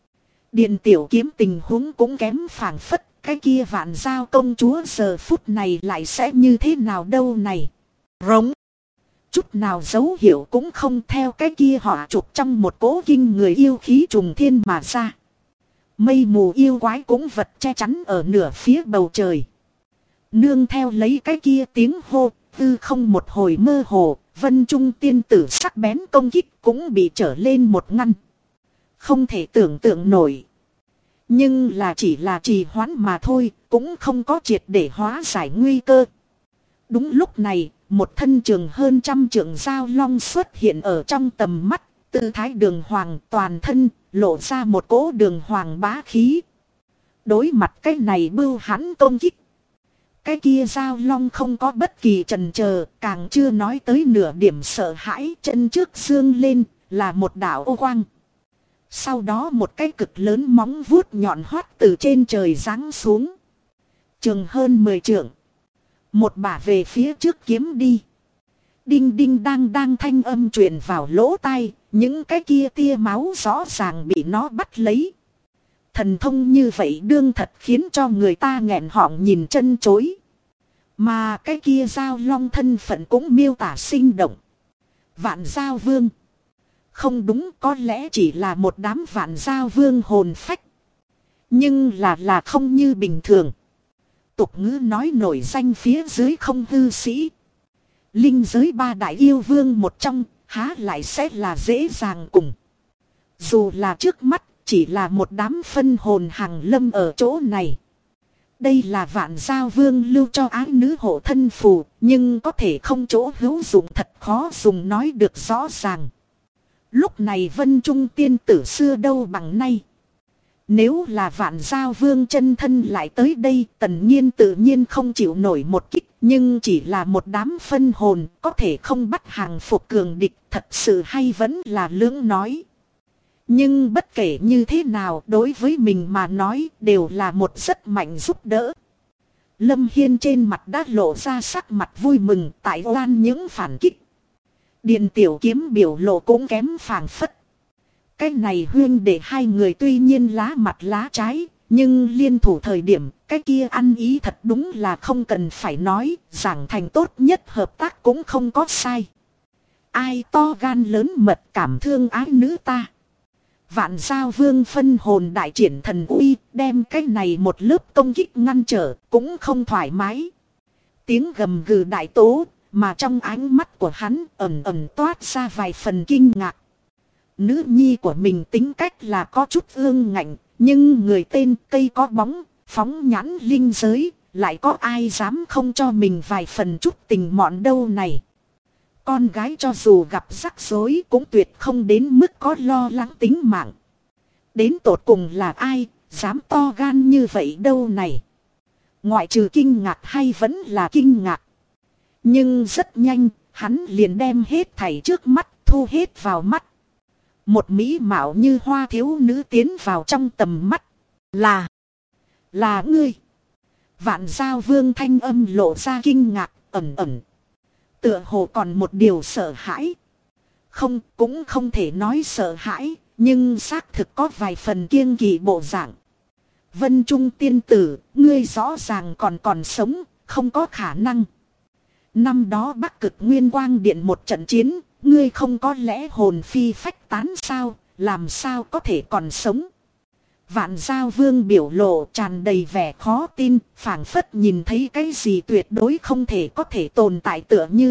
Điện tiểu kiếm tình huống cũng kém phảng phất, cái kia Vạn Giao công chúa giờ phút này lại sẽ như thế nào đâu này. Rống. Chút nào dấu hiệu cũng không, theo cái kia họa trục trong một cỗ kinh người yêu khí trùng thiên mà ra. Mây mù yêu quái cũng vật che chắn ở nửa phía bầu trời. Nương theo lấy cái kia tiếng hô, tư không một hồi mơ hồ, Vân Trung tiên tử sắc bén công kích cũng bị trở lên một ngăn. Không thể tưởng tượng nổi. Nhưng là chỉ là trì hoãn mà thôi, cũng không có triệt để hóa giải nguy cơ. Đúng lúc này, một thân trường hơn trăm trượng giao long xuất hiện ở trong tầm mắt, tư thái đường hoàng toàn thân, lộ ra một cỗ đường hoàng bá khí. Đối mặt cái này bưu hãn công kích. Cái kia giao long không có bất kỳ chần chờ, càng chưa nói tới nửa điểm sợ hãi, chân trước dương lên, là một đạo ô quang. Sau đó một cái cực lớn móng vuốt nhọn hoắt từ trên trời giáng xuống. Trường hơn 10 trượng. Một bả về phía trước kiếm đi. Đinh đinh đang thanh âm truyền vào lỗ tai, những cái kia tia máu rõ ràng bị nó bắt lấy. Thần thông như vậy đương thật khiến cho người ta nghẹn họng nhìn chân chối. Mà cái kia Giao Long thân phận cũng miêu tả sinh động. Vạn Giao Vương. Không đúng, có lẽ chỉ là một đám Vạn Giao Vương hồn phách. Nhưng là không như bình thường. Tục ngữ nói nổi danh phía dưới không hư sĩ. Linh giới ba đại yêu vương một trong, há lại sẽ là dễ dàng cùng. Dù là trước mắt, chỉ là một đám phân hồn hàng lâm ở chỗ này. Đây là Vạn Giao Vương lưu cho ái nữ hộ thân phù, nhưng có thể không chỗ hữu dụng, thật khó dùng nói được rõ ràng. Lúc này Vân Trung tiên tử xưa đâu bằng nay. Nếu là Vạn Giao Vương chân thân lại tới đây, Tần Nhiên tự nhiên không chịu nổi một kích, nhưng chỉ là một đám phân hồn, có thể không bắt hàng phục cường địch, thật sự hay vẫn là lưỡng nói. Nhưng bất kể như thế nào, đối với mình mà nói đều là một rất mạnh giúp đỡ. Lâm Hiên trên mặt đã lộ ra sắc mặt vui mừng tại oan những phản kích. Điền Tiểu Kiếm biểu lộ cũng kém phảng phất. Cái này huyên để hai người tuy nhiên lá mặt lá trái, nhưng liên thủ thời điểm, cái kia ăn ý thật đúng là không cần phải nói, giảng thành tốt nhất hợp tác cũng không có sai. Ai to gan lớn mật cảm thương ái nữ ta. Vạn Giao Vương phân hồn đại triển thần uy, đem cái này một lớp công kích ngăn trở, cũng không thoải mái. Tiếng gầm gừ đại tố, mà trong ánh mắt của hắn ẩn ẩn toát ra vài phần kinh ngạc. Nữ nhi của mình tính cách là có chút ương ngạnh, nhưng người tên cây có bóng, phóng nhãn linh giới, lại có ai dám không cho mình vài phần chút tình mọn đâu này. Con gái cho dù gặp rắc rối cũng tuyệt không đến mức có lo lắng tính mạng. Đến tột cùng là ai, dám to gan như vậy đâu này. Ngoại trừ kinh ngạc hay vẫn là kinh ngạc. Nhưng rất nhanh, hắn liền đem hết thảy trước mắt, thu hết vào mắt. Một mỹ mạo như hoa thiếu nữ tiến vào trong tầm mắt. Là ngươi. Vạn Giao Vương thanh âm lộ ra kinh ngạc, ẩn ẩn. Tựa hồ còn một điều sợ hãi. Không, cũng không thể nói sợ hãi, nhưng xác thực có vài phần kiêng kỵ bộ dạng. Vân Trung tiên tử, ngươi rõ ràng còn sống, không có khả năng. Năm đó Bắc Cực Nguyên Quang Điện một trận chiến, ngươi không có lẽ hồn phi phách tán sao, làm sao có thể còn sống. Vạn Giao Vương biểu lộ tràn đầy vẻ khó tin, phảng phất nhìn thấy cái gì tuyệt đối không thể có thể tồn tại tựa như.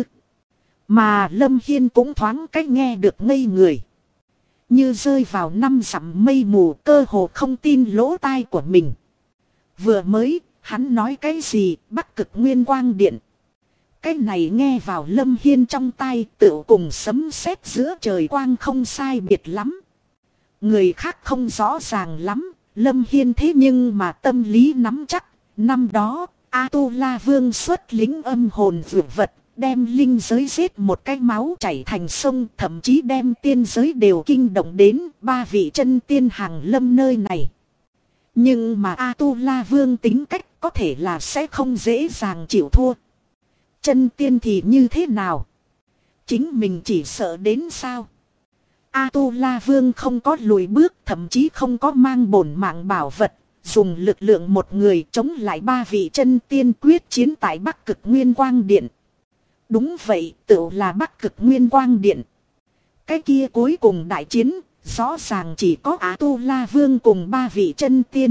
Mà Lâm Hiên cũng thoáng cách nghe được ngây người. Như rơi vào năm dặm mây mù, cơ hồ không tin lỗ tai của mình. Vừa mới, hắn nói cái gì, Bắc Cực Nguyên Quang Điện. Cái này nghe vào Lâm Hiên trong tai, tựu cùng sấm sét giữa trời quang không sai biệt lắm. Người khác không rõ ràng lắm, Lâm Hiên thế nhưng mà tâm lý nắm chắc. Năm đó, A-tu-la Vương xuất lính âm hồn vượt vật, đem linh giới giết một cái máu chảy thành sông, thậm chí đem tiên giới đều kinh động đến ba vị chân tiên hàng lâm nơi này. Nhưng mà A-tu-la Vương tính cách có thể là sẽ không dễ dàng chịu thua. Chân tiên thì như thế nào? Chính mình chỉ sợ đến sao? A-tu-la Vương không có lùi bước, thậm chí không có mang bổn mạng bảo vật, dùng lực lượng một người chống lại ba vị chân tiên quyết chiến tại Bắc Cực Nguyên Quang Điện. Đúng vậy, tựu là Bắc Cực Nguyên Quang Điện. Cái kia cuối cùng đại chiến, rõ ràng chỉ có A-tu-la Vương cùng ba vị chân tiên.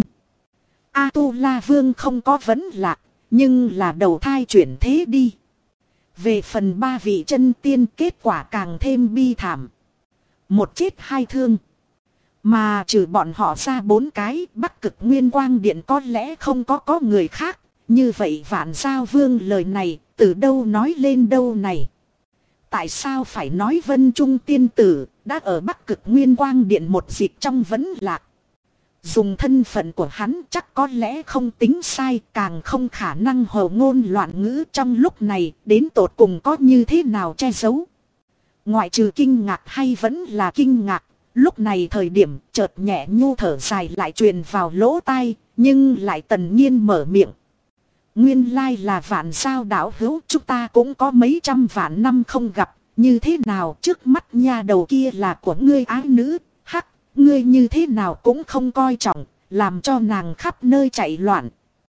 A-tu-la Vương không có vấn lạc, nhưng là đầu thai chuyển thế đi. Về phần ba vị chân tiên, kết quả càng thêm bi thảm. Một chết hai thương. Mà trừ bọn họ ra bốn cái, Bắc Cực Nguyên Quang Điện có lẽ không có người khác. Như vậy Vạn Giao Vương lời này, từ đâu nói lên đâu này. Tại sao phải nói Vân Trung tiên tử, đã ở Bắc Cực Nguyên Quang Điện một dịp trong vấn lạc. Dùng thân phận của hắn chắc có lẽ không tính sai, càng không khả năng hồ ngôn loạn ngữ trong lúc này, đến tột cùng có như thế nào che giấu. Ngoại trừ kinh ngạc hay vẫn là kinh ngạc, lúc này thời điểm chợt nhẹ nhu thở dài lại truyền vào lỗ tai, nhưng lại Tần Nhiên mở miệng. Nguyên lai là Vạn Giao đạo hữu, chúng ta cũng có mấy trăm vạn năm không gặp, như thế nào trước mắt nha đầu kia là của ngươi ái nữ, hắc, ngươi như thế nào cũng không coi trọng, làm cho nàng khắp nơi chạy loạn.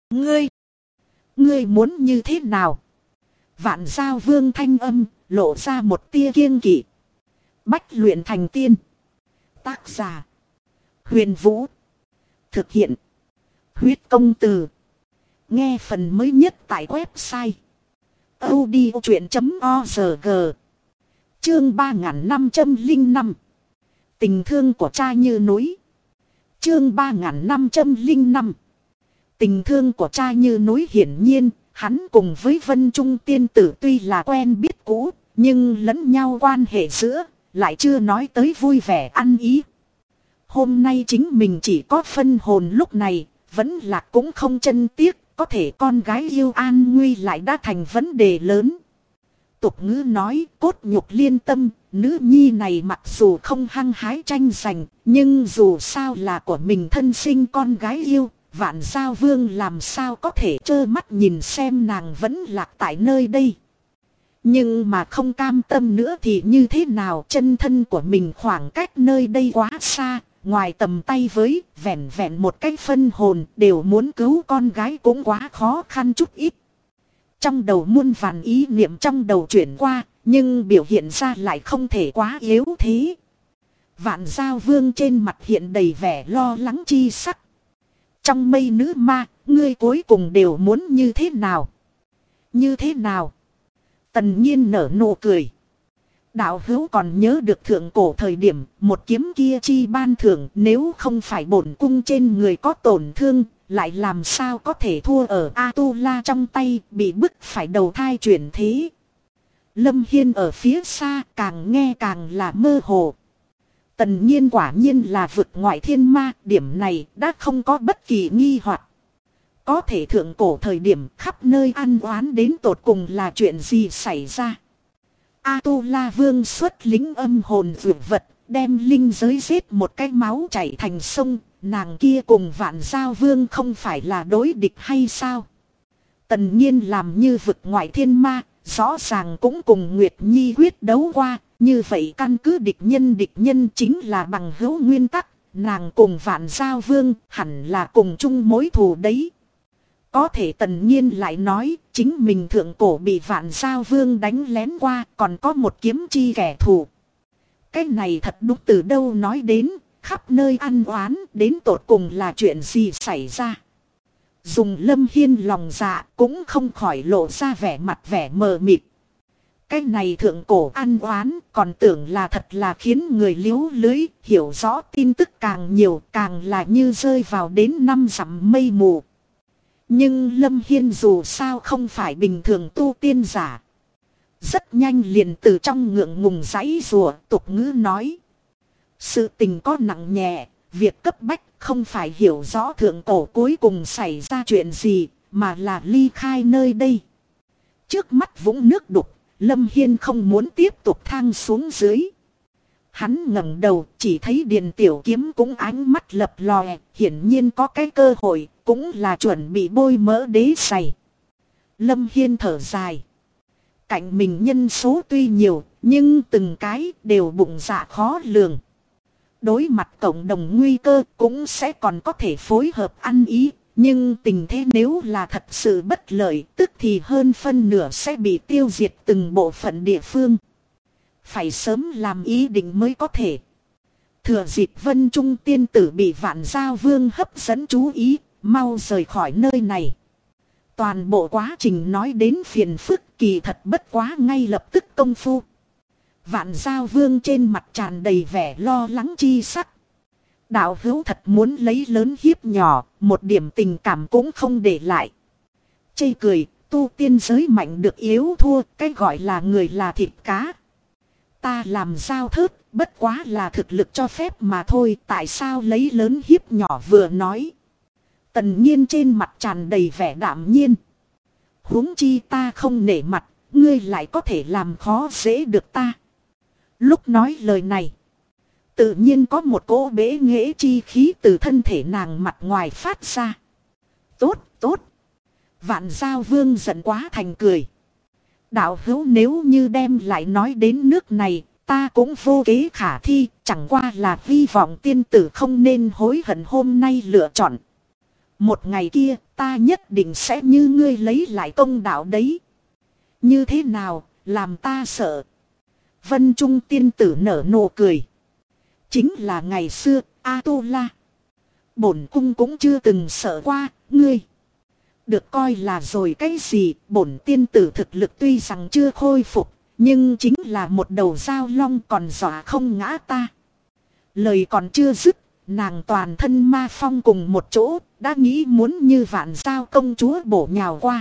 Ngươi muốn như thế nào? Vạn Giao Vương thanh âm, lộ ra một tia kiêng kỵ. Bách luyện thành tiên. Tác giả: Huyền Vũ. Thực hiện: Huyết Công Từ. Nghe phần mới nhất tại website audiochuyện.org. Chương 3505. Tình thương của cha như núi. Chương 3505. Tình thương của cha như núi. Hiển nhiên, hắn cùng với Vân Trung tiên tử tuy là quen biết cũ, nhưng lẫn nhau quan hệ giữa lại chưa nói tới vui vẻ ăn ý. Hôm nay chính mình chỉ có phân hồn lúc này, vẫn là cũng không chân tiếc, có thể con gái yêu an nguy lại đã thành vấn đề lớn. Tục ngữ nói cốt nhục liên tâm, nữ nhi này mặc dù không hăng hái tranh giành, nhưng dù sao là của mình thân sinh con gái yêu, Vạn Giao Vương làm sao có thể trơ mắt nhìn xem nàng vẫn lạc tại nơi đây. Nhưng mà không cam tâm nữa thì như thế nào, chân thân của mình khoảng cách nơi đây quá xa, ngoài tầm tay với vẹn vẹn một cái phân hồn đều muốn cứu con gái cũng quá khó khăn chút ít. Trong đầu muôn vàn ý niệm trong đầu chuyển qua, nhưng biểu hiện ra lại không thể quá yếu thế. Vạn Giao Vương trên mặt hiện đầy vẻ lo lắng chi sắc. Trong mây nữ ma, ngươi cuối cùng đều muốn như thế nào? Như thế nào? Tần Nhiên nở nụ cười. Đạo hữu còn nhớ được thượng cổ thời điểm một kiếm kia chi ban thưởng, nếu không phải bổn cung trên người có tổn thương, lại làm sao có thể thua ở A-tu-la trong tay, bị bức phải đầu thai chuyển thế. Lâm Hiên ở phía xa càng nghe càng là mơ hồ. Tần Nhiên quả nhiên là vực ngoại thiên ma, điểm này đã không có bất kỳ nghi hoặc. Có thể thượng cổ thời điểm khắp nơi ăn oán đến tột cùng là chuyện gì xảy ra? A-tu-la Vương xuất lính âm hồn dược vật, đem linh giới giết một cái máu chảy thành sông, nàng kia cùng Vạn Giao Vương không phải là đối địch hay sao? Tần Nhiên làm như vực ngoại thiên ma, rõ ràng cũng cùng Nguyệt Nhi quyết đấu qua, như vậy căn cứ địch nhân chính là bằng hữu nguyên tắc, nàng cùng Vạn Giao Vương hẳn là cùng chung mối thù đấy. Có thể Tần Nhiên lại nói, chính mình thượng cổ bị Vạn Giao Vương đánh lén qua, còn có một kiếm chi kẻ thù. Cái này thật đúng từ đâu nói đến, khắp nơi ăn oán, đến tột cùng là chuyện gì xảy ra. Dùng Lâm Hiên lòng dạ cũng không khỏi lộ ra vẻ mờ mịt. Cái này thượng cổ ăn oán còn tưởng là thật là khiến người liếu lưới, hiểu rõ tin tức càng nhiều càng là như rơi vào đến 5 dặm mây mù. Nhưng Lâm Hiên dù sao không phải bình thường tu tiên giả. Rất nhanh liền từ trong ngượng ngùng giãy rùa, tục ngữ nói. Sự tình có nặng nhẹ, việc cấp bách không phải hiểu rõ thượng cổ cuối cùng xảy ra chuyện gì, mà là ly khai nơi đây. Trước mắt vũng nước đục, Lâm Hiên không muốn tiếp tục thang xuống dưới. Hắn ngẩng đầu chỉ thấy Điền Tiểu Kiếm cũng ánh mắt lập lòe, hiển nhiên có cái cơ hội, cũng là chuẩn bị bôi mỡ đế giày. Lâm Hiên thở dài. Cạnh mình nhân số tuy nhiều, nhưng từng cái đều bụng dạ khó lường. Đối mặt cộng đồng nguy cơ cũng sẽ còn có thể phối hợp ăn ý, nhưng tình thế nếu là thật sự bất lợi, tức thì hơn phân nửa sẽ bị tiêu diệt từng bộ phận địa phương. Phải sớm làm ý định mới có thể. Thừa dịp Vân Trung tiên tử bị Vạn Giao Vương hấp dẫn chú ý, mau rời khỏi nơi này. Toàn bộ quá trình nói đến phiền phức, kỳ thật bất quá ngay lập tức công phu. Vạn Giao Vương trên mặt tràn đầy vẻ lo lắng chi sắc. Đạo hữu thật muốn lấy lớn hiếp nhỏ, một điểm tình cảm cũng không để lại. Chê cười, tu tiên giới mạnh được yếu thua, cái gọi là người là thịt cá. Ta làm giao thớt, bất quá là thực lực cho phép mà thôi, tại sao lấy lớn hiếp nhỏ vừa nói. Tần Nhiên trên mặt tràn đầy vẻ đạm nhiên. Huống chi ta không nể mặt, ngươi lại có thể làm khó dễ được ta. Lúc nói lời này, tự nhiên có một cỗ bế nghệ chi khí từ thân thể nàng mặt ngoài phát ra. Tốt, tốt. Vạn Giao Vương giận quá thành cười. Đạo hữu nếu như đem lại nói đến nước này, ta cũng vô kế khả thi, chẳng qua là hy vọng tiên tử không nên hối hận hôm nay lựa chọn. Một ngày kia, ta nhất định sẽ như ngươi lấy lại công đạo đấy. Như thế nào, làm ta sợ. Vân Trung tiên tử nở nụ cười. Chính là ngày xưa, A-tu-la. Bổn cung cũng chưa từng sợ qua, ngươi. Được coi là rồi cái gì, bổn tiên tử thực lực tuy rằng chưa khôi phục, nhưng chính là một đầu dao long còn dọa không ngã ta. Lời còn chưa dứt, nàng toàn thân ma phong cùng một chỗ, đã nghĩ muốn như Vạn Giao công chúa bổ nhào qua.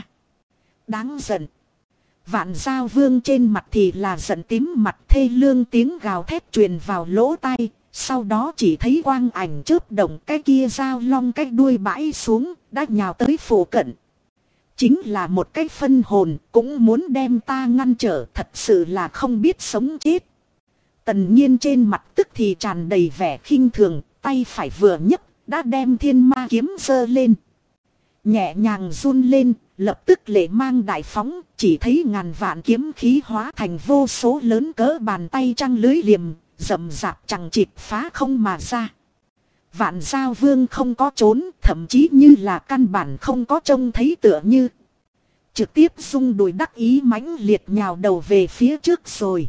Đáng giận. Vạn Giao vương trên mặt thì là giận tím mặt, thê lương tiếng gào thét truyền vào lỗ tai. Sau đó chỉ thấy quang ảnh chớp động, cái kia dao long cái đuôi bãi xuống, đã nhào tới phủ cận. Chính là một cái phân hồn, cũng muốn đem ta ngăn trở, thật sự là không biết sống chết. Tần Nhiên trên mặt tức thì tràn đầy vẻ khinh thường, tay phải vừa nhấc, đã đem thiên ma kiếm giơ lên. Nhẹ nhàng run lên, lập tức lệ mang đại phóng, chỉ thấy ngàn vạn kiếm khí hóa thành vô số lớn cỡ bàn tay trăng lưới liềm, rậm rạp chẳng chịt phá không mà ra. Vạn Giao vương không có trốn, thậm chí như là căn bản không có trông thấy tựa như. Trực tiếp rung đùi đắc ý mãnh liệt nhào đầu về phía trước rồi.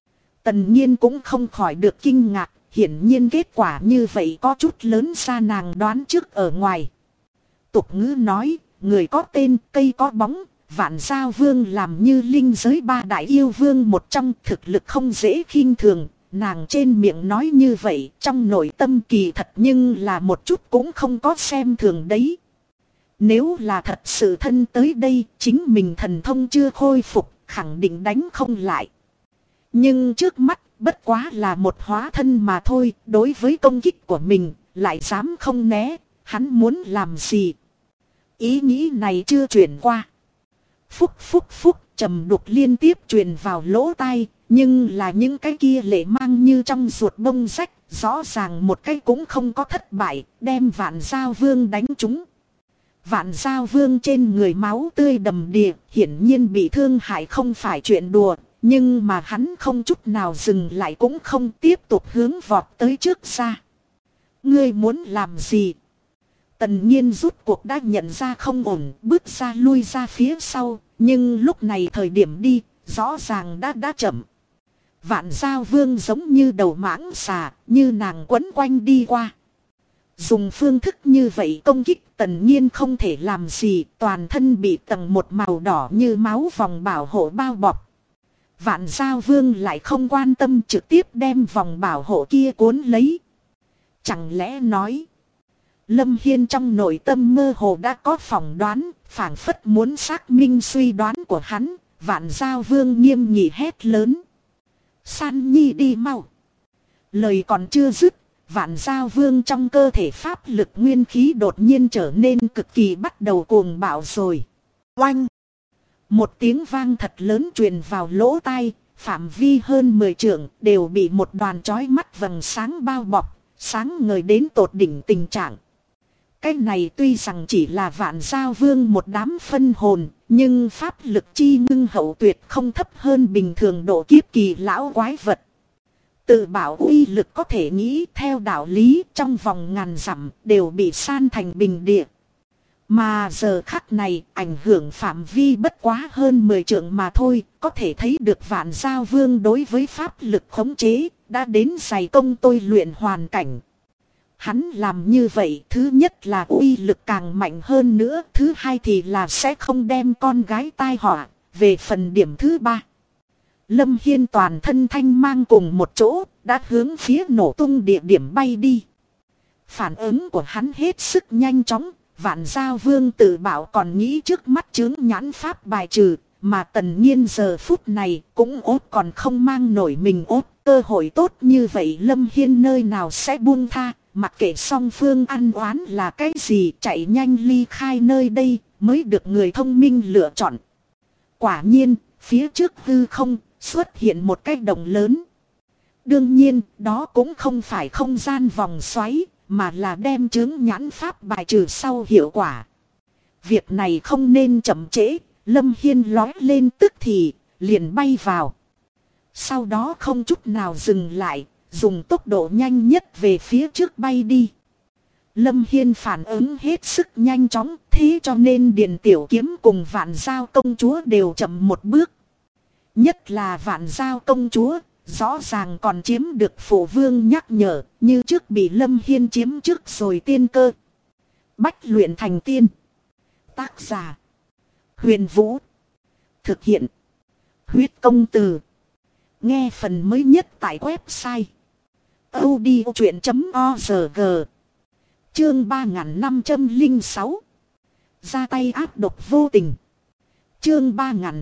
Tần Nhiên cũng không khỏi được kinh ngạc, hiển nhiên kết quả như vậy có chút lớn xa nàng đoán trước ở ngoài. Tục ngữ nói, người có tên, cây có bóng, Vạn Giao vương làm như linh giới ba đại yêu vương một trong, thực lực không dễ khinh thường. Nàng trên miệng nói như vậy, trong nội tâm kỳ thật nhưng là một chút cũng không có xem thường đấy. Nếu là thật sự thân tới đây, chính mình thần thông chưa khôi phục, khẳng định đánh không lại. Nhưng trước mắt, bất quá là một hóa thân mà thôi, đối với công kích của mình, lại dám không né, hắn muốn làm gì? Ý nghĩ này chưa chuyển qua. Phúc phúc phúc, trầm đục liên tiếp truyền vào lỗ tai. Nhưng là những cái kia lệ mang như trong ruột bông rách, rõ ràng một cái cũng không có thất bại, đem Vạn Giao vương đánh trúng. Vạn Giao vương trên người máu tươi đầm đìa, hiển nhiên bị thương hại không phải chuyện đùa, nhưng mà hắn không chút nào dừng lại cũng không tiếp tục hướng vọt tới trước ra. Ngươi muốn làm gì? Tần Nhiên rút cuộc đã nhận ra không ổn, bước ra lui ra phía sau, nhưng lúc này thời điểm đi, rõ ràng đã chậm. Vạn Giao vương giống như đầu mãng xà, như nàng quấn quanh đi qua. Dùng phương thức như vậy công kích Tần Nhiên không thể làm gì, toàn thân bị tầng một màu đỏ như máu vòng bảo hộ bao bọc. Vạn Giao vương lại không quan tâm, trực tiếp đem vòng bảo hộ kia cuốn lấy. Chẳng lẽ nói, Lâm Hiên trong nội tâm mơ hồ đã có phỏng đoán, phảng phất muốn xác minh suy đoán của hắn. Vạn Giao vương nghiêm nghị hét lớn. San Nhi đi mau. Lời còn chưa dứt, Vạn Giao vương trong cơ thể pháp lực nguyên khí đột nhiên trở nên cực kỳ bắt đầu cuồng bạo rồi. Oanh! Một tiếng vang thật lớn truyền vào lỗ tai, phạm vi hơn 10 trượng đều bị một đoàn chói mắt vầng sáng bao bọc, sáng ngời đến tột đỉnh tình trạng. Cái này tuy rằng chỉ là Vạn Giao vương một đám phân hồn, nhưng pháp lực chi ngưng hậu tuyệt không thấp hơn bình thường độ kiếp kỳ lão quái vật. Tự bảo uy lực có thể nghĩ theo đạo lý trong vòng ngàn dặm đều bị san thành bình địa. Mà giờ khắc này ảnh hưởng phạm vi bất quá hơn 10 trượng mà thôi, có thể thấy được Vạn Giao vương đối với pháp lực khống chế đã đến dày công tôi luyện hoàn cảnh. Hắn làm như vậy, thứ nhất là uy lực càng mạnh hơn nữa, thứ hai thì là sẽ không đem con gái tai họa. Về phần điểm thứ ba, Lâm Hiên toàn thân thanh mang cùng một chỗ, đã hướng phía nổ tung địa điểm bay đi. Phản ứng của hắn hết sức nhanh chóng, Vạn Giao vương tự bảo còn nghĩ trước mắt chướng nhãn pháp bài trừ, mà Tần Nhiên giờ phút này cũng ốt còn không mang nổi mình ốt. Cơ hội tốt như vậy Lâm Hiên nơi nào sẽ buông tha. Mặc kệ song phương ăn oán là cái gì, chạy nhanh ly khai nơi đây mới được người thông minh lựa chọn. Quả nhiên, phía trước hư không xuất hiện một cái động lớn. Đương nhiên, đó cũng không phải không gian vòng xoáy, mà là đem chướng nhãn pháp bài trừ sau hiệu quả. Việc này không nên chậm trễ, Lâm Hiên lói lên tức thì liền bay vào. Sau đó không chút nào dừng lại, dùng tốc độ nhanh nhất về phía trước bay đi. Lâm Hiên phản ứng hết sức nhanh chóng, thế cho nên Điền Tiểu Kiếm cùng Vạn Giao công chúa đều chậm một bước. Nhất là Vạn Giao công chúa, rõ ràng còn chiếm được phụ vương nhắc nhở, như trước bị Lâm Hiên chiếm trước rồi tiên cơ. Bách luyện thành tiên. Tác giả: Huyền Vũ. Thực hiện: Huyết Công Từ. Nghe phần mới nhất tại website audiochuyện.org. Chương 3506. Ra tay ác độc vô tình. Chương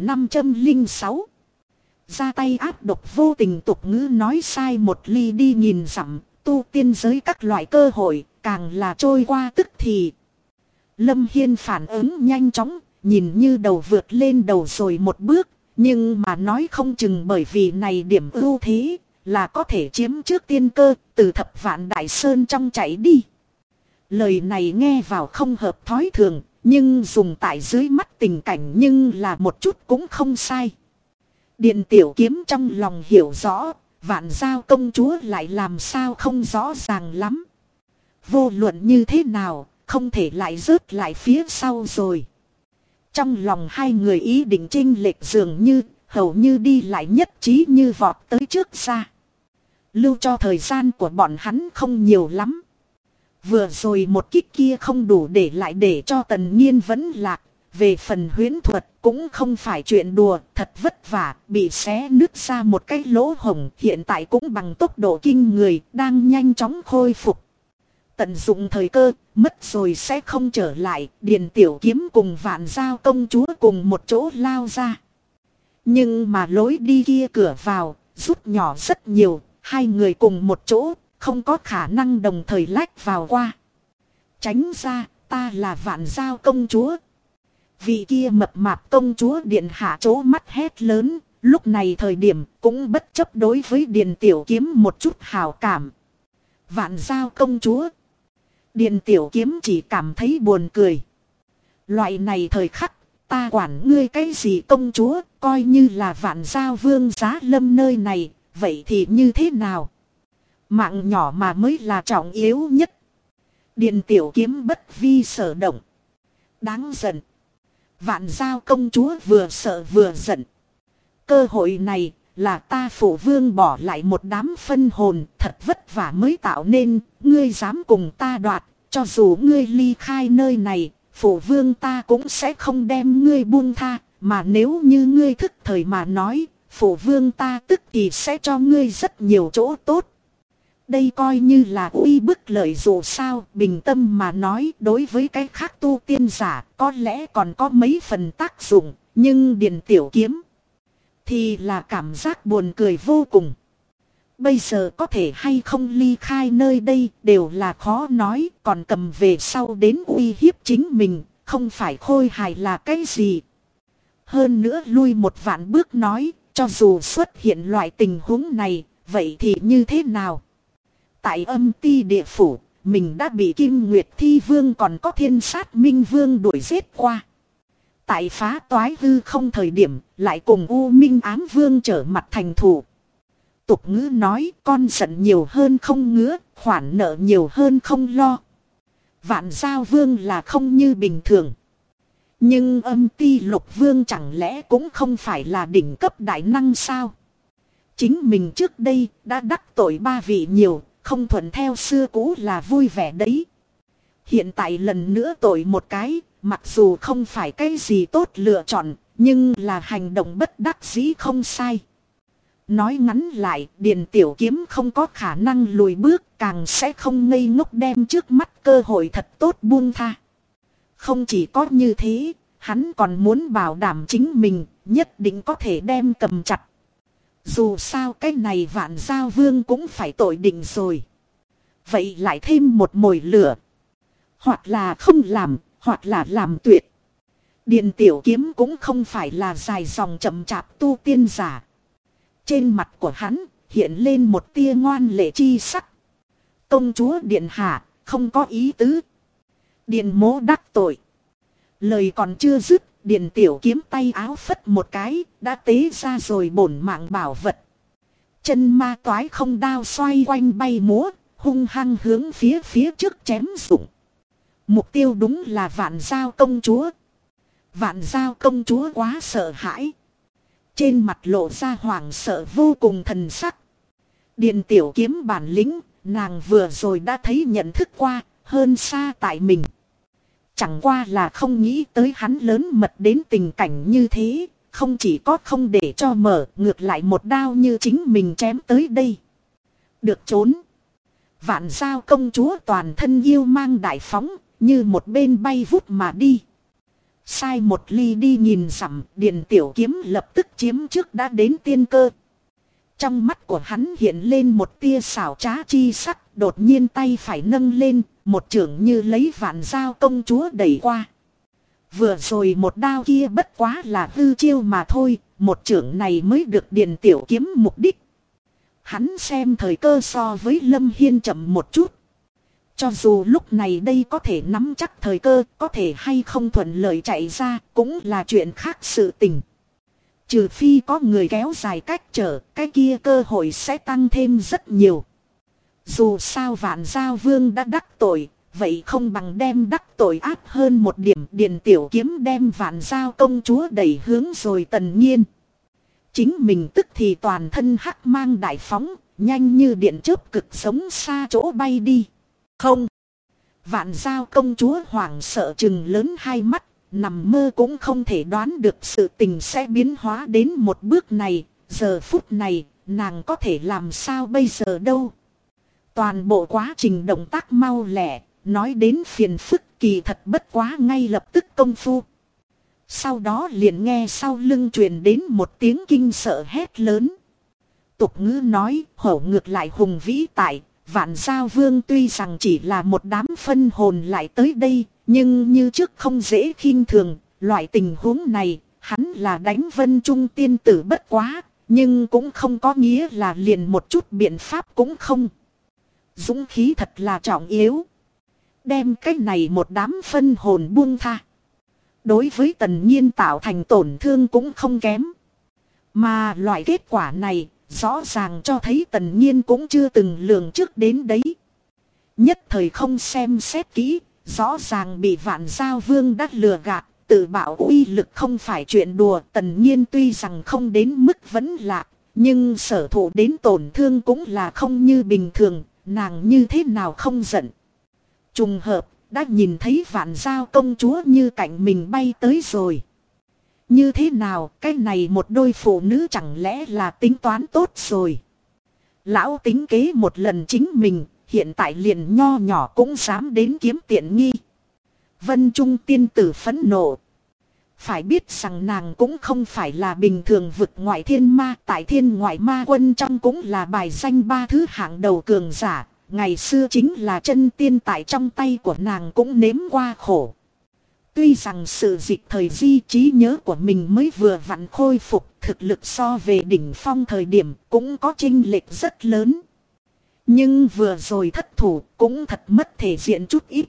3506. Ra tay ác độc vô tình. Tục ngữ nói sai một ly đi nghìn dặm, tu tiên giới các loại cơ hội càng là trôi qua tức thì. Lâm Hiên phản ứng nhanh chóng, nhìn như đầu vượt lên đầu rồi một bước, nhưng mà nói không chừng bởi vì này điểm ưu thế là có thể chiếm trước tiên cơ, từ Thập Vạn Đại Sơn trong chạy đi. Lời này nghe vào không hợp thói thường, nhưng dùng tại dưới mắt tình cảnh nhưng là một chút cũng không sai. Điền Tiểu Kiếm trong lòng hiểu rõ, Vạn Giao công chúa lại làm sao không rõ ràng lắm. Vô luận như thế nào, không thể lại rớt lại phía sau rồi. Trong lòng hai người ý định chênh lệch dường như, hầu như đi lại nhất trí như vọt tới trước ra. Lưu cho thời gian của bọn hắn không nhiều lắm. Vừa rồi một kích kia không đủ để lại để cho Tần Nhiên vẫn lạc. Về phần huyễn thuật cũng không phải chuyện đùa, thật vất vả, bị xé nứt ra một cái lỗ hổng, hiện tại cũng bằng tốc độ kinh người, đang nhanh chóng khôi phục. Tận dụng thời cơ, mất rồi sẽ không trở lại, Điền Tiểu Kiếm cùng Vạn Giao công chúa cùng một chỗ lao ra. Nhưng mà lối đi kia cửa vào, rút nhỏ rất nhiều, hai người cùng một chỗ, không có khả năng đồng thời lách vào qua. Tránh ra, ta là Vạn Giao công chúa. Vị kia mập mạp công chúa điện hạ trố mắt hét lớn, lúc này thời điểm cũng bất chấp đối với Điền Tiểu Kiếm một chút hào cảm. Vạn Giao công chúa. Điền Tiểu Kiếm chỉ cảm thấy buồn cười. Loại này thời khắc, ta quản ngươi cái gì công chúa, coi như là Vạn Giao vương giá lâm nơi này, vậy thì như thế nào? Mạng nhỏ mà mới là trọng yếu nhất. Điền Tiểu Kiếm bất vi sở động. Đáng giận. Vạn Giao công chúa vừa sợ vừa giận. Cơ hội này là ta phụ vương bỏ lại một đám phân hồn thật vất vả mới tạo nên, ngươi dám cùng ta đoạt, cho dù ngươi ly khai nơi này, phụ vương ta cũng sẽ không đem ngươi buông tha, mà nếu như ngươi thức thời mà nói, phụ vương ta tức thì sẽ cho ngươi rất nhiều chỗ tốt. Đây coi như là uy bức lợi dù sao, bình tâm mà nói, đối với cái khác tu tiên giả có lẽ còn có mấy phần tác dụng, nhưng Điền Tiểu Kiếm thì là cảm giác buồn cười vô cùng. Bây giờ có thể hay không ly khai nơi đây đều là khó nói, còn cầm về sau đến uy hiếp chính mình, không phải khôi hài là cái gì. Hơn nữa lui một vạn bước nói, cho dù xuất hiện loại tình huống này, vậy thì như thế nào? Tại Âm Ti địa phủ, mình đã bị Kim Nguyệt Thi Vương còn có Thiên Sát Minh Vương đuổi giết qua. Tại Phá Toái Hư không thời điểm, lại cùng U Minh Ám Vương trở mặt thành thù. Tục ngữ nói, con giận nhiều hơn không ngứa, khoản nợ nhiều hơn không lo. Vạn Giao Vương là không như bình thường. Nhưng Âm Ti Lục Vương chẳng lẽ cũng không phải là đỉnh cấp đại năng sao? Chính mình trước đây đã đắc tội ba vị nhiều, không thuận theo xưa cũ là vui vẻ đấy. Hiện tại lần nữa tội một cái, mặc dù không phải cái gì tốt lựa chọn, nhưng là hành động bất đắc dĩ không sai. Nói ngắn lại, Điền Tiểu Kiếm không có khả năng lùi bước, càng sẽ không ngây ngốc đem trước mắt cơ hội thật tốt buông tha. Không chỉ có như thế, hắn còn muốn bảo đảm chính mình, nhất định có thể đem cầm chặt. Dù sao cái này Vạn Giao Vương cũng phải tội định rồi. Vậy lại thêm một mồi lửa. Hoặc là không làm, hoặc là làm tuyệt. Điền Tiểu Kiếm cũng không phải là dài dòng chậm chạp tu tiên giả. Trên mặt của hắn hiện lên một tia ngoan lệ chi sắc. Công chúa điện hạ, không có ý tứ. Điền mố đắc tội. Lời còn chưa dứt, Điền Tiểu Kiếm tay áo phất một cái, đã tế ra rồi bổn mạng bảo vật. Chân ma toái không đao xoay quanh bay múa, hung hăng hướng phía trước chém rụng. Mục tiêu đúng là Vạn Giao công chúa. Vạn Giao công chúa quá sợ hãi. Trên mặt lộ ra hoảng sợ vô cùng thần sắc. Điền tiểu kiếm bản lĩnh, nàng vừa rồi đã thấy nhận thức qua, hơn xa tại mình. Chẳng qua là không nghĩ tới hắn lớn mật đến tình cảnh như thế, không chỉ có không để cho mở, ngược lại một đao như chính mình chém tới đây. Được trốn. Vạn Giao công chúa toàn thân yêu mang đại phóng, như một bên bay vút mà đi. Sai một ly đi nhìn dặm, Điền tiểu kiếm lập tức chiếm trước đã đến tiên cơ. Trong mắt của hắn hiện lên một tia xảo trá chi sắc, đột nhiên tay phải nâng lên, một chưởng như lấy Vạn Giao công chúa đẩy qua. Vừa rồi một đao kia bất quá là hư chiêu mà thôi, một chưởng này mới được Điền tiểu kiếm mục đích. Hắn xem thời cơ so với Lâm Hiên chậm một chút. Cho dù lúc này đây có thể nắm chắc thời cơ, có thể hay không thuận lợi chạy ra, cũng là chuyện khác sự tình. Trừ phi có người kéo dài cách trở, cái kia cơ hội sẽ tăng thêm rất nhiều. Dù sao Vạn Giao vương đã đắc tội, vậy không bằng đem đắc tội áp hơn một điểm. Điền tiểu kiếm đem Vạn Giao công chúa đẩy hướng rồi Tần Nhiên. Chính mình tức thì toàn thân hắc mang đại phóng, nhanh như điện chớp cực sống xa chỗ bay đi. Không! Vạn Giao công chúa hoảng sợ trừng lớn hai mắt, nằm mơ cũng không thể đoán được sự tình sẽ biến hóa đến một bước này. Giờ phút này, nàng có thể làm sao bây giờ đâu. Toàn bộ quá trình động tác mau lẹ, nói đến phiền phức kỳ thật bất quá ngay lập tức công phu. Sau đó liền nghe sau lưng truyền đến một tiếng kinh sợ hét lớn. Tục ngữ nói, hổ ngược lại hùng vĩ tại, Vạn Giao vương tuy rằng chỉ là một đám phân hồn lại tới đây, nhưng như trước không dễ khinh thường. Loại tình huống này, hắn là đánh Vân Trung tiên tử bất quá, nhưng cũng không có nghĩa là liền một chút biện pháp cũng không. Dũng khí thật là trọng yếu. Đem cái này một đám phân hồn buông tha. Đối với Tần Nhiên tạo thành tổn thương cũng không kém. Mà loại kết quả này, rõ ràng cho thấy Tần Nhiên cũng chưa từng lường trước đến đấy. Nhất thời không xem xét kỹ, rõ ràng bị Vạn Giao vương đắt lừa gạt, tự bảo uy lực không phải chuyện đùa. Tần Nhiên tuy rằng không đến mức vẫn lạc, nhưng sở thụ đến tổn thương cũng là không như bình thường, nàng như thế nào không giận. Trùng hợp, đã nhìn thấy Vạn Giao công chúa như cạnh mình bay tới rồi. Như thế nào, cái này một đôi phụ nữ chẳng lẽ là tính toán tốt rồi. Lão tính kế một lần chính mình, hiện tại liền nho nhỏ cũng dám đến kiếm tiện nghi. Vân Trung tiên tử phẫn nộ. Phải biết rằng nàng cũng không phải là bình thường vực ngoại thiên ma, tại thiên ngoại ma quân trong cũng là bài danh ba thứ hạng đầu cường giả. Ngày xưa chính là chân tiên tại trong tay của nàng cũng nếm qua khổ. Tuy rằng sự dịch thời di trí nhớ của mình mới vừa vặn khôi phục, thực lực so về đỉnh phong thời điểm cũng có chênh lệch rất lớn. Nhưng vừa rồi thất thủ cũng thật mất thể diện chút ít.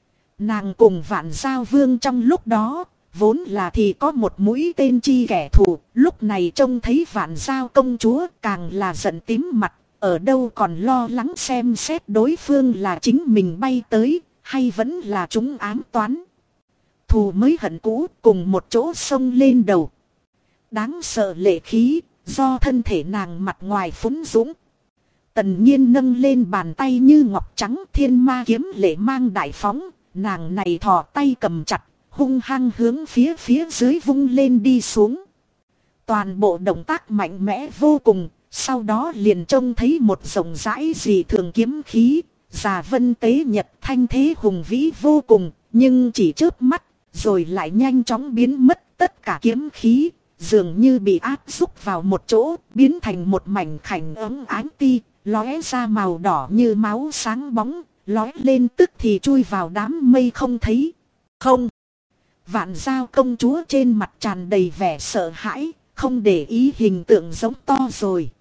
Nàng cùng Vạn Giao vương trong lúc đó, vốn là thì có một mũi tên chi kẻ thù, lúc này trông thấy Vạn Giao công chúa càng là giận tím mặt. Ở đâu còn lo lắng xem xét đối phương là chính mình bay tới, hay vẫn là chúng ám toán. Thù mới hận cũ cùng một chỗ xông lên đầu. Đáng sợ lệ khí, do thân thể nàng mặt ngoài phúng dũng. Tần Nhiên nâng lên bàn tay như ngọc trắng, thiên ma kiếm lệ mang đại phóng. Nàng này thò tay cầm chặt, hung hăng hướng phía dưới vung lên đi xuống. Toàn bộ động tác mạnh mẽ vô cùng. Sau đó liền trông thấy một rộng rãi dị thường kiếm khí, già vân tế nhật thanh thế hùng vĩ vô cùng, nhưng chỉ chớp mắt, rồi lại nhanh chóng biến mất tất cả kiếm khí, dường như bị áp xúc vào một chỗ, biến thành một mảnh khảnh ấm ánh ti, lóe ra màu đỏ như máu sáng bóng, lóe lên tức thì chui vào đám mây không thấy. Không! Vạn Giao công chúa trên mặt tràn đầy vẻ sợ hãi, không để ý hình tượng giống to rồi.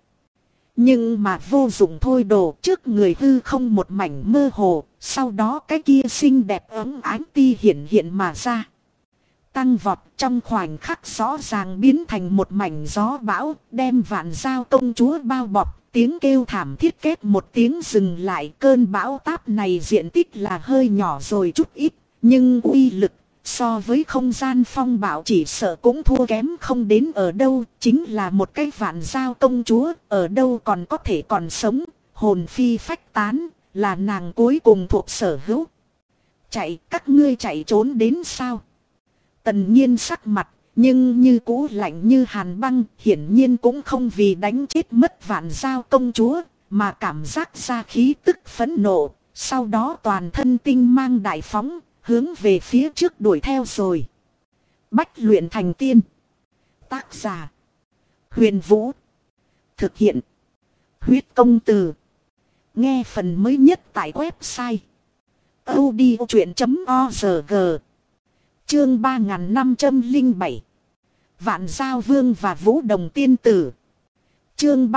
Nhưng mà vô dụng thôi đồ, trước người hư không một mảnh mơ hồ, sau đó cái kia xinh đẹp ấm ánh ti hiện mà ra. Tăng vọt trong khoảnh khắc rõ ràng biến thành một mảnh gió bão, đem Vạn Giao công chúa bao bọc, Tiếng kêu thảm thiết két một tiếng dừng lại. Cơn bão táp này diện tích là hơi nhỏ rồi chút ít, nhưng uy lực so với không gian phong bạo chỉ sợ cũng thua kém không đến ở đâu. Chính là một cái Vạn Giao công chúa, ở đâu còn có thể còn sống, hồn phi phách tán, là nàng cuối cùng thuộc sở hữu. Chạy, các ngươi chạy trốn đến sao? Tần Nhiên sắc mặt nhưng như cũ lạnh như hàn băng, hiển nhiên cũng không vì đánh chết mất Vạn Giao công chúa mà cảm giác ra khí tức phẫn nộ. Sau đó toàn thân tinh mang đại phóng, hướng về phía trước đuổi theo rồi. Bách luyện thành tiên. Tác giả: Huyền Vũ. Thực hiện: Huyết Công Từ. Nghe phần mới nhất tại website audiochuyện.org. Chương 3507. Vạn Giao Vương và Vũ Đồng Tiên Tử. Chương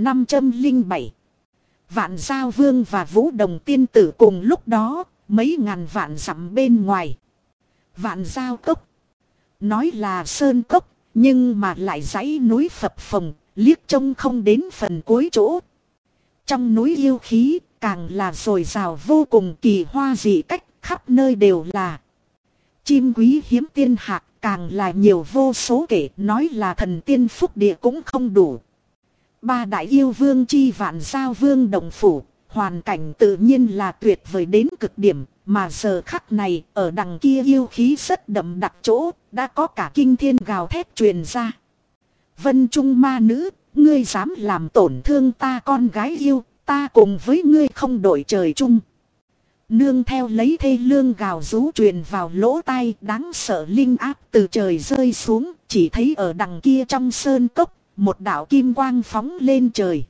3507. Vạn Giao Vương và Vũ Đồng Tiên Tử. Cùng lúc đó, mấy ngàn vạn dặm bên ngoài Vạn Giao Cốc. Nói là sơn cốc, nhưng mà lại dãy núi phập phồng, liếc trông không đến phần cuối chỗ. Trong núi yêu khí, càng là dồi dào vô cùng, kỳ hoa dị cách, khắp nơi đều là chim quý hiếm tiên hạc, càng là nhiều vô số kể, nói là thần tiên phúc địa cũng không đủ. Ba đại yêu vương chi Vạn Giao Vương động phủ, hoàn cảnh tự nhiên là tuyệt vời đến cực điểm, mà giờ khắc này, ở đằng kia yêu khí rất đậm đặc chỗ, đã có cả kinh thiên gào thét truyền ra. Vân Trung ma nữ, ngươi dám làm tổn thương ta con gái yêu, ta cùng với ngươi không đổi trời chung. Nương theo lấy thê lương gào rú truyền vào lỗ tai, đáng sợ linh áp từ trời rơi xuống, chỉ thấy ở đằng kia trong sơn cốc, một đạo kim quang phóng lên trời.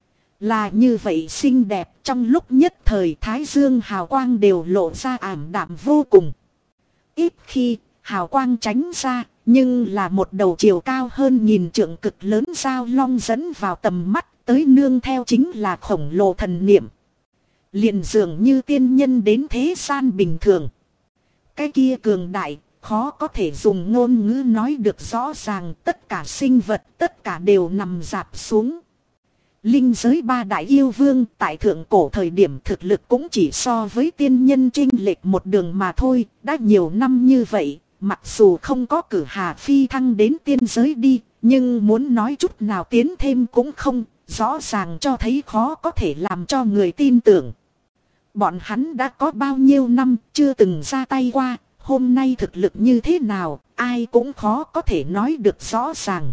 Là như vậy xinh đẹp, trong lúc nhất thời thái dương hào quang đều lộ ra ảm đạm vô cùng. Ít khi hào quang tránh ra, nhưng là một đầu chiều cao hơn nghìn trượng cực lớn giao long dẫn vào tầm mắt, tới nương theo chính là khổng lồ thần niệm. Liền dường như tiên nhân đến thế gian bình thường. Cái kia cường đại, khó có thể dùng ngôn ngữ nói được rõ ràng, tất cả sinh vật, tất cả đều nằm rạp xuống. Linh giới ba đại yêu vương tại thượng cổ thời điểm thực lực cũng chỉ so với tiên nhân chênh lệch một đường mà thôi, đã nhiều năm như vậy, mặc dù không có cử hà phi thăng đến tiên giới đi, nhưng muốn nói chút nào tiến thêm cũng không, rõ ràng cho thấy khó có thể làm cho người tin tưởng. Bọn hắn đã có bao nhiêu năm chưa từng ra tay qua, hôm nay thực lực như thế nào, ai cũng khó có thể nói được rõ ràng.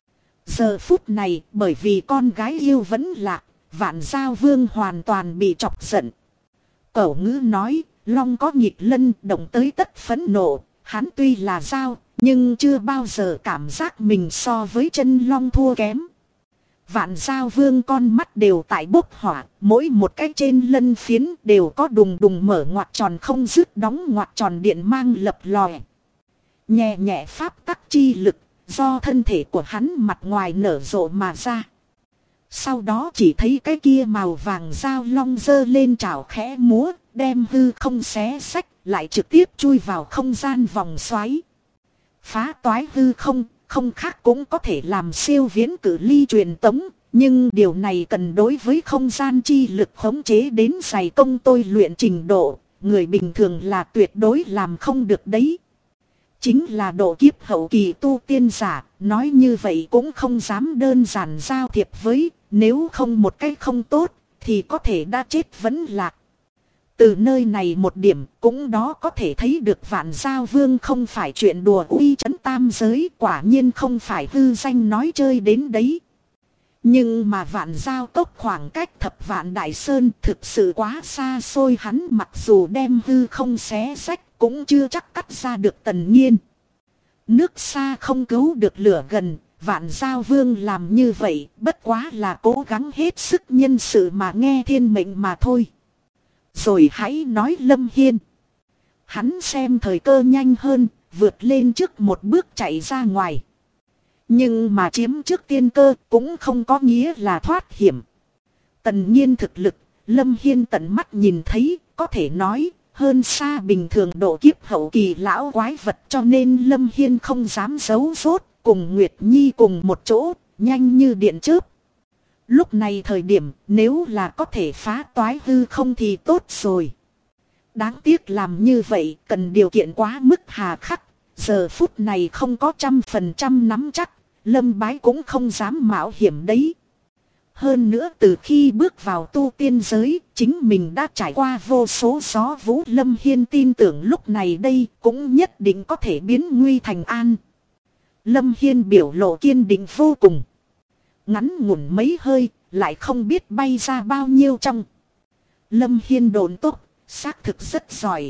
Giờ phút này, bởi vì con gái yêu vẫn lạc, Vạn Giao Vương hoàn toàn bị chọc giận. Cẩu ngữ nói, long có nghịch lân, động tới tất phẫn nộ. Hắn tuy là dao, nhưng chưa bao giờ cảm giác mình so với chân long thua kém. Vạn Giao Vương con mắt đều tại bốc hỏa, mỗi một cái trên lân phiến đều có đùng đùng mở ngoặt tròn không dứt đóng ngoặt tròn điện mang lập lòe. Nhẹ nhẹ pháp tắc chi lực, do thân thể của hắn mặt ngoài nở rộ mà ra. Sau đó chỉ thấy cái kia màu vàng dao long dơ lên chảo khẽ múa, đem hư không xé xách, lại trực tiếp chui vào không gian vòng xoáy. Phá toái hư không, không khác cũng có thể làm siêu viễn cử ly truyền tống, nhưng điều này cần đối với không gian chi lực khống chế đến dày công tôi luyện trình độ, người bình thường là tuyệt đối làm không được đấy. Chính là độ kiếp hậu kỳ tu tiên giả, nói như vậy cũng không dám đơn giản giao thiệp với, nếu không một cách không tốt, thì có thể đã chết vẫn lạc. Từ nơi này một điểm cũng đó có thể thấy được Vạn Giao Vương không phải chuyện đùa, uy chấn tam giới, quả nhiên không phải hư danh nói chơi đến đấy. Nhưng mà Vạn Giao Cốc khoảng cách Thập Vạn Đại Sơn thực sự quá xa xôi, hắn mặc dù đem hư không xé rách cũng chưa chắc cắt ra được Tần Nhiên. Nước xa không cứu được lửa gần, Vạn Giao Vương làm như vậy bất quá là cố gắng hết sức nhân sự mà nghe thiên mệnh mà thôi. Rồi hãy nói Lâm Hiên. Hắn xem thời cơ nhanh hơn, vượt lên trước một bước chạy ra ngoài. Nhưng mà chiếm trước tiên cơ cũng không có nghĩa là thoát hiểm. Tần Nhiên thực lực, Lâm Hiên tận mắt nhìn thấy, có thể nói hơn xa bình thường độ kiếp hậu kỳ lão quái vật, cho nên Lâm Hiên không dám giấu rốt, cùng Nguyệt Nhi cùng một chỗ, nhanh như điện chớp. Lúc này thời điểm nếu là có thể phá toái hư không thì tốt rồi. Đáng tiếc làm như vậy cần điều kiện quá mức hà khắc. Giờ phút này không có 100% nắm chắc. Lâm Bái cũng không dám mạo hiểm đấy. Hơn nữa từ khi bước vào tu tiên giới, chính mình đã trải qua vô số gió vũ. Lâm Hiên tin tưởng lúc này đây cũng nhất định có thể biến nguy thành an. Lâm Hiên biểu lộ kiên định vô cùng. Ngắn ngủn mấy hơi, lại không biết bay ra bao nhiêu trong. Lâm Hiên độn tốc, xác thực rất giỏi.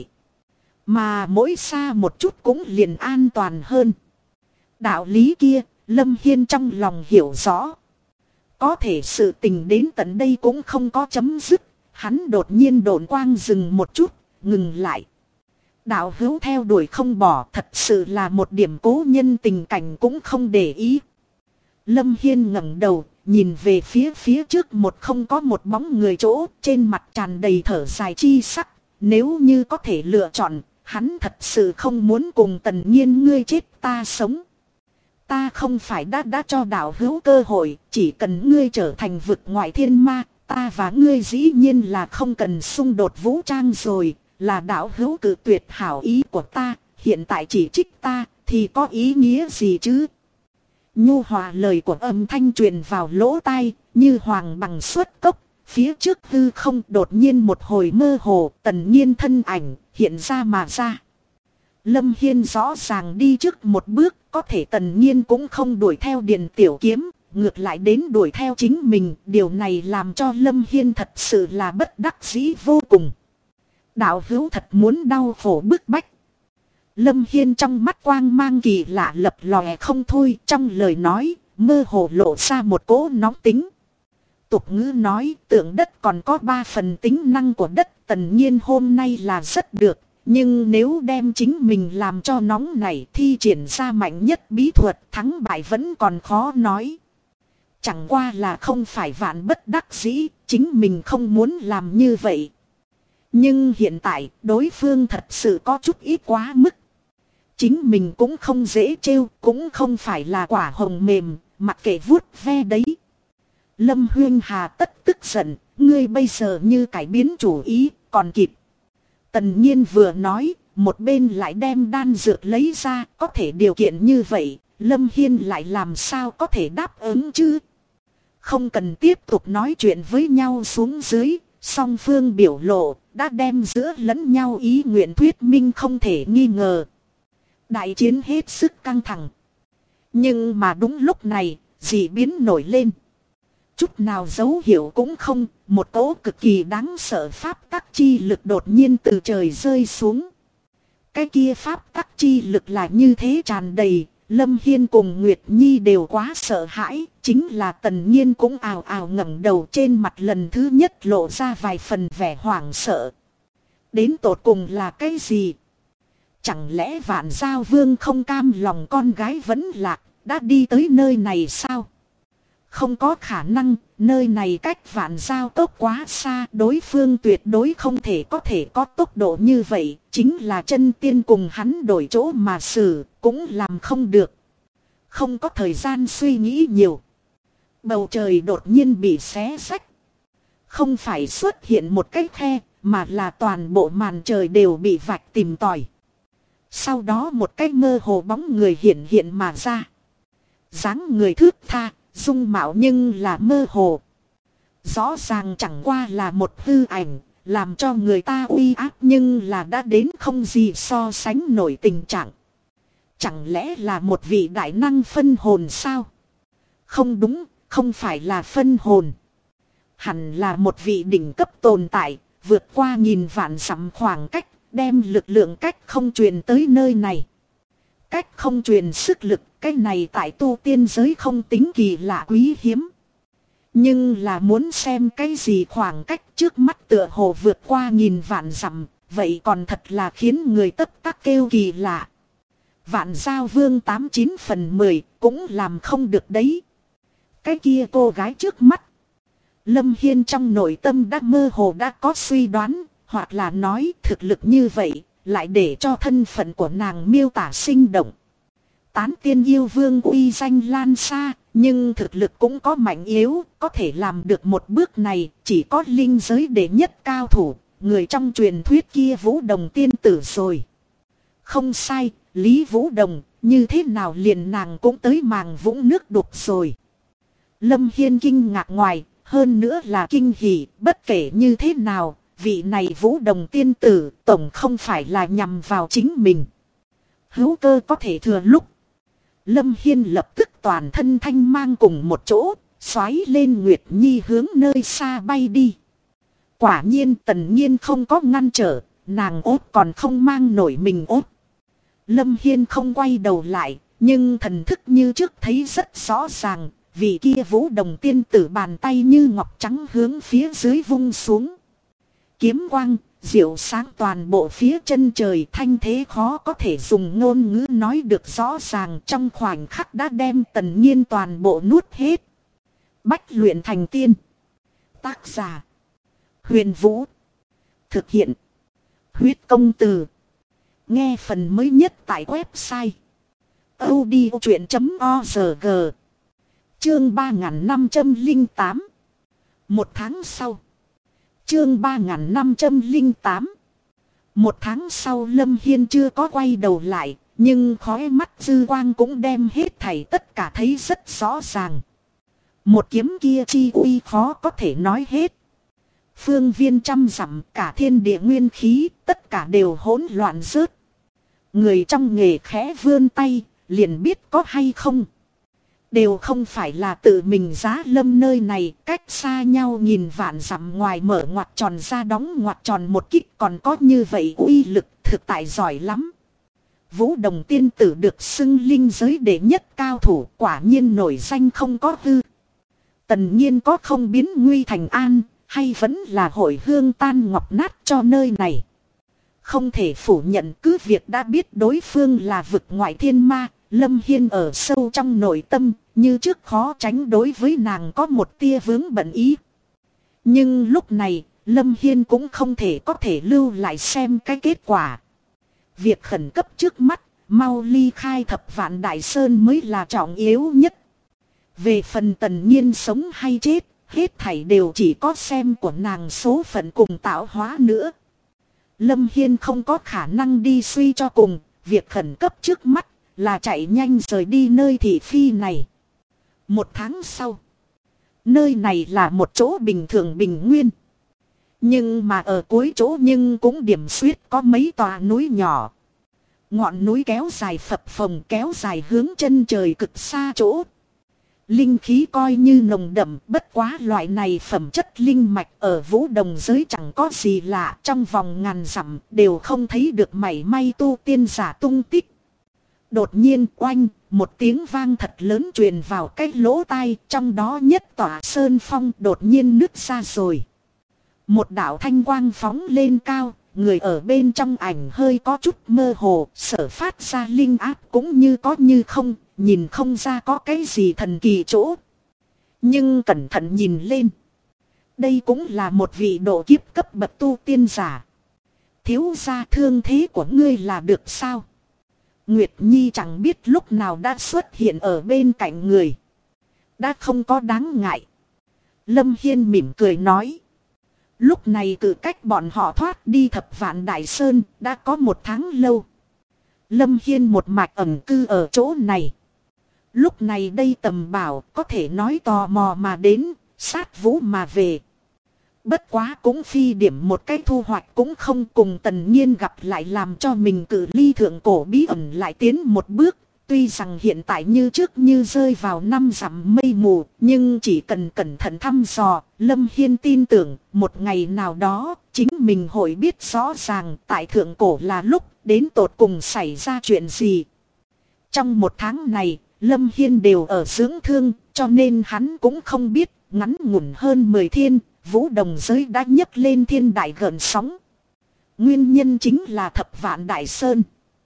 Mà mỗi xa một chút cũng liền an toàn hơn. Đạo lý kia, Lâm Hiên trong lòng hiểu rõ. Có thể sự tình đến tận đây cũng không có chấm dứt. Hắn đột nhiên độn quang dừng một chút, ngừng lại. Đạo hữu theo đuổi không bỏ, thật sự là một điểm cố nhân tình cảnh cũng không để ý. Lâm Hiên ngẩng đầu, nhìn về phía trước không có một bóng người chỗ, trên mặt tràn đầy thở dài chi sắc. Nếu như có thể lựa chọn, hắn thật sự không muốn cùng Tần Nhiên ngươi chết ta sống. Ta không phải đã cho đạo hữu cơ hội, chỉ cần ngươi trở thành vực ngoại thiên ma, ta và ngươi dĩ nhiên là không cần xung đột vũ trang rồi, là đạo hữu cự tuyệt hảo ý của ta, hiện tại chỉ trích ta, thì có ý nghĩa gì chứ? Nhu hòa lời của âm thanh truyền vào lỗ tai, như hoàng bằng xuất cốc, phía trước hư không đột nhiên một hồi mơ hồ, Tần Nhiên thân ảnh hiện ra mà ra. Lâm Hiên rõ ràng đi trước một bước, có thể Tần Nhiên cũng không đuổi theo Điền Tiểu Kiếm, ngược lại đến đuổi theo chính mình, điều này làm cho Lâm Hiên thật sự là bất đắc dĩ vô cùng. Đạo hữu thật muốn đau khổ bức bách. Lâm Hiên trong mắt quang mang kỳ lạ lập lòe không thôi, trong lời nói, mơ hồ lộ ra một cỗ nóng tính. Tục ngữ nói, tượng đất còn có 3 phần tính năng của đất, Tần Nhiên hôm nay là rất được. Nhưng nếu đem chính mình làm cho nóng này thi triển ra mạnh nhất bí thuật, thắng bại vẫn còn khó nói. Chẳng qua là không phải vạn bất đắc dĩ, chính mình không muốn làm như vậy. Nhưng hiện tại đối phương thật sự có chút ít quá mức. Chính mình cũng không dễ trêu, cũng không phải là quả hồng mềm, mặc kệ vuốt ve đấy. Lâm Huyên hà tất tức giận, ngươi bây giờ như cải biến chủ ý, còn kịp. Tần Nhiên vừa nói, một bên lại đem đan dược lấy ra, có thể điều kiện như vậy, Lâm Hiên lại làm sao có thể đáp ứng chứ? Không cần tiếp tục nói chuyện với nhau xuống dưới, song phương biểu lộ, đã đem giữa lẫn nhau ý nguyện thuyết minh không thể nghi ngờ. Đại chiến hết sức căng thẳng. Nhưng mà đúng lúc này, dị biến nổi lên. Chút nào dấu hiệu cũng không, một cỗ cực kỳ đáng sợ pháp tắc chi lực đột nhiên từ trời rơi xuống. Cái kia pháp tắc chi lực là như thế tràn đầy, Lâm Hiên cùng Nguyệt Nhi đều quá sợ hãi, chính là Tần Nhiên cũng ào ào ngẩng đầu, trên mặt lần thứ nhất lộ ra vài phần vẻ hoảng sợ. Đến tột cùng là cái gì? Chẳng lẽ Vạn Giao Vương không cam lòng con gái vẫn lạc, đã đi tới nơi này sao? Không có khả năng, nơi này cách Vạn Giao Cốc quá xa, đối phương tuyệt đối không thể có tốc độ như vậy, chính là chân tiên cùng hắn đổi chỗ mà xử, cũng làm không được. Không có thời gian suy nghĩ nhiều. Bầu trời đột nhiên bị xé rách. Không phải xuất hiện một cái khe, mà là toàn bộ màn trời đều bị vạch tìm tòi. Sau đó một cái mơ hồ bóng người hiện mà ra. Dáng người thướt tha, dung mạo nhưng là mơ hồ. Rõ ràng chẳng qua là một hư ảnh, làm cho người ta uy áp nhưng là đã đến không gì so sánh nổi tình trạng. Chẳng lẽ là một vị đại năng phân hồn sao? Không đúng, không phải là phân hồn. Hẳn là một vị đỉnh cấp tồn tại, vượt qua nghìn vạn dặm khoảng cách, đem lực lượng cách không truyền tới nơi này. Cách không truyền sức lực, cái này tại tu tiên giới không tính kỳ lạ quý hiếm. Nhưng là muốn xem cái gì khoảng cách trước mắt tựa hồ vượt qua nghìn vạn dặm, vậy còn thật là khiến người tất tắc kêu kỳ lạ. Vạn Giao Vương 89 phần 10 cũng làm không được đấy. Cái kia cô gái trước mắt. Lâm Hiên trong nội tâm đã mơ hồ đã có suy đoán, hoặc là nói thực lực như vậy, lại để cho thân phận của nàng miêu tả sinh động. Tán tiên yêu vương uy danh lan xa, Nhưng thực lực cũng có mạnh yếu, có thể làm được một bước này chỉ có linh giới đệ nhất cao thủ, người trong truyền thuyết kia Vũ Đồng tiên tử rồi. Không sai, Lý Vũ Đồng, như thế nào liền nàng cũng tới màng vũng nước đục rồi. Lâm Hiên kinh ngạc ngoài, hơn nữa là kinh hỉ, bất kể như thế nào, vị này Vũ Đồng tiên tử tổng không phải là nhằm vào chính mình. Hữu cơ có thể thừa lúc. Lâm Hiên lập tức toàn thân thanh mang cùng một chỗ, xoáy lên Nguyệt Nhi hướng nơi xa bay đi. Quả nhiên Tần Nhiên không có ngăn trở, nàng ốt còn không mang nổi mình ốt. Lâm Hiên không quay đầu lại, nhưng thần thức như trước thấy rất rõ ràng, vị kia Vũ Đồng tiên tử bàn tay như ngọc trắng hướng phía dưới vung xuống. Kiếm quang, diệu sáng toàn bộ phía chân trời, thanh thế khó có thể dùng ngôn ngữ nói được rõ ràng, trong khoảnh khắc đã đem Tần Nhiên toàn bộ nuốt hết. Bách luyện thành tiên. Tác giả: Huyền Vũ. Thực hiện: Huyết Công Từ. Nghe phần mới nhất tại website audiochuyện.org. Chương 3508. Một tháng sau. Chương 3508. Một tháng sau Lâm Hiên chưa có quay đầu lại, nhưng khói mắt dư quang cũng đem hết thảy tất cả thấy rất rõ ràng. Một kiếm kia chi uy khó có thể nói hết. Phương viên trăm dặm, cả thiên địa nguyên khí, tất cả đều hỗn loạn rớt. Người trong nghề khẽ vươn tay, liền biết có hay không. Đều không phải là tự mình giá lâm nơi này, cách xa nhau nhìn vạn dặm ngoài mở ngoặt tròn ra đóng ngoặt tròn một kích, còn có như vậy uy lực thực tại giỏi lắm. Vũ Đồng tiên tử được xưng linh giới đệ nhất cao thủ, quả nhiên nổi danh không có hư. Tần Nhiên có không biến nguy thành an, hay vẫn là hồi hương tan ngọc nát cho nơi này. Không thể phủ nhận, cứ việc đã biết đối phương là vực ngoại thiên ma, Lâm Hiên ở sâu trong nội tâm, như trước khó tránh đối với nàng có một tia vướng bận ý. Nhưng lúc này, Lâm Hiên cũng không thể có thể lưu lại xem cái kết quả. Việc khẩn cấp trước mắt, mau ly khai Thập Vạn Đại Sơn mới là trọng yếu nhất. Về phần Tần Nhiên sống hay chết, hết thảy đều chỉ có xem của nàng số phận cùng tạo hóa nữa. Lâm Hiên không có khả năng đi suy cho cùng, việc khẩn cấp trước mắt là chạy nhanh rời đi nơi thị phi này. Một tháng sau, nơi này là một chỗ bình thường bình nguyên. Nhưng mà ở cuối chỗ nhưng cũng điểm xuyết có mấy tòa núi nhỏ. Ngọn núi kéo dài phập phồng, kéo dài hướng chân trời cực xa chỗ. Linh khí coi như nồng đậm, bất quá loại này phẩm chất linh mạch ở Vũ Đồng giới chẳng có gì lạ, trong vòng ngàn dặm đều không thấy được mảy may tu tiên giả tung tích. Đột nhiên oanh, một tiếng vang thật lớn truyền vào cái lỗ tai, trong đó nhất tỏa sơn phong đột nhiên nứt ra rồi. Một đạo thanh quang phóng lên cao, người ở bên trong ảnh hơi có chút mơ hồ, sở phát ra linh áp cũng như có như không, nhìn không ra có cái gì thần kỳ chỗ. Nhưng cẩn thận nhìn lên, đây cũng là một vị độ kiếp cấp bậc tu tiên giả. Thiếu gia, thương thế của ngươi là được sao? Nguyệt Nhi chẳng biết lúc nào đã xuất hiện ở bên cạnh người. Đã không có đáng ngại. Lâm Hiên mỉm cười nói. Lúc này cự cách bọn họ thoát đi Thập Vạn Đại Sơn đã có một tháng lâu. Lâm Hiên một mạch ẩn cư ở chỗ này. Lúc này đây Tầm Bảo có thể nói tò mò mà đến, sát Vũ mà về. Bất quá cũng phi điểm một cái thu hoạch cũng không, cùng Tần Nhiên gặp lại làm cho mình cự ly thượng cổ bí ẩn lại tiến một bước. Tuy rằng hiện tại như trước như rơi vào năm dặm mây mù, nhưng chỉ cần cẩn thận thăm dò, Lâm Hiên tin tưởng một ngày nào đó chính mình hội biết rõ ràng tại thượng cổ là lúc đến tột cùng xảy ra chuyện gì. Trong một tháng này, Lâm Hiên đều ở dưỡng thương, cho nên hắn cũng không biết ngắn ngủn hơn 10 thiên, Vũ Đồng giới đã nhấc lên thiên đại gợn sóng. Nguyên nhân chính là Thập Vạn Đại Sơn.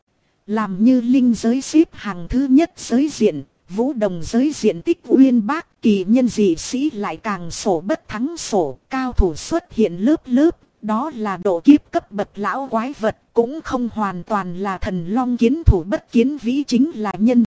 Làm như linh giới xếp hàng thứ nhất giới diện, Vũ Đồng giới diện tích uyên bác, kỳ nhân dị sĩ lại càng sổ bất thắng sổ, cao thủ xuất hiện lớp lớp, đó là độ kiếp cấp bậc lão quái vật, cũng không hoàn toàn là thần long kiến thủ bất kiến vĩ, chính là nhân